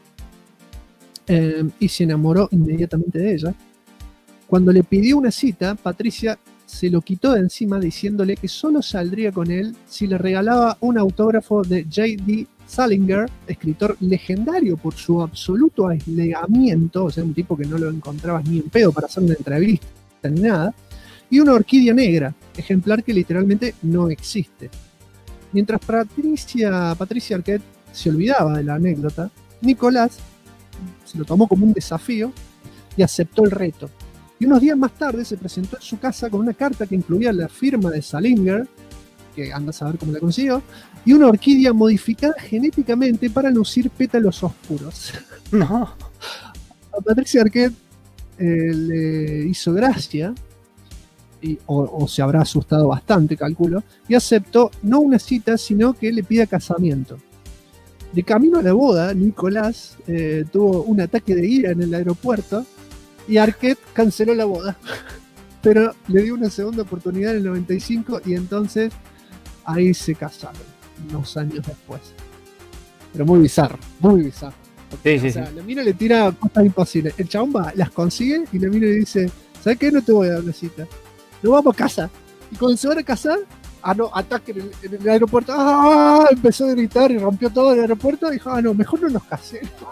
y se enamoró inmediatamente de ella. Cuando le pidió una cita, Patricia se lo quitó de encima diciéndole que solo saldría con él si le regalaba un autógrafo de J.D. Salinger, escritor legendario por su absoluto aislamiento, o sea, un tipo que no lo encontrabas ni en pedo para hacer una entrevista ni nada, y una orquídea negra, ejemplar que literalmente no existe. Mientras Patricia Arquette se olvidaba de la anécdota, Nicolás se lo tomó como un desafío y aceptó el reto. Y unos días más tarde se presentó en su casa con una carta que incluía la firma de Salinger, que anda a saber cómo la consiguió, y una orquídea modificada genéticamente para lucir pétalos oscuros. No. A Patricia Arquette le hizo gracia, o se habrá asustado bastante, calculo, y aceptó no una cita, sino que le pida casamiento. De camino a la boda, Nicolás tuvo un ataque de ira en el aeropuerto y Arquette canceló la boda. Pero le dio una segunda oportunidad en el 95 y entonces ahí se casaron, unos años después. Pero muy bizarro, muy bizarro. Porque, Sí. La mina le tira cosas imposibles. El chabón va, las consigue y la mina le dice, ¿sabes qué? No te voy a dar una cita. Nos vamos a casa. Y cuando se van a casar, ataque en el aeropuerto. Empezó a gritar y rompió todo el aeropuerto. Y dijo, no, mejor no nos casemos.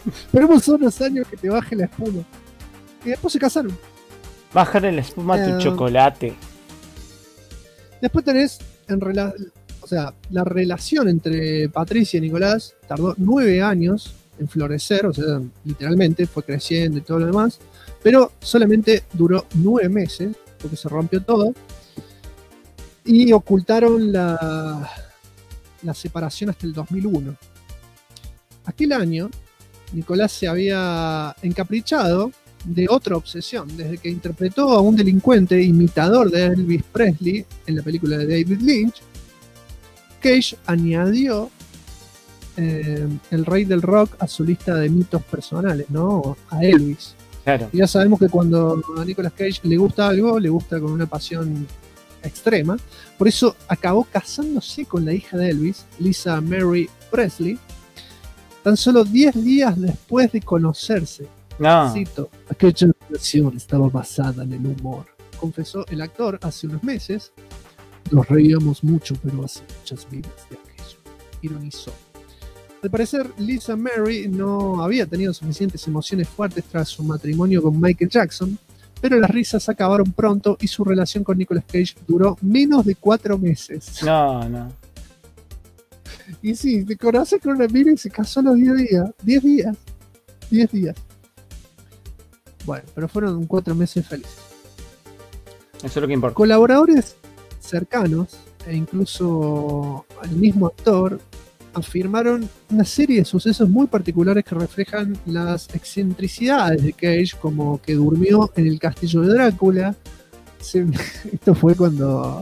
Esperemos unos años que te baje la espuma. Y después se casaron. Bájale la espuma a tu chocolate. Después tenés, o sea, la relación entre Patricia y Nicolás tardó 9 años en florecer, o sea, literalmente fue creciendo y todo lo demás, pero solamente duró 9 meses, porque se rompió todo, y ocultaron la separación hasta el 2001. Aquel año, Nicolás se había encaprichado de otra obsesión, desde que interpretó a un delincuente imitador de Elvis Presley en la película de David Lynch. Cage añadió el rey del rock a su lista de mitos personales, ¿no? A Elvis. Claro. Y ya sabemos que cuando a Nicolas Cage le gusta algo, le gusta con una pasión extrema. Por eso acabó casándose con la hija de Elvis, Lisa Mary Presley, tan solo 10 días después de conocerse. No. Cito, aquella relación estaba basada en el humor, confesó el actor hace unos meses. Nos reíamos mucho, pero hace muchas vidas de aquello, ironizó. Al parecer, Lisa Mary no había tenido suficientes emociones fuertes tras su matrimonio con Michael Jackson, pero las risas acabaron pronto y su relación con Nicolas Cage duró menos de 4 meses. No. Y sí, te conoces con una mina y se casó a los 10 días. 10 días. 10 días. Bueno, pero fueron 4 meses felices. Eso es lo que importa. Colaboradores cercanos e incluso el mismo actor afirmaron una serie de sucesos muy particulares que reflejan las excentricidades de Cage, como que durmió en el castillo de Drácula. Esto fue cuando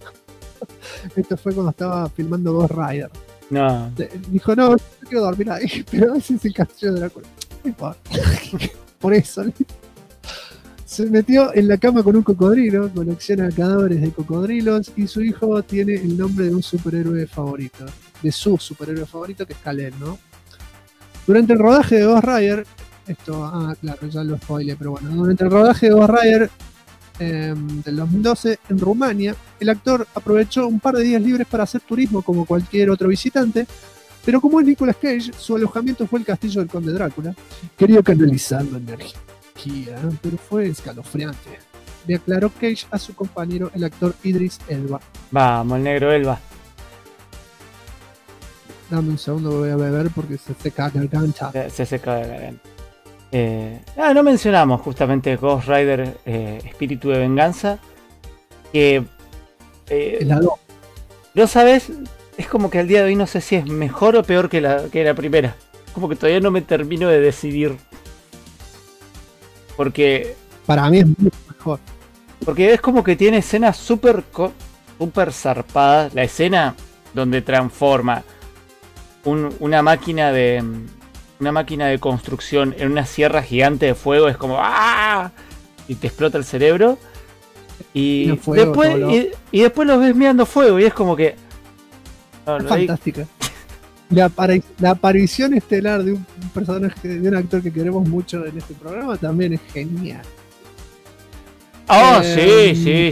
estaba filmando Ghost Rider. No. Dijo, no quiero dormir ahí, pero ese es el castillo de Drácula. No importa. Por eso se metió en la cama con un cocodrilo, colecciona cadáveres de cocodrilos y su hijo tiene el nombre de un superhéroe favorito, de su superhéroe favorito, que es Kal-El, ¿no? Durante el rodaje de Ghost Rider, claro, ya lo spoilé, pero bueno, durante el rodaje de Ghost Rider del 2012 en Rumania, el actor aprovechó un par de días libres para hacer turismo como cualquier otro visitante, pero como es Nicolas Cage, su alojamiento fue el castillo del conde Drácula. Quería canalizar la energía, pero fue escalofriante, le aclaró Cage a su compañero, el actor Idris Elba. Vamos, el negro Elba. Dame un segundo, voy a beber porque se seca la garganta. Se seca la garganta. No mencionamos justamente Ghost Rider Espíritu de Venganza. Que. La 2. ¿Lo sabes? Es como que al día de hoy no sé si es mejor o peor que la primera. Como que todavía no me termino de decidir. Porque. Para mí es mucho mejor. Porque es como que tiene escenas súper zarpadas. La escena donde transforma una máquina de construcción en una sierra gigante de fuego es como ¡ah! Y te explota el cerebro. Y después los ves mirando fuego y es como que es fantástica. La aparición estelar de un personaje, de un actor que queremos mucho en este programa también es genial. Sí.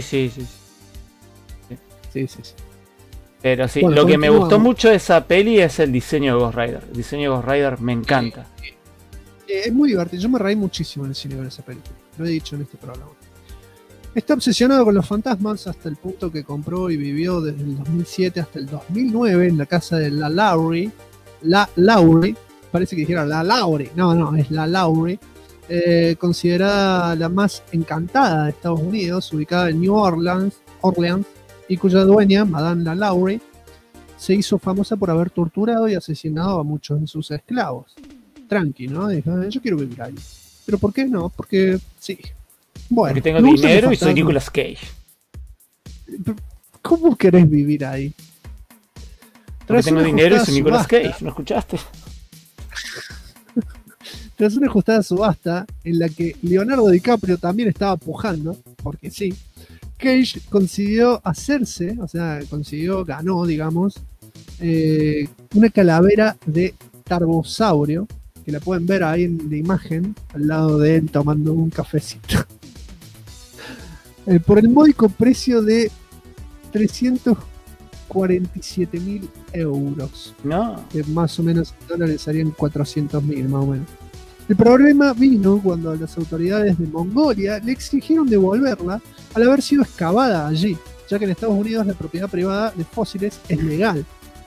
Pero sí, bueno, lo que me gustó mucho de esa peli es el diseño de Ghost Rider. El diseño de Ghost Rider me encanta. Es muy divertido. Yo me reí muchísimo en el cine con esa película. Lo he dicho en este programa. Está obsesionado con los fantasmas hasta el punto que compró y vivió desde el 2007 hasta el 2009 en la casa de la Lowry. La Lowry. Parece que dijera la Lowry. No, es la Lowry. Considerada la más encantada de Estados Unidos, ubicada en New Orleans, y cuya dueña, Madame la Lowry, se hizo famosa por haber torturado y asesinado a muchos de sus esclavos. Tranqui, ¿no? Dijo, yo quiero vivir ahí. ¿Pero por qué no? Porque sí. Bueno, porque tengo dinero y soy Nicolas Cage. ¿Cómo querés vivir ahí? Porque tengo dinero y soy Nicolas Cage, ¿no escuchaste? Tras una ajustada subasta en la que Leonardo DiCaprio también estaba pujando, porque sí, Cage consiguió ganó, digamos, una calavera de Tarbosaurio, que la pueden ver ahí en la imagen, al lado de él tomando un cafecito. Por el módico precio de 47.000 euros. No. Que más o menos en dólares serían 400.000 más o menos. El problema vino cuando las autoridades de Mongolia le exigieron devolverla al haber sido excavada allí, ya que en Estados Unidos la propiedad privada de fósiles es legal.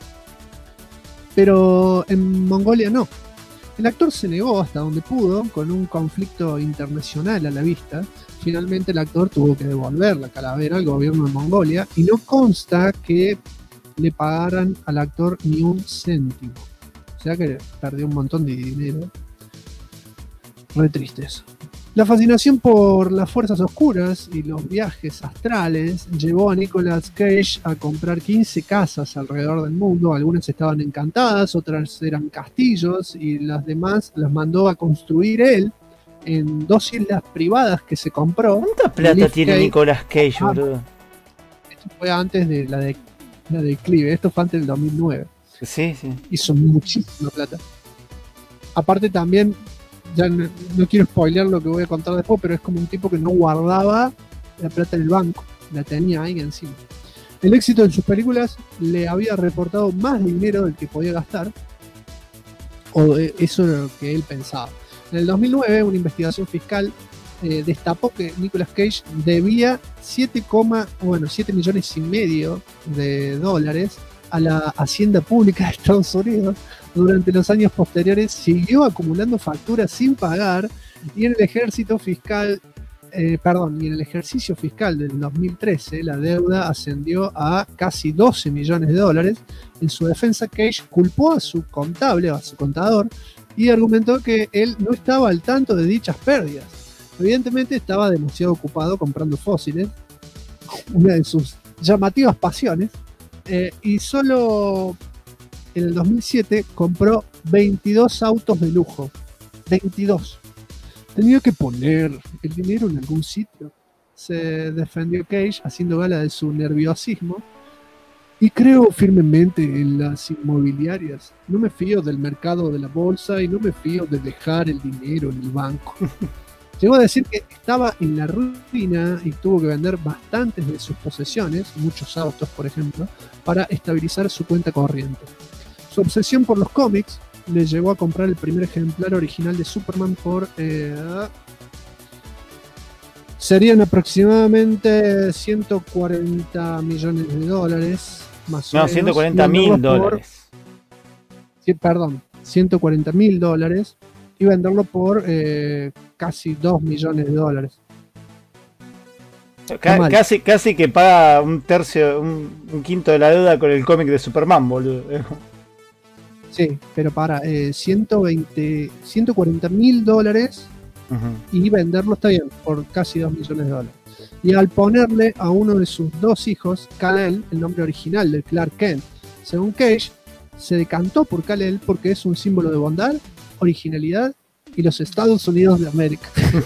Pero en Mongolia no. El actor se negó hasta donde pudo, con un conflicto internacional a la vista. Finalmente el actor tuvo que devolver la calavera al gobierno de Mongolia y no consta que le pagaran al actor ni un céntimo. O sea que perdió un montón de dinero. Re triste eso. La fascinación por las fuerzas oscuras y los viajes astrales llevó a Nicolas Cage a comprar 15 casas alrededor del mundo. Algunas estaban encantadas, otras eran castillos y las demás las mandó a construir él en 2 islas privadas que se compró. ¿Cuánta plata tiene Nicolas Cage, boludo? Esto fue antes de la declive, esto fue antes del 2009. Sí. Hizo muchísima plata. Aparte también, ya no quiero spoilear lo que voy a contar después, pero es como un tipo que no guardaba la plata en el banco, la tenía ahí encima. El éxito de sus películas le había reportado más dinero del que podía gastar, o eso era lo que él pensaba. En el 2009, una investigación fiscal destapó que Nicolas Cage debía 7,5 millones de dólares a la Hacienda Pública de Estados Unidos. Durante los años posteriores siguió acumulando facturas sin pagar y en el ejercicio fiscal del 2013 la deuda ascendió a casi 12 millones de dólares. En su defensa, Cage culpó a su contable o a su contador y argumentó que él no estaba al tanto de dichas pérdidas. Evidentemente estaba demasiado ocupado comprando fósiles, una de sus llamativas pasiones, y solo en el 2007 compró 22 autos de lujo. 22. Tenía que poner el dinero en algún sitio. Se defendió Cage haciendo gala de su nerviosismo. Y creo firmemente en las inmobiliarias. No me fío del mercado de la bolsa y no me fío de dejar el dinero en el banco. Llegó a decir que estaba en la ruina y tuvo que vender bastantes de sus posesiones, muchos autos por ejemplo, para estabilizar su cuenta corriente. Su obsesión por los cómics le llevó a comprar el primer ejemplar original de Superman por... serían aproximadamente 140 millones de dólares, más o menos. No, 140.000 $. Sí, perdón, 140.000 $, y venderlo por casi 2 millones de dólares. Casi que paga un tercio, un quinto de la deuda con el cómic de Superman, boludo. Sí, pero para 140.000 $, y venderlo está bien, por casi 2 millones de dólares. Y al ponerle a uno de sus 2 hijos, Kal-El, el nombre original de Clark Kent, según Cage, se decantó por Kal-El porque es un símbolo de bondad, originalidad y los Estados Unidos de América.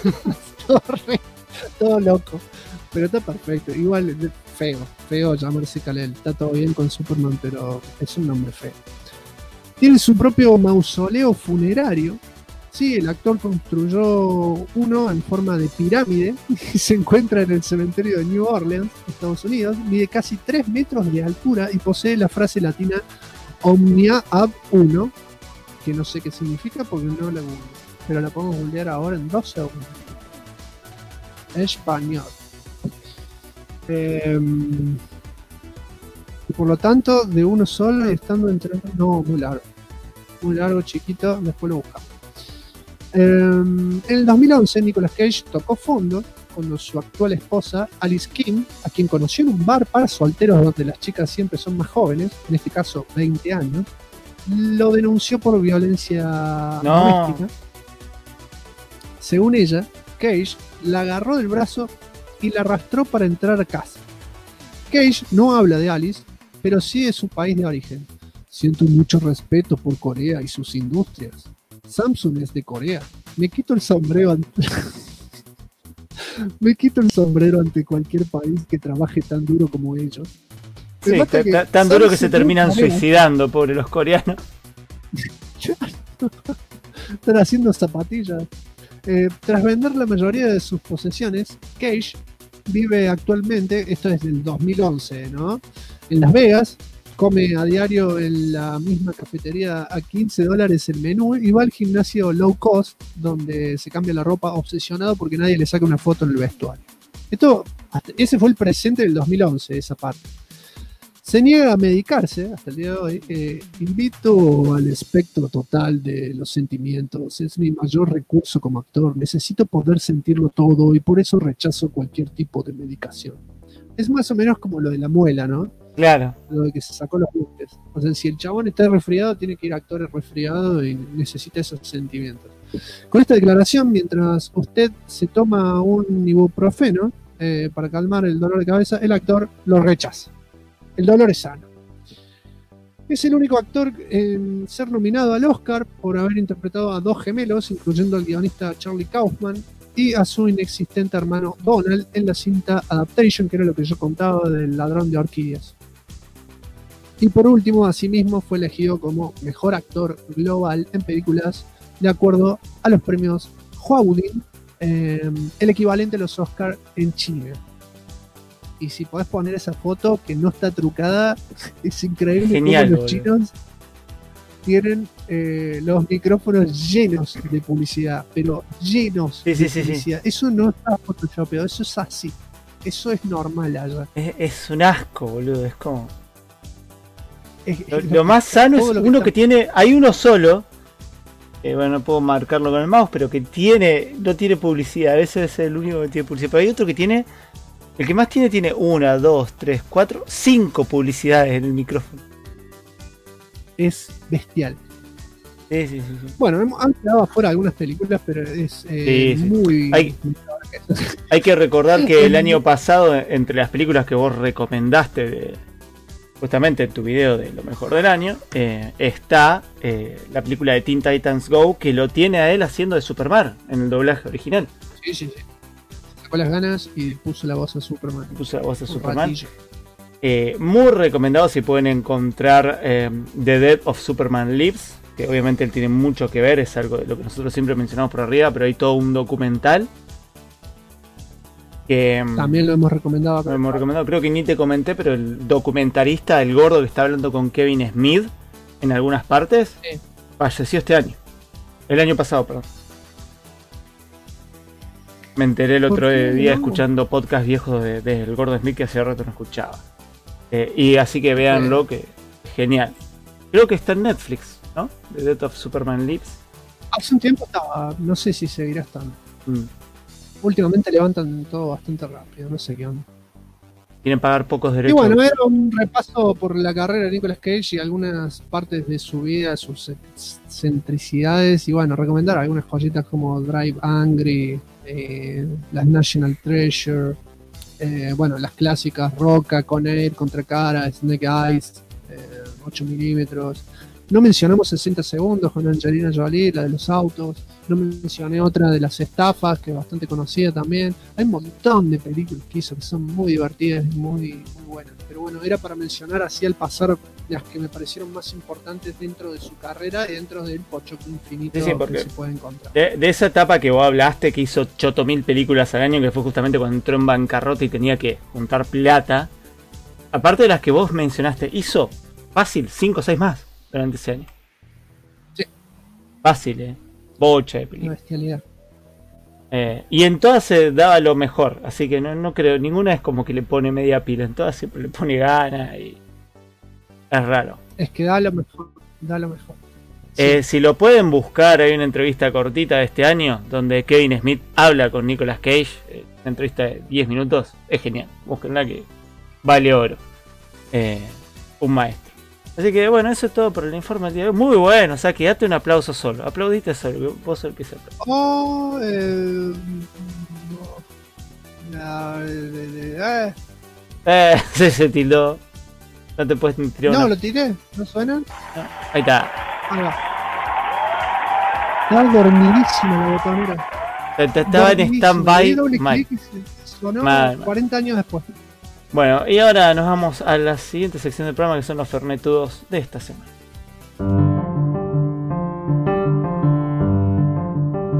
todo loco, pero está perfecto. Igual feo llamarse Kal-El. Está todo bien con Superman, pero es un nombre feo. Tiene su propio mausoleo funerario. Sí, el actor construyó uno en forma de pirámide y se encuentra en el cementerio de New Orleans, Estados Unidos. Mide casi 3 metros de altura y posee la frase latina Omnia Ab Uno, que no sé qué significa porque no la googleé, pero la podemos googlear ahora en 2 segundos. Español. Por lo tanto, de uno solo y estando entre... No, muy largo, chiquito, después lo buscamos. En el 2011, Nicolas Cage tocó fondo cuando su actual esposa, Alice Kim, a quien conoció en un bar para solteros donde las chicas siempre son más jóvenes, en este caso 20 años, lo denunció por violencia doméstica. Según ella, Cage la agarró del brazo y la arrastró para entrar a casa. Cage no habla de Alice, pero sí de su país de origen. Siento mucho respeto por Corea y sus industrias. Samsung es de Corea. Me quito el sombrero ante cualquier país que trabaje tan duro como ellos. Sí, tan duro que se terminan suicidando, pobre los coreanos. Están haciendo zapatillas. Tras vender la mayoría de sus posesiones, Cage vive actualmente, esto es del 2011, ¿no? en Las Vegas, come a diario en la misma cafetería a $15 el menú y va al gimnasio low cost donde se cambia la ropa obsesionado porque nadie le saca una foto en el vestuario. Ese fue el presente del 2011, esa parte. Se niega a medicarse hasta el día de hoy. Invito al espectro total de los sentimientos. Es mi mayor recurso como actor. Necesito poder sentirlo todo y por eso rechazo cualquier tipo de medicación. Es más o menos como lo de la muela, ¿no? Claro. Lo de que se sacó los dientes. O sea, si el chabón está resfriado, tiene que ir a actores resfriados y necesita esos sentimientos. Con esta declaración, mientras usted se toma un ibuprofeno para calmar el dolor de cabeza, el actor lo rechaza. El dolor es sano. Es el único actor en ser nominado al Oscar por haber interpretado a dos gemelos, incluyendo al guionista Charlie Kaufman y a su inexistente hermano Donald en la cinta Adaptation, que era lo que yo contaba del ladrón de orquídeas. Y por último, asimismo, fue elegido como mejor actor global en películas de acuerdo a los premios Huaulin, el equivalente a los Oscar en China. Y si podés poner esa foto que no está trucada, es increíble. Genial, cómo los chinos tienen los micrófonos llenos de publicidad, pero llenos de publicidad. Eso no está photoshopeado, eso es así. Eso es normal allá. Es un asco, boludo. Es como... Lo más sano es uno que tiene... Hay uno solo, bueno, no puedo marcarlo con el mouse, pero que no tiene publicidad. A veces es el único que tiene publicidad. Pero hay otro que tiene... El que más tiene 1, 2, 3, 4, 5 publicidades en el micrófono. Es bestial. Sí. Bueno, han quedado afuera algunas películas, pero es muy... Hay que recordar que el año pasado, entre las películas que vos recomendaste justamente en tu video de lo mejor del año, está la película de Teen Titans Go, que lo tiene a él haciendo de Superman en el doblaje original. Sí. Sacó las ganas y puso la voz a Superman. Muy recomendado si pueden encontrar The Death of Superman Lives, que obviamente él tiene mucho que ver, es algo de lo que nosotros siempre mencionamos por arriba, pero hay todo un documental que también lo hemos recomendado. Creo que ni te comenté, pero el documentarista, el gordo que está hablando con Kevin Smith en algunas partes, falleció el año pasado, perdón. Me enteré el otro día escuchando podcast viejos del gordo Smith que hace rato no escuchaba. Y así que véanlo, que es genial. Creo que está en Netflix, ¿no? The Death of Superman Lives. Hace un tiempo estaba, no sé si seguirá estando. Últimamente levantan todo bastante rápido, no sé qué onda. Quieren pagar pocos derechos. Y bueno, era un repaso por la carrera de Nicolas Cage y algunas partes de su vida, sus excentricidades. Y bueno, recomendar algunas joyitas como Drive Angry, las National Treasure, bueno, las clásicas Roca, Con Air, Contra Cara, Snake Eyes, 8 milímetros. No mencionamos 60 segundos con Angelina Jolie, la de los autos. No mencioné otra de las estafas, que es bastante conocida también. Hay un montón de películas que hizo que son muy divertidas y muy buenas. Pero bueno, era para mencionar así al pasar las que me parecieron más importantes dentro de su carrera y dentro del pochoclo infinito que se puede encontrar. De esa etapa que vos hablaste, que hizo 8.000 películas al año, que fue justamente cuando entró en bancarrota y tenía que juntar plata. Aparte de las que vos mencionaste, hizo fácil 5 o 6 más durante ese año. Sí. Fácil, bocha de películas. Una bestialidad. Y en todas se daba lo mejor, así que no creo, ninguna es como que le pone media pila, en todas siempre le pone ganas y es raro. Es que da lo mejor. Sí. Si lo pueden buscar, hay una entrevista cortita de este año donde Kevin Smith habla con Nicolas Cage, una entrevista de 10 minutos, es genial, búsquenla que vale oro. Un maestro. Así que bueno, eso es todo por el informe del día de hoy. Muy bueno, o sea, que date un aplauso solo. Aplaudiste solo, vos sos el que se se tildó. No te puedes tirar No, lo tiré, ¿no suena? No. Ahí está. Ahí va. Estaba dormidísimo la botonera. Estaba en stand-by. Sonó 40 años después. Bueno, y ahora nos vamos a la siguiente sección del programa, que son los fernetudos de esta semana.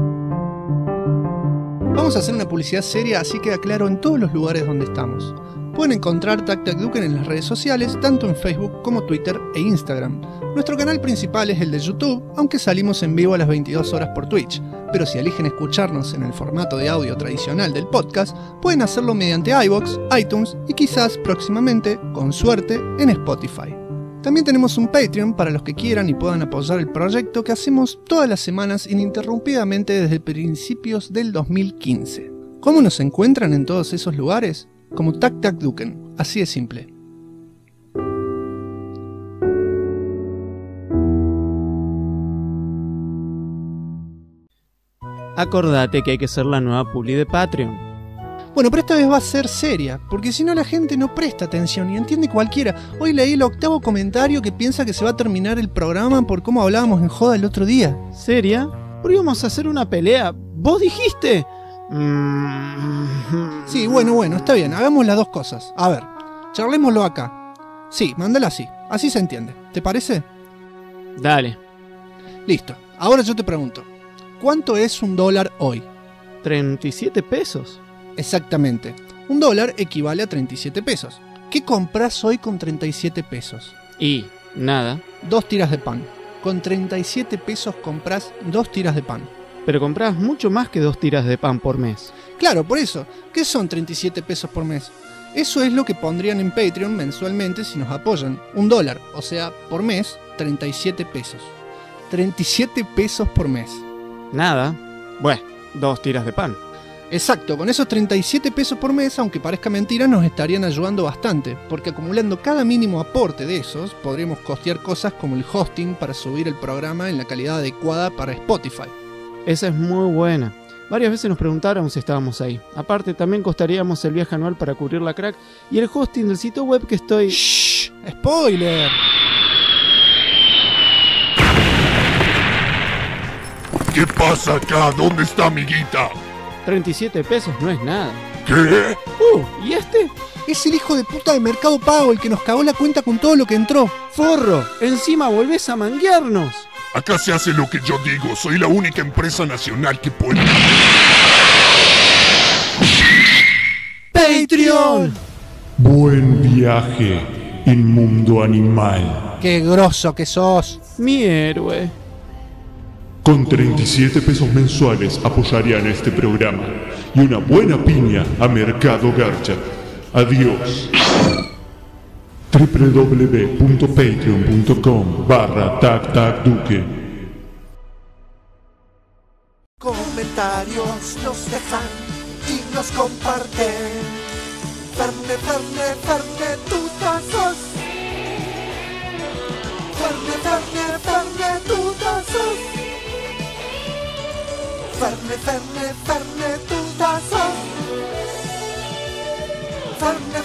Vamos a hacer una publicidad seria, así queda claro en todos los lugares donde estamos. Pueden encontrar Tac Tac Duken en las redes sociales, tanto en Facebook como Twitter e Instagram. Nuestro canal principal es el de YouTube, aunque salimos en vivo a las 22 horas por Twitch. Pero si eligen escucharnos en el formato de audio tradicional del podcast, pueden hacerlo mediante iVoox, iTunes y quizás próximamente, con suerte, en Spotify. También tenemos un Patreon para los que quieran y puedan apoyar el proyecto que hacemos todas las semanas ininterrumpidamente desde principios del 2015. ¿Cómo nos encuentran en todos esos lugares? Como Tac Tac Duken, así de simple. Acordate que hay que ser la nueva publi de Patreon. Bueno, pero esta vez va a ser seria, porque si no la gente no presta atención y entiende cualquiera. Hoy leí el 8º comentario que piensa que se va a terminar el programa por cómo hablábamos en joda el otro día. ¿Seria? ¿Por qué íbamos a hacer una pelea? ¿Vos dijiste? Sí, bueno, está bien, hagamos las dos cosas. A ver, charlémoslo acá. Sí, mándala así se entiende. ¿Te parece? Dale. Listo, ahora yo te pregunto, ¿cuánto es $1 hoy? 37 pesos. Exactamente, $1 equivale a 37 pesos. ¿Qué compras hoy con 37 pesos? Y nada. 2 tiras de pan. Con 37 pesos compras 2 tiras de pan. Pero compras mucho más que 2 tiras de pan por mes. Claro, por eso. ¿Qué son 37 pesos por mes? Eso es lo que pondrían en Patreon mensualmente si nos apoyan. $1, o sea, por mes, 37 pesos. 37 pesos por mes. Nada. Bueno, 2 tiras de pan. Exacto, con esos 37 pesos por mes, aunque parezca mentira, nos estarían ayudando bastante, porque acumulando cada mínimo aporte de esos, podríamos costear cosas como el hosting para subir el programa en la calidad adecuada para Spotify. Esa es muy buena. Varias veces nos preguntaron si estábamos ahí. Aparte, también costaríamos el viaje anual para cubrir la crack y el hosting del sitio web que estoy... ¡Shh! ¡Spoiler! ¿Qué pasa acá? ¿Dónde está mi guita? 37 pesos no es nada. ¿Qué? ¿Y este? Es el hijo de puta de Mercado Pago, el que nos cagó la cuenta con todo lo que entró. ¡Forro! ¡Encima volvés a manguearnos! Acá se hace lo que yo digo. Soy la única empresa nacional que puede... ¡Patreon! Buen viaje, inmundo animal. ¡Qué grosso que sos! Mi héroe. Con 37 pesos mensuales apoyarían este programa y una buena piña a Mercado Garcha. Adiós. www.patreon.com/tactacduque. Comentarios nos dejan y nos comparten. Ferne, tutazos. Ferne, tutazos. Ferne, tutazos. Ferne,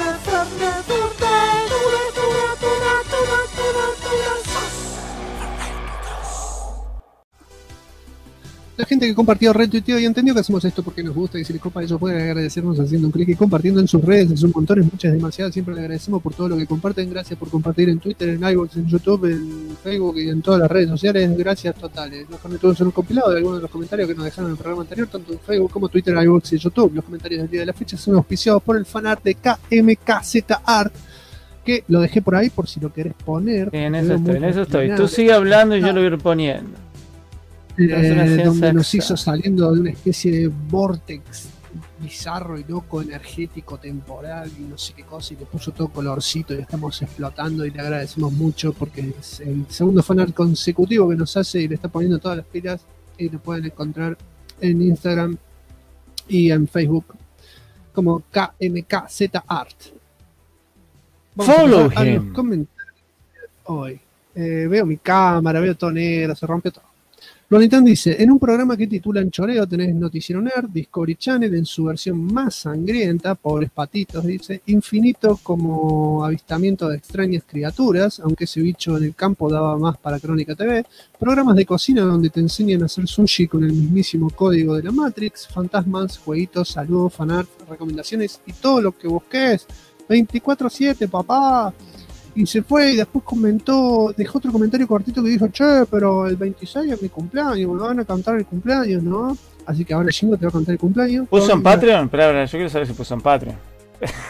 La gente que compartió, retuiteó y entendió que hacemos esto porque nos gusta y si les copa, ellos pueden agradecernos haciendo un clic y compartiendo en sus redes, son montones, muchas, demasiadas. Siempre les agradecemos por todo lo que comparten. Gracias por compartir en Twitter, en iVoox, en YouTube, en Facebook y en todas las redes sociales. Gracias totales. Los comentarios son un compilado de algunos de los comentarios que nos dejaron en el programa anterior, tanto en Facebook como Twitter, iVoox y YouTube. Los comentarios del día de la fecha son auspiciados por el fanart de KMKZArt, que lo dejé por ahí por si lo querés poner. En eso estoy. Tú sigue hablando y yo lo voy a ir poniendo. Donde nos hizo saliendo de una especie de vortex bizarro y loco, energético, temporal y no sé qué cosa, y le puso todo colorcito y estamos explotando y le agradecemos mucho porque es el segundo fanart consecutivo que nos hace y le está poniendo todas las pilas, y lo pueden encontrar en Instagram y en Facebook como KMKZArt. Follow a him. los comentarios hoy. Veo mi cámara, veo todo negro, se rompió todo. Lonitán dice, en un programa que titulan Choreo tenés Noticiero Nerd, Discovery Channel en su versión más sangrienta, pobres patitos, dice, infinito como avistamiento de extrañas criaturas, aunque ese bicho en el campo daba más para Crónica TV, programas de cocina donde te enseñan a hacer sushi con el mismísimo código de la Matrix, fantasmas, jueguitos, saludos, fanart, recomendaciones y todo lo que busques, 24/7, papá. Y se fue y después dejó otro comentario cortito que dijo, che, pero el 26 es mi cumpleaños, me van a cantar el cumpleaños, ¿no? Así que ahora Jingo te va a cantar el cumpleaños. ¿Puso en Patreon? Espera, yo quiero saber si puso en Patreon.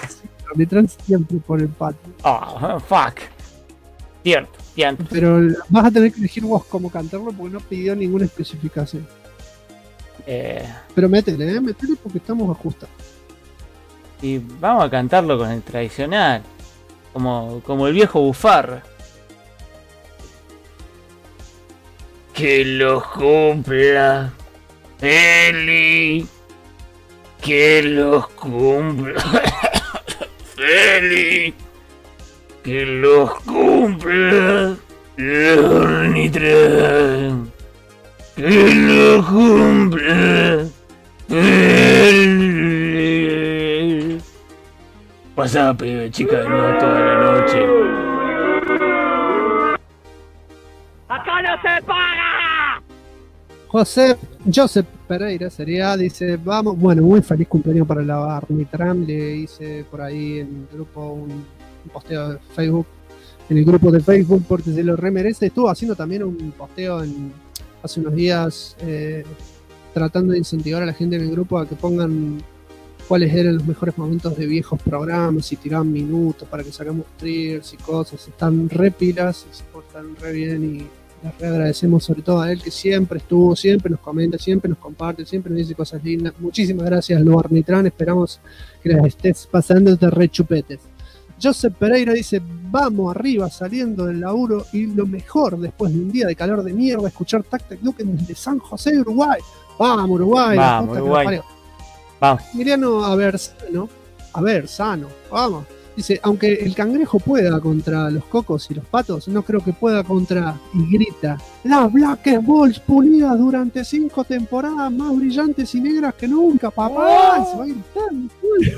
Armitran siempre pone empate. Fuck. Cierto. Pero vas a tener que elegir vos cómo cantarlo porque no pidió ninguna especificación. Pero métele porque estamos ajustados. Y vamos a cantarlo con el tradicional. Como el viejo bufarra. Que los cumpla Feli. Que los cumpla Feli. Que los cumpla Ornitran. Que los cumpla Feli. Pasá, pibe, chica, de nuevo toda la noche. ¡Acá no se paga! Joseph Pereira sería, dice, vamos, bueno, muy feliz cumpleaños para la Armitran. Le hice por ahí en el grupo un posteo de Facebook, en el grupo de Facebook, porque se lo remerece. Estuvo haciendo también un posteo hace unos días, tratando de incentivar a la gente en el grupo a que pongan cuáles eran los mejores momentos de viejos programas y tiraban minutos para que sacamos triggers y cosas. Están re pilas y se portan re bien y les re agradecemos sobre todo a él que siempre estuvo, siempre nos comenta, siempre nos comparte, siempre nos dice cosas lindas. Muchísimas gracias, Lo Armitran, esperamos que las estés pasando de re chupetes. Joseph Pereira dice, vamos arriba saliendo del laburo y lo mejor después de un día de calor de mierda, escuchar Tac Tac Duken desde San José, Uruguay. Vamos, Uruguay. Vamos, Uruguay. Vamos. Emiliano Aversano, vamos. Dice, aunque el cangrejo pueda contra los cocos y los patos, no creo que pueda contra, y grita, las Black Balls pulidas durante 5 temporadas más brillantes y negras que nunca, papá. Y se va gritando.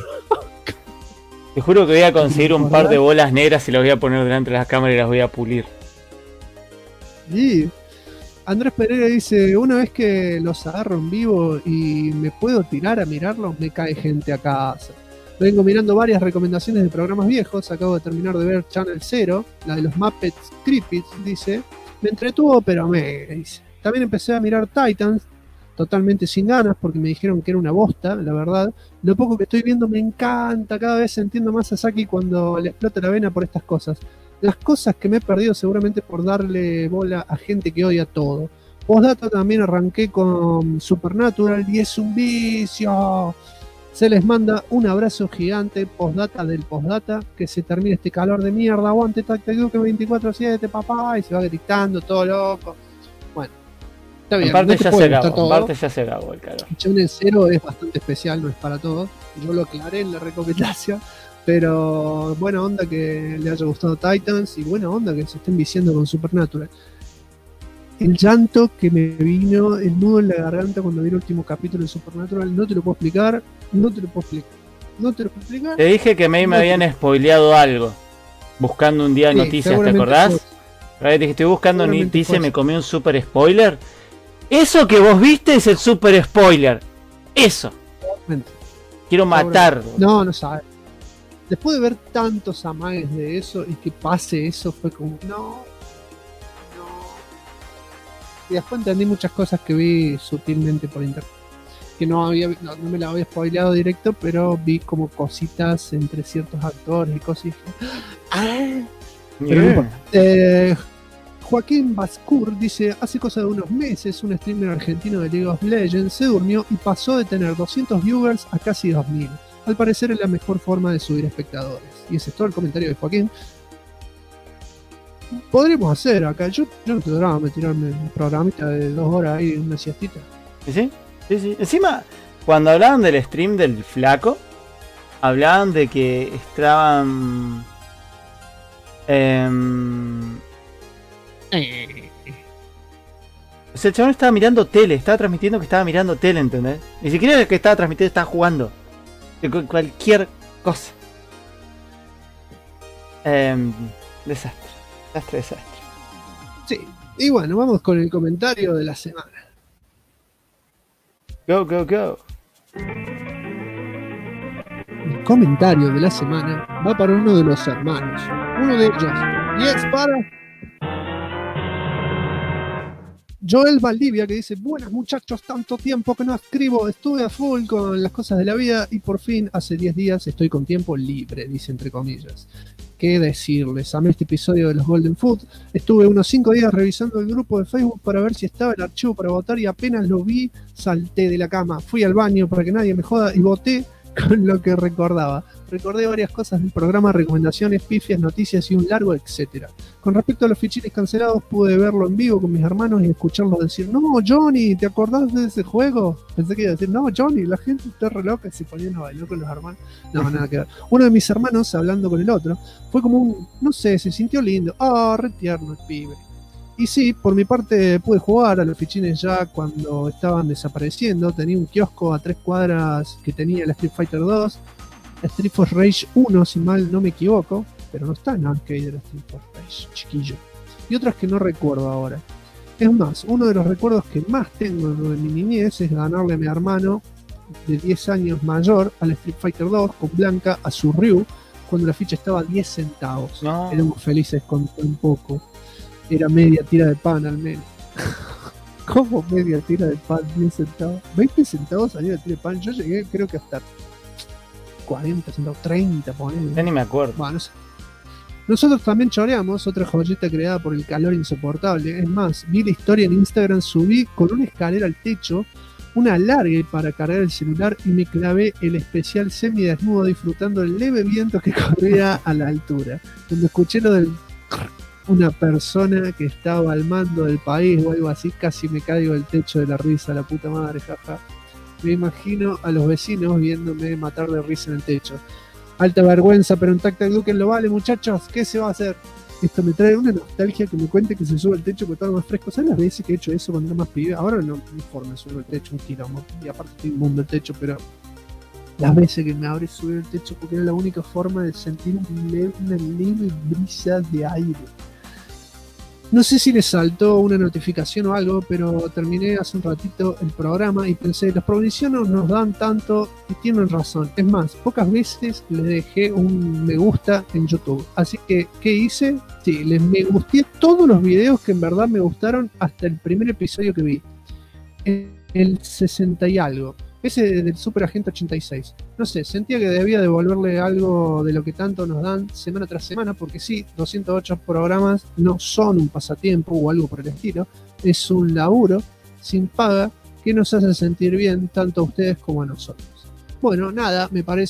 Te juro que voy a conseguir un par de bolas negras y las voy a poner delante de las cámaras y las voy a pulir. Sí. Andrés Pereira dice, una vez que los agarro en vivo y me puedo tirar a mirarlos, me cae gente a casa. Vengo mirando varias recomendaciones de programas viejos, acabo de terminar de ver Channel 0, la de los Muppets Creepy, dice, me entretuvo pero dice. También empecé a mirar Titans, totalmente sin ganas porque me dijeron que era una bosta, la verdad. Lo poco que estoy viendo me encanta, cada vez entiendo más a Saki cuando le explota la vena por estas cosas. Las cosas que me he perdido seguramente por darle bola a gente que odia todo. Postdata también arranqué con Supernatural y es un vicio. Se les manda un abrazo gigante, postdata del postdata, que se termine este calor de mierda, aguante Tac Tac Duken 24/7, papá, y se va gritando todo loco. Bueno, está bien. En parte, no ya se acabó el calor. Channel 0 es bastante especial, no es para todos. Yo lo aclaré en la recomendación. Pero buena onda que le haya gustado Titans y buena onda que se estén viciando con Supernatural. El llanto que me vino, el nudo en la garganta cuando vi el último capítulo de Supernatural, no te lo puedo explicar. Te dije que me habían spoileado algo. Buscando un día Sí, noticias, ¿te acordás? Te dije, estoy buscando noticias y me comí un super spoiler. Eso que vos viste es el super spoiler. Eso. Quiero matarlo. No sabes. Después de ver tantos amagues de eso y que pase eso, fue como, no. Y después entendí muchas cosas que vi sutilmente por internet. Que no me la había spoileado directo, pero vi como cositas entre ciertos actores y cosas. Y dije, pero no importa. Joaquín Bascur dice, hace cosa de unos meses un streamer argentino de League of Legends se durmió y pasó de tener 200 viewers a casi 2000. Al parecer es la mejor forma de subir espectadores. Y ese es todo el comentario de Joaquín. Podríamos hacer acá, yo no te duraba tirarme un programita de 2 horas ahí, una siestita. ¿Sí? Sí. Encima, cuando hablaban del stream del flaco, hablaban de que estaban... O sea, el chabón estaba mirando tele, estaba transmitiendo que estaba mirando tele, ¿entendés? Ni siquiera el que estaba transmitiendo estaba jugando. Cualquier cosa. Desastre. Sí, y bueno, vamos con el comentario de la semana. Go. El comentario de la semana va para uno de los hermanos. Uno de ellos. Y es para Joel Valdivia, que dice: buenas muchachos, tanto tiempo que no escribo, estuve a full con las cosas de la vida y por fin hace 10 días estoy con tiempo libre, dice entre comillas. ¿Qué decirles? Amé este episodio de los Golden Food. Estuve unos 5 días revisando el grupo de Facebook para ver si estaba el archivo para votar y apenas lo vi, salté de la cama. Fui al baño para que nadie me joda y voté con lo que recordaba. Recordé varias cosas del programa, recomendaciones, pifias, noticias y un largo etcétera. Con respecto a los fichines cancelados, pude verlo en vivo con mis hermanos y escucharlos decir: no, Johnny, ¿te acordás de ese juego? Pensé que iba a decir: no, Johnny, la gente está re loca y se ponían a bailar con los hermanos. No, nada que ver. Uno de mis hermanos, hablando con el otro, fue como un, no sé, se sintió lindo. Re tierno el pibe. Y sí, por mi parte pude jugar a los fichines ya cuando estaban desapareciendo. Tenía un kiosco a 3 cuadras que tenía el Street Fighter 2, Street Fighter Rage 1, si mal no me equivoco, pero no está en arcade el Street Fighter Rage, chiquillo. Y otras que no recuerdo ahora. Es más, uno de los recuerdos que más tengo de mi niñez es ganarle a mi hermano de 10 años mayor al Street Fighter 2 con Blanca a su Ryu cuando la ficha estaba a 10 centavos. No. Éramos felices con tan poco. Era media tira de pan al menos. ¿Cómo media tira de pan? 10 centavos. 20 centavos salía de tira de pan. Yo llegué creo que hasta 40 centavos, 30 ponele. Ya ni me acuerdo. Bueno, no sé. Nosotros también choreamos, otra joyeta creada por el calor insoportable. Es más, vi la historia en Instagram, subí con una escalera al techo, una alargue para cargar el celular y me clavé el especial semidesnudo disfrutando el leve viento que corría a la altura. Cuando escuché lo del una persona que estaba al mando del país o algo así, casi me caigo del techo de la risa, la puta madre, jaja. Me imagino a los vecinos viéndome matar de risa en el techo. Alta vergüenza, pero un Tactical Duken lo vale, muchachos. ¿Qué se va a hacer? Esto me trae una nostalgia que me cuente que se sube al techo porque está más fresco. ¿Sabes las veces que he hecho eso cuando era más pibe? Ahora no me forma subir al techo, un quilombo. Y aparte estoy inmundo el techo, pero las veces que me abre subir el techo porque era la única forma de sentir una leve brisa de aire. No sé si les saltó una notificación o algo, pero terminé hace un ratito el programa y pensé, los provincianos nos dan tanto y tienen razón. Es más, pocas veces les dejé un me gusta en YouTube. Así que, ¿qué hice? Sí, les me gusté todos los videos que en verdad me gustaron hasta el primer episodio que vi. El 60 y algo. Ese del Super Agente 86. No sé, sentía que debía devolverle algo de lo que tanto nos dan semana tras semana, porque sí, 208 programas no son un pasatiempo o algo por el estilo, es un laburo sin paga que nos hace sentir bien tanto a ustedes como a nosotros. Bueno, nada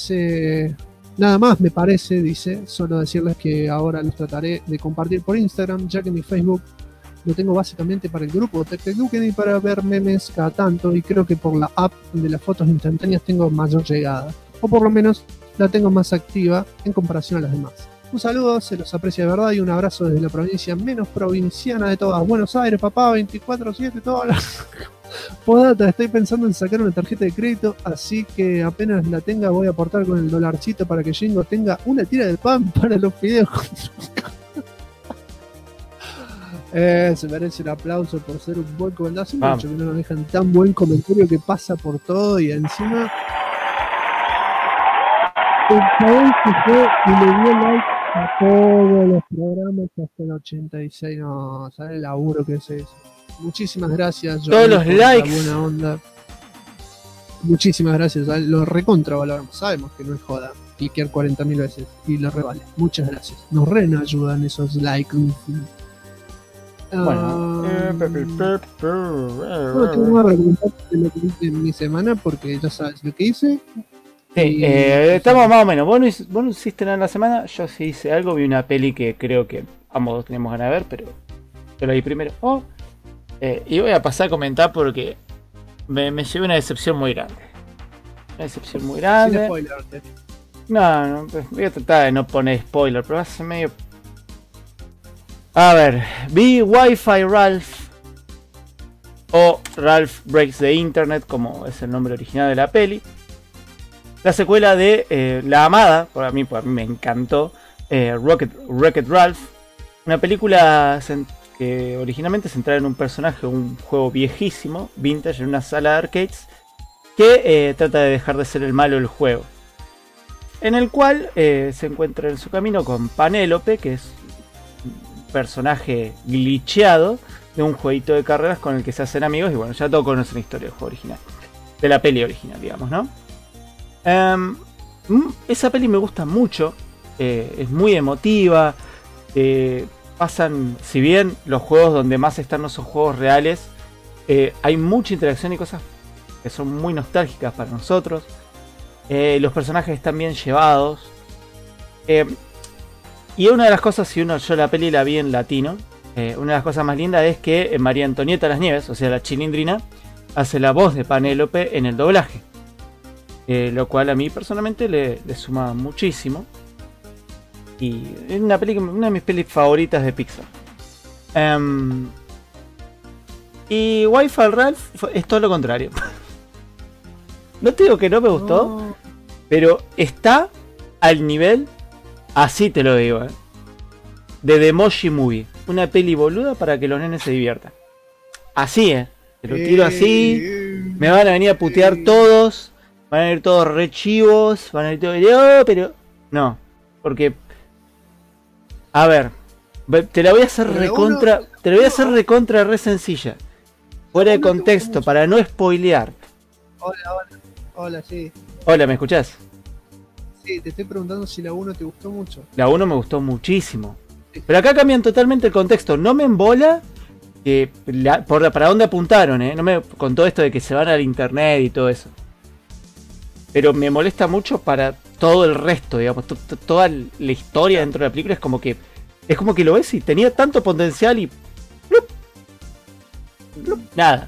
más me parece, dice, solo decirles que ahora los trataré de compartir por Instagram, ya que mi Facebook lo tengo básicamente para el grupo Tactical Duken y para ver memes cada tanto, y creo que por la app de las fotos instantáneas tengo mayor llegada, o por lo menos la tengo más activa en comparación a las demás. Un saludo, se los aprecia de verdad y un abrazo desde la provincia menos provinciana de todas, Buenos Aires, papá, 24/7, todas las... Podata, estoy pensando en sacar una tarjeta de crédito, así que apenas la tenga voy a aportar con el dolarcito para que Jingo tenga una tira de pan para los fideos. Se merece un aplauso por ser un buen comentario. Hace mucho que no nos dejan tan buen comentario que pasa por todo y encima el chabón que fue y le dio like a todos los programas hasta el 86. No, ¿sabes el laburo que es eso? Muchísimas gracias. Todos los likes. Buena onda. Muchísimas gracias. Lo recontravaloramos. Sabemos que no es joda. Cliquear 40.000 veces y lo revale. Muchas gracias. Nos ayudan esos likes. Bueno, tengo que preguntarte lo que hice en mi semana porque ya sabes lo que hice. Sí, estamos más o menos. Vos no hiciste nada en la semana, yo sí hice algo, vi una peli que creo que ambos dos tenemos ganas de ver, pero yo la vi primero. Y voy a pasar a comentar porque me llevé una decepción muy grande. Una decepción muy grande. Sin spoiler. No, voy a tratar de no poner spoiler, pero hace medio... A ver, vi Wi-Fi Ralph o Ralph Breaks the Internet, como es el nombre original de la peli. La secuela de la amada, por mí me encantó, Wreck-It Ralph. Una película que originalmente se centraba en un personaje, un juego viejísimo, vintage, en una sala de arcades, que trata de dejar de ser el malo del juego. En el cual se encuentra en su camino con Panélope, que es personaje glitcheado de un jueguito de carreras con el que se hacen amigos y bueno, ya todos conocen la historia del juego original, de la peli original, digamos, ¿no? Esa peli me gusta mucho, es muy emotiva, pasan, si bien los juegos donde más están no son juegos reales, hay mucha interacción y cosas que son muy nostálgicas para nosotros. Los personajes están bien llevados. Y una de las cosas, si yo la peli la vi en latino, una de las cosas más lindas es que María Antonieta Las Nieves, o sea la Chilindrina, hace la voz de Penélope en el doblaje. Lo cual a mí personalmente le suma muchísimo. Y es una de mis pelis favoritas de Pixar. Y Wi-Fi Ralph es todo lo contrario. No te digo que no me gustó, pero está al nivel, así te lo digo, de The Emoji Movie. Una peli boluda para que los nenes se diviertan. Así, te lo tiro así. Me van a venir a putear todos. Van a ir todos re chivos. Van a ir todos, pero no. Porque, a ver, te la voy a hacer recontra. Te la voy a hacer recontra re sencilla. Fuera de contexto, para no spoilear. Hola, sí. Hola, ¿me escuchás? Sí, te estoy preguntando si la 1 te gustó mucho. La 1 me gustó muchísimo. Pero acá cambian totalmente el contexto. No me embola que para dónde apuntaron, con todo esto de que se van al internet y todo eso. Pero me molesta mucho para todo el resto, digamos. Toda la historia dentro de la película es como que lo ves y tenía tanto potencial y nada.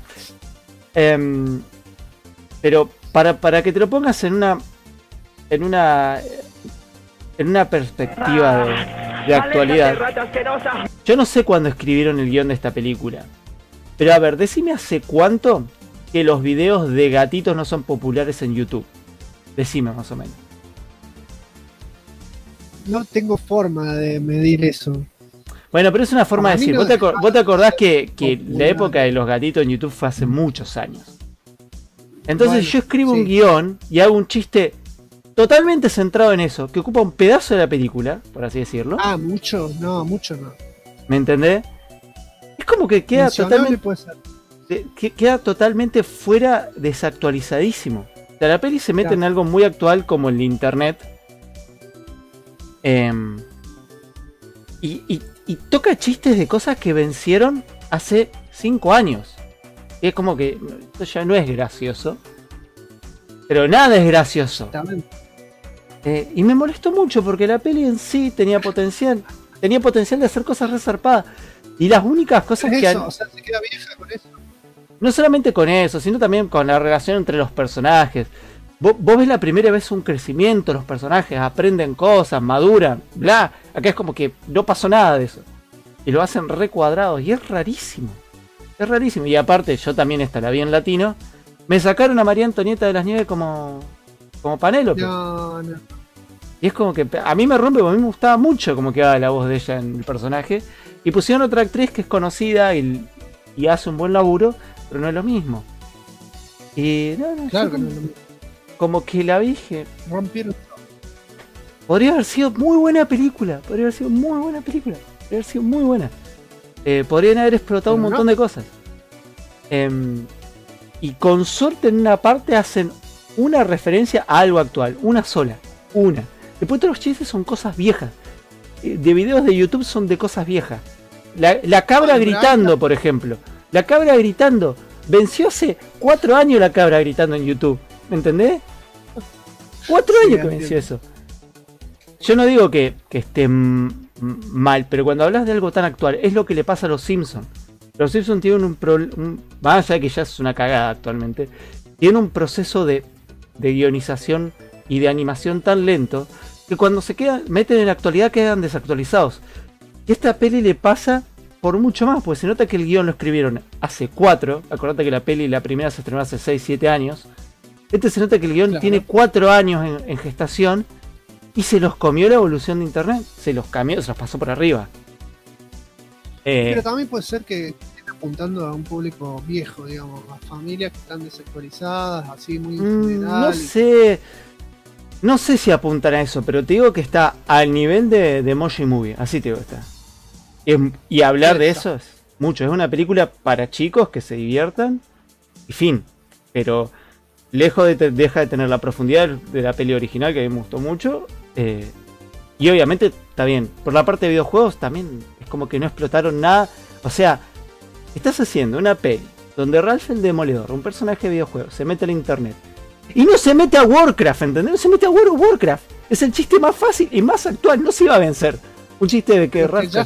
Pero para que te lo pongas en una perspectiva de actualidad. Yo no sé cuándo escribieron el guión de esta película. Pero a ver, decime hace cuánto que los videos de gatitos no son populares en YouTube. Decime más o menos. No tengo forma de medir eso. Bueno, pero es una forma de decir. ¿Vos te acordás que la época de los gatitos en YouTube fue hace muchos años? Entonces yo escribo un guión y hago un chiste totalmente centrado en eso, que ocupa un pedazo de la película, por así decirlo. Mucho no. ¿Me entendés? Es como que queda totalmente, queda totalmente fuera, desactualizadísimo. O sea, la peli se mete en algo muy actual como el internet. Y toca chistes de cosas que vencieron hace 5 años. Y es como que esto ya no es gracioso. Pero nada es gracioso. Y me molestó mucho porque la peli en sí tenía potencial. Tenía potencial de hacer cosas resarpadas. Y las únicas cosas que o sea, se queda vieja con eso. No solamente con eso, sino también con la relación entre los personajes. Vos ves la primera vez un crecimiento, los personajes aprenden cosas, maduran, bla. Acá es como que no pasó nada de eso. Y lo hacen recuadrados y es rarísimo. Es rarísimo. Y aparte, yo también esta la vi en latino. Me sacaron a María Antonieta de las Nieves como Penélope. No. Y es como que a mí me rompe, porque a mí me gustaba mucho como quedaba la voz de ella en el personaje. Y pusieron otra actriz que es conocida y hace un buen laburo, pero no es lo mismo. Y claro que no es lo mismo. Como que la dije. Rompieron. Podría haber sido muy buena película. Podría haber sido muy buena. Podrían haber explotado un montón de cosas. Y con suerte en una parte hacen una referencia a algo actual. Una sola. Después todos los chistes son cosas viejas. De videos de YouTube son de cosas viejas. La cabra gritando, por ejemplo. La cabra gritando. Venció hace 4 años la cabra gritando en YouTube. ¿Me entendés? 4 años que venció eso. Yo no digo que esté mal, pero cuando hablas de algo tan actual, es lo que le pasa a los Simpsons. Los Simpsons tienen un problema, más allá de que ya es una cagada actualmente, tienen un proceso de guionización y de animación tan lento que cuando se meten en la actualidad quedan desactualizados. Y esta peli le pasa por mucho más, porque se nota que el guión lo escribieron hace 4, acordate que la primera se estrenó hace 6-7 años. Se nota que el guión tiene 4 años en gestación y se los comió la evolución de internet, se los pasó por arriba. Pero también puede ser que estén apuntando a un público viejo, digamos, a familias que están desactualizadas, así muy en general. No sé si apuntan a eso, pero te digo que está al nivel de Emoji Movie, así te digo que está. Y hablar de eso es mucho. Es una película para chicos que se diviertan y fin. Pero lejos deja de tener la profundidad de la peli original, que a mí me gustó mucho. Y obviamente está bien. Por la parte de videojuegos también es como que no explotaron nada. O sea, estás haciendo una peli donde Ralph el Demoledor, un personaje de videojuegos, se mete al internet. Y no se mete a Warcraft, ¿entendés? No se mete a World of Warcraft. Es el chiste más fácil y más actual. No se iba a vencer. Un chiste de que Ralph...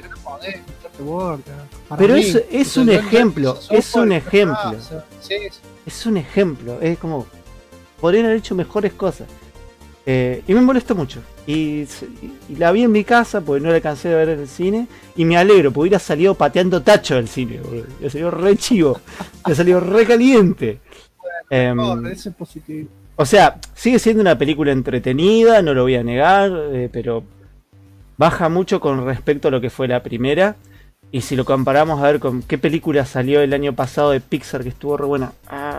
Pero es un ejemplo. Es un ejemplo. Es un ejemplo. Es como... podrían haber hecho mejores cosas. Y me molestó mucho. Y la vi en mi casa porque no la alcancé de ver en el cine. Y me alegro, porque hubiera salido pateando tacho del cine. Ya salió re chivo. Ya salió re caliente. Eso es positivo. O sea, sigue siendo una película entretenida, no lo voy a negar. Pero baja mucho con respecto a lo que fue la primera. Y si lo comparamos a ver con qué película salió el año pasado de Pixar que estuvo re buena.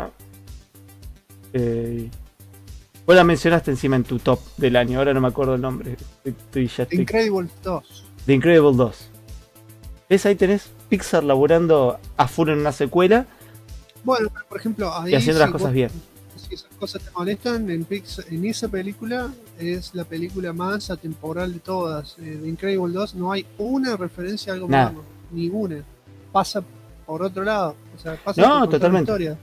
Vos la mencionaste encima en tu top del año, ahora no me acuerdo el nombre. The Incredibles 2. The Incredibles 2. ¿Ves? Ahí tenés Pixar laburando a full en una secuela. Bueno, por ejemplo, ahí y haciendo las cosas bien. Si esas cosas te molestan, en esa película es la película más atemporal de todas. The Incredibles 2 no hay una referencia a algo moderno, ninguna. Pasa por otro lado, o sea, pasa por totalmente. la historia.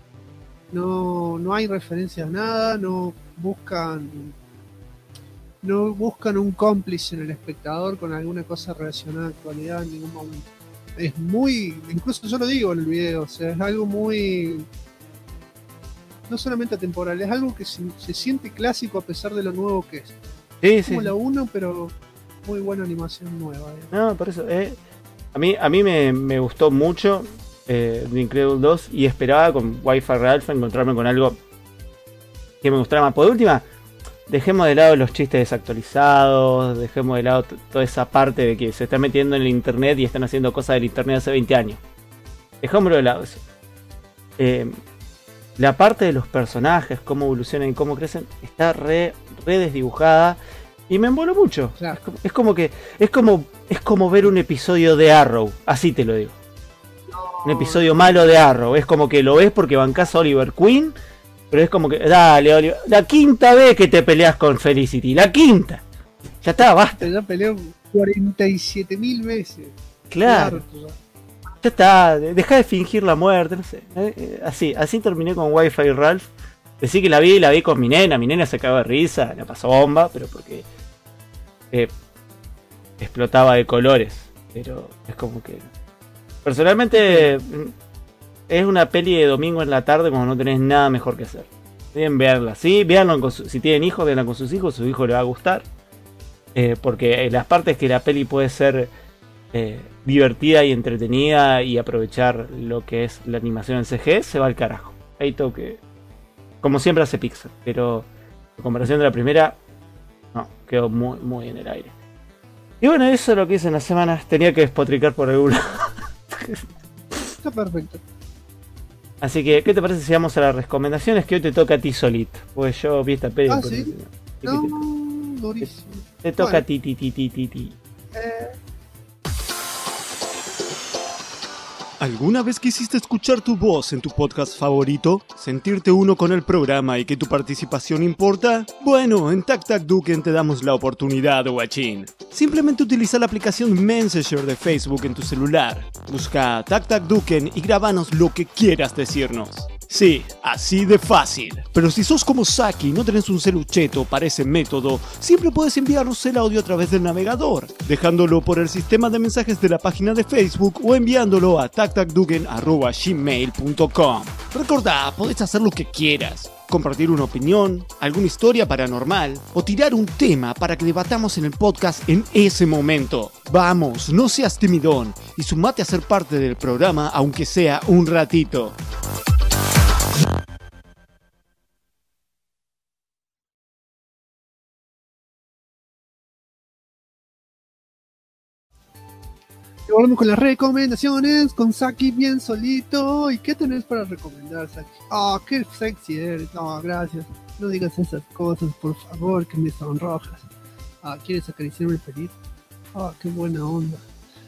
No hay referencias a nada, no buscan un cómplice en el espectador con alguna cosa relacionada a la actualidad en ningún momento. Es muy, incluso yo lo digo en el video, o sea, es algo muy, no solamente atemporal, es algo que se siente clásico a pesar de lo nuevo que es. Es como la 1, pero muy buena animación nueva. No, por eso, a mí me gustó mucho The Incredibles 2 y esperaba con Wi-Fi Ralph encontrarme con algo que me gustara más. Por última, dejemos de lado los chistes desactualizados, dejemos de lado toda esa parte de que se está metiendo en el internet y están haciendo cosas del internet hace 20 años. Dejémoslo de lado eso. La parte de los personajes, cómo evolucionan y cómo crecen, está re desdibujada y me emboló mucho. Claro. Es como ver un episodio de Arrow, así te lo digo. Un episodio malo de Arrow, es como que lo ves porque bancás a Oliver Queen, pero es como que, dale Oliver, la quinta vez que te peleas con Felicity, la quinta. Ya está, basta. Ya peleó 47.000 veces. Claro. Ya está, deja de fingir la muerte, no sé. Así terminé con Wi-Fi Ralph. Decí que la vi con mi nena se cagó de risa, la pasó bomba, pero porque explotaba de colores. Pero es como que... Personalmente es una peli de domingo en la tarde cuando no tenés nada mejor que hacer. Bien verla, sí, véanlo si tienen hijos, véanla con sus hijos les va a gustar. Porque las partes que la peli puede ser divertida y entretenida y aprovechar lo que es la animación en CG, se va al carajo. Ahí tengo que... Como siempre hace Pixar, pero en comparación de la primera, no, quedó muy en el aire. Y bueno, eso es lo que hice en la semana. Tenía que despotricar por algún lado. Está perfecto. Así que, ¿qué te parece si vamos a las recomendaciones? Que hoy te toca a ti solito. Pues yo vi esta peli. ¿Sí? No, durísimo. Te toca a ti. ¿Alguna vez quisiste escuchar tu voz en tu podcast favorito? ¿Sentirte uno con el programa y que tu participación importa? Bueno, en Tac Tac Duken te damos la oportunidad, guachín. Simplemente utiliza la aplicación Messenger de Facebook en tu celular. Busca Tac Tac Duken y grábanos lo que quieras decirnos. Sí, así de fácil. Pero si sos como Saki y no tenés un celucheto para ese método, siempre puedes enviarnos el audio a través del navegador, dejándolo por el sistema de mensajes de la página de Facebook o enviándolo a tactacduken@gmail.com. Recordá, podés hacer lo que quieras. Compartir una opinión, alguna historia paranormal o tirar un tema para que debatamos en el podcast en ese momento. Vamos, no seas timidón y sumate a ser parte del programa aunque sea un ratito. Y volvemos con las recomendaciones, con Saki bien solito. ¿Y qué tenés para recomendar, Saki? Qué sexy eres. No, gracias. No digas esas cosas, por favor, que me sonrojas. ¿Quieres acariciarme el pelito? Qué buena onda.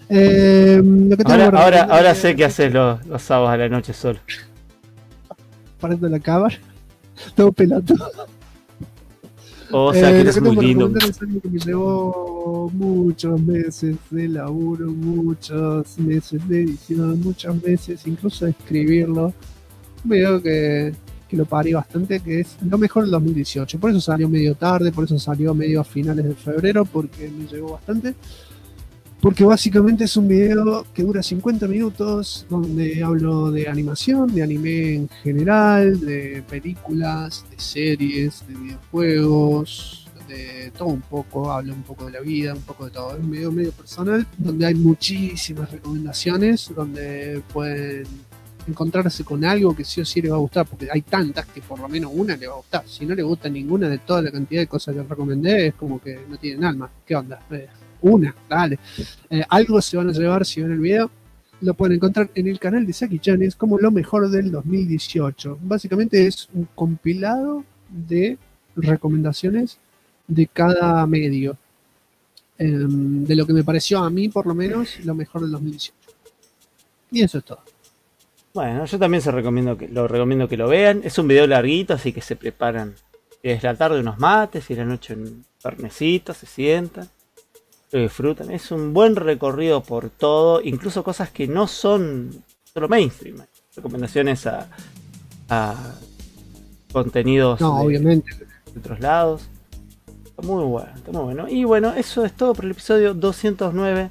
Lo que tengo que recomendar Ahora es- sé que haces los sábados a la noche solo. Parando la cámara, todo pelotudo. O sea, que lo eres que muy tengo que lindo. recomendar es algo que me llevó muchos meses de laburo, muchos meses de edición, muchos meses incluso de escribirlo. Veo que lo parí bastante, que es lo mejor del 2018. Por eso salió medio tarde, por eso salió medio a finales de febrero, porque me llegó bastante. Porque básicamente es un video que dura 50 minutos, donde hablo de animación, de anime en general, de películas, de series, de videojuegos, de todo un poco, hablo un poco de la vida, un poco de todo. Es un video medio personal, donde hay muchísimas recomendaciones, donde pueden encontrarse con algo que sí o sí les va a gustar, porque hay tantas que por lo menos una le va a gustar. Si no le gusta ninguna de toda la cantidad de cosas que recomendé, es como que no tienen alma. ¿Qué onda? Una, dale. Algo se van a llevar si ven el video. Lo pueden encontrar en el canal de Saki-chan, es como lo mejor del 2018. Básicamente es un compilado de recomendaciones de cada medio. De lo que me pareció a mí, por lo menos, lo mejor del 2018. Y eso es todo. Bueno, yo también lo recomiendo que lo vean. Es un video larguito, así que se preparan. Es la tarde unos mates y la noche un carnecito, se sientan, lo disfrutan. Es un buen recorrido por todo, incluso cosas que no son solo mainstream. Recomendaciones a contenidos obviamente. de otros lados. Está muy bueno, está muy bueno. Y bueno, eso es todo por el episodio 209.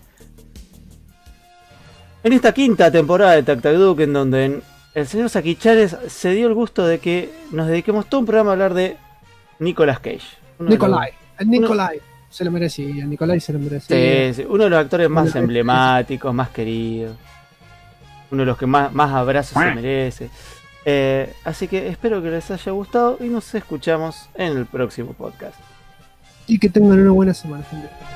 En esta quinta temporada de Tac Tac Duke, en donde el señor Saki-chan se dio el gusto de que nos dediquemos todo un programa a hablar de Nicolas Cage. Nicolai se lo merecía, Nicolai se lo merecía. Sí, uno de los actores más emblemáticos, más queridos. Uno de los que más abrazos se merece. Así que espero que les haya gustado y nos escuchamos en el próximo podcast. Y que tengan una buena semana, gente.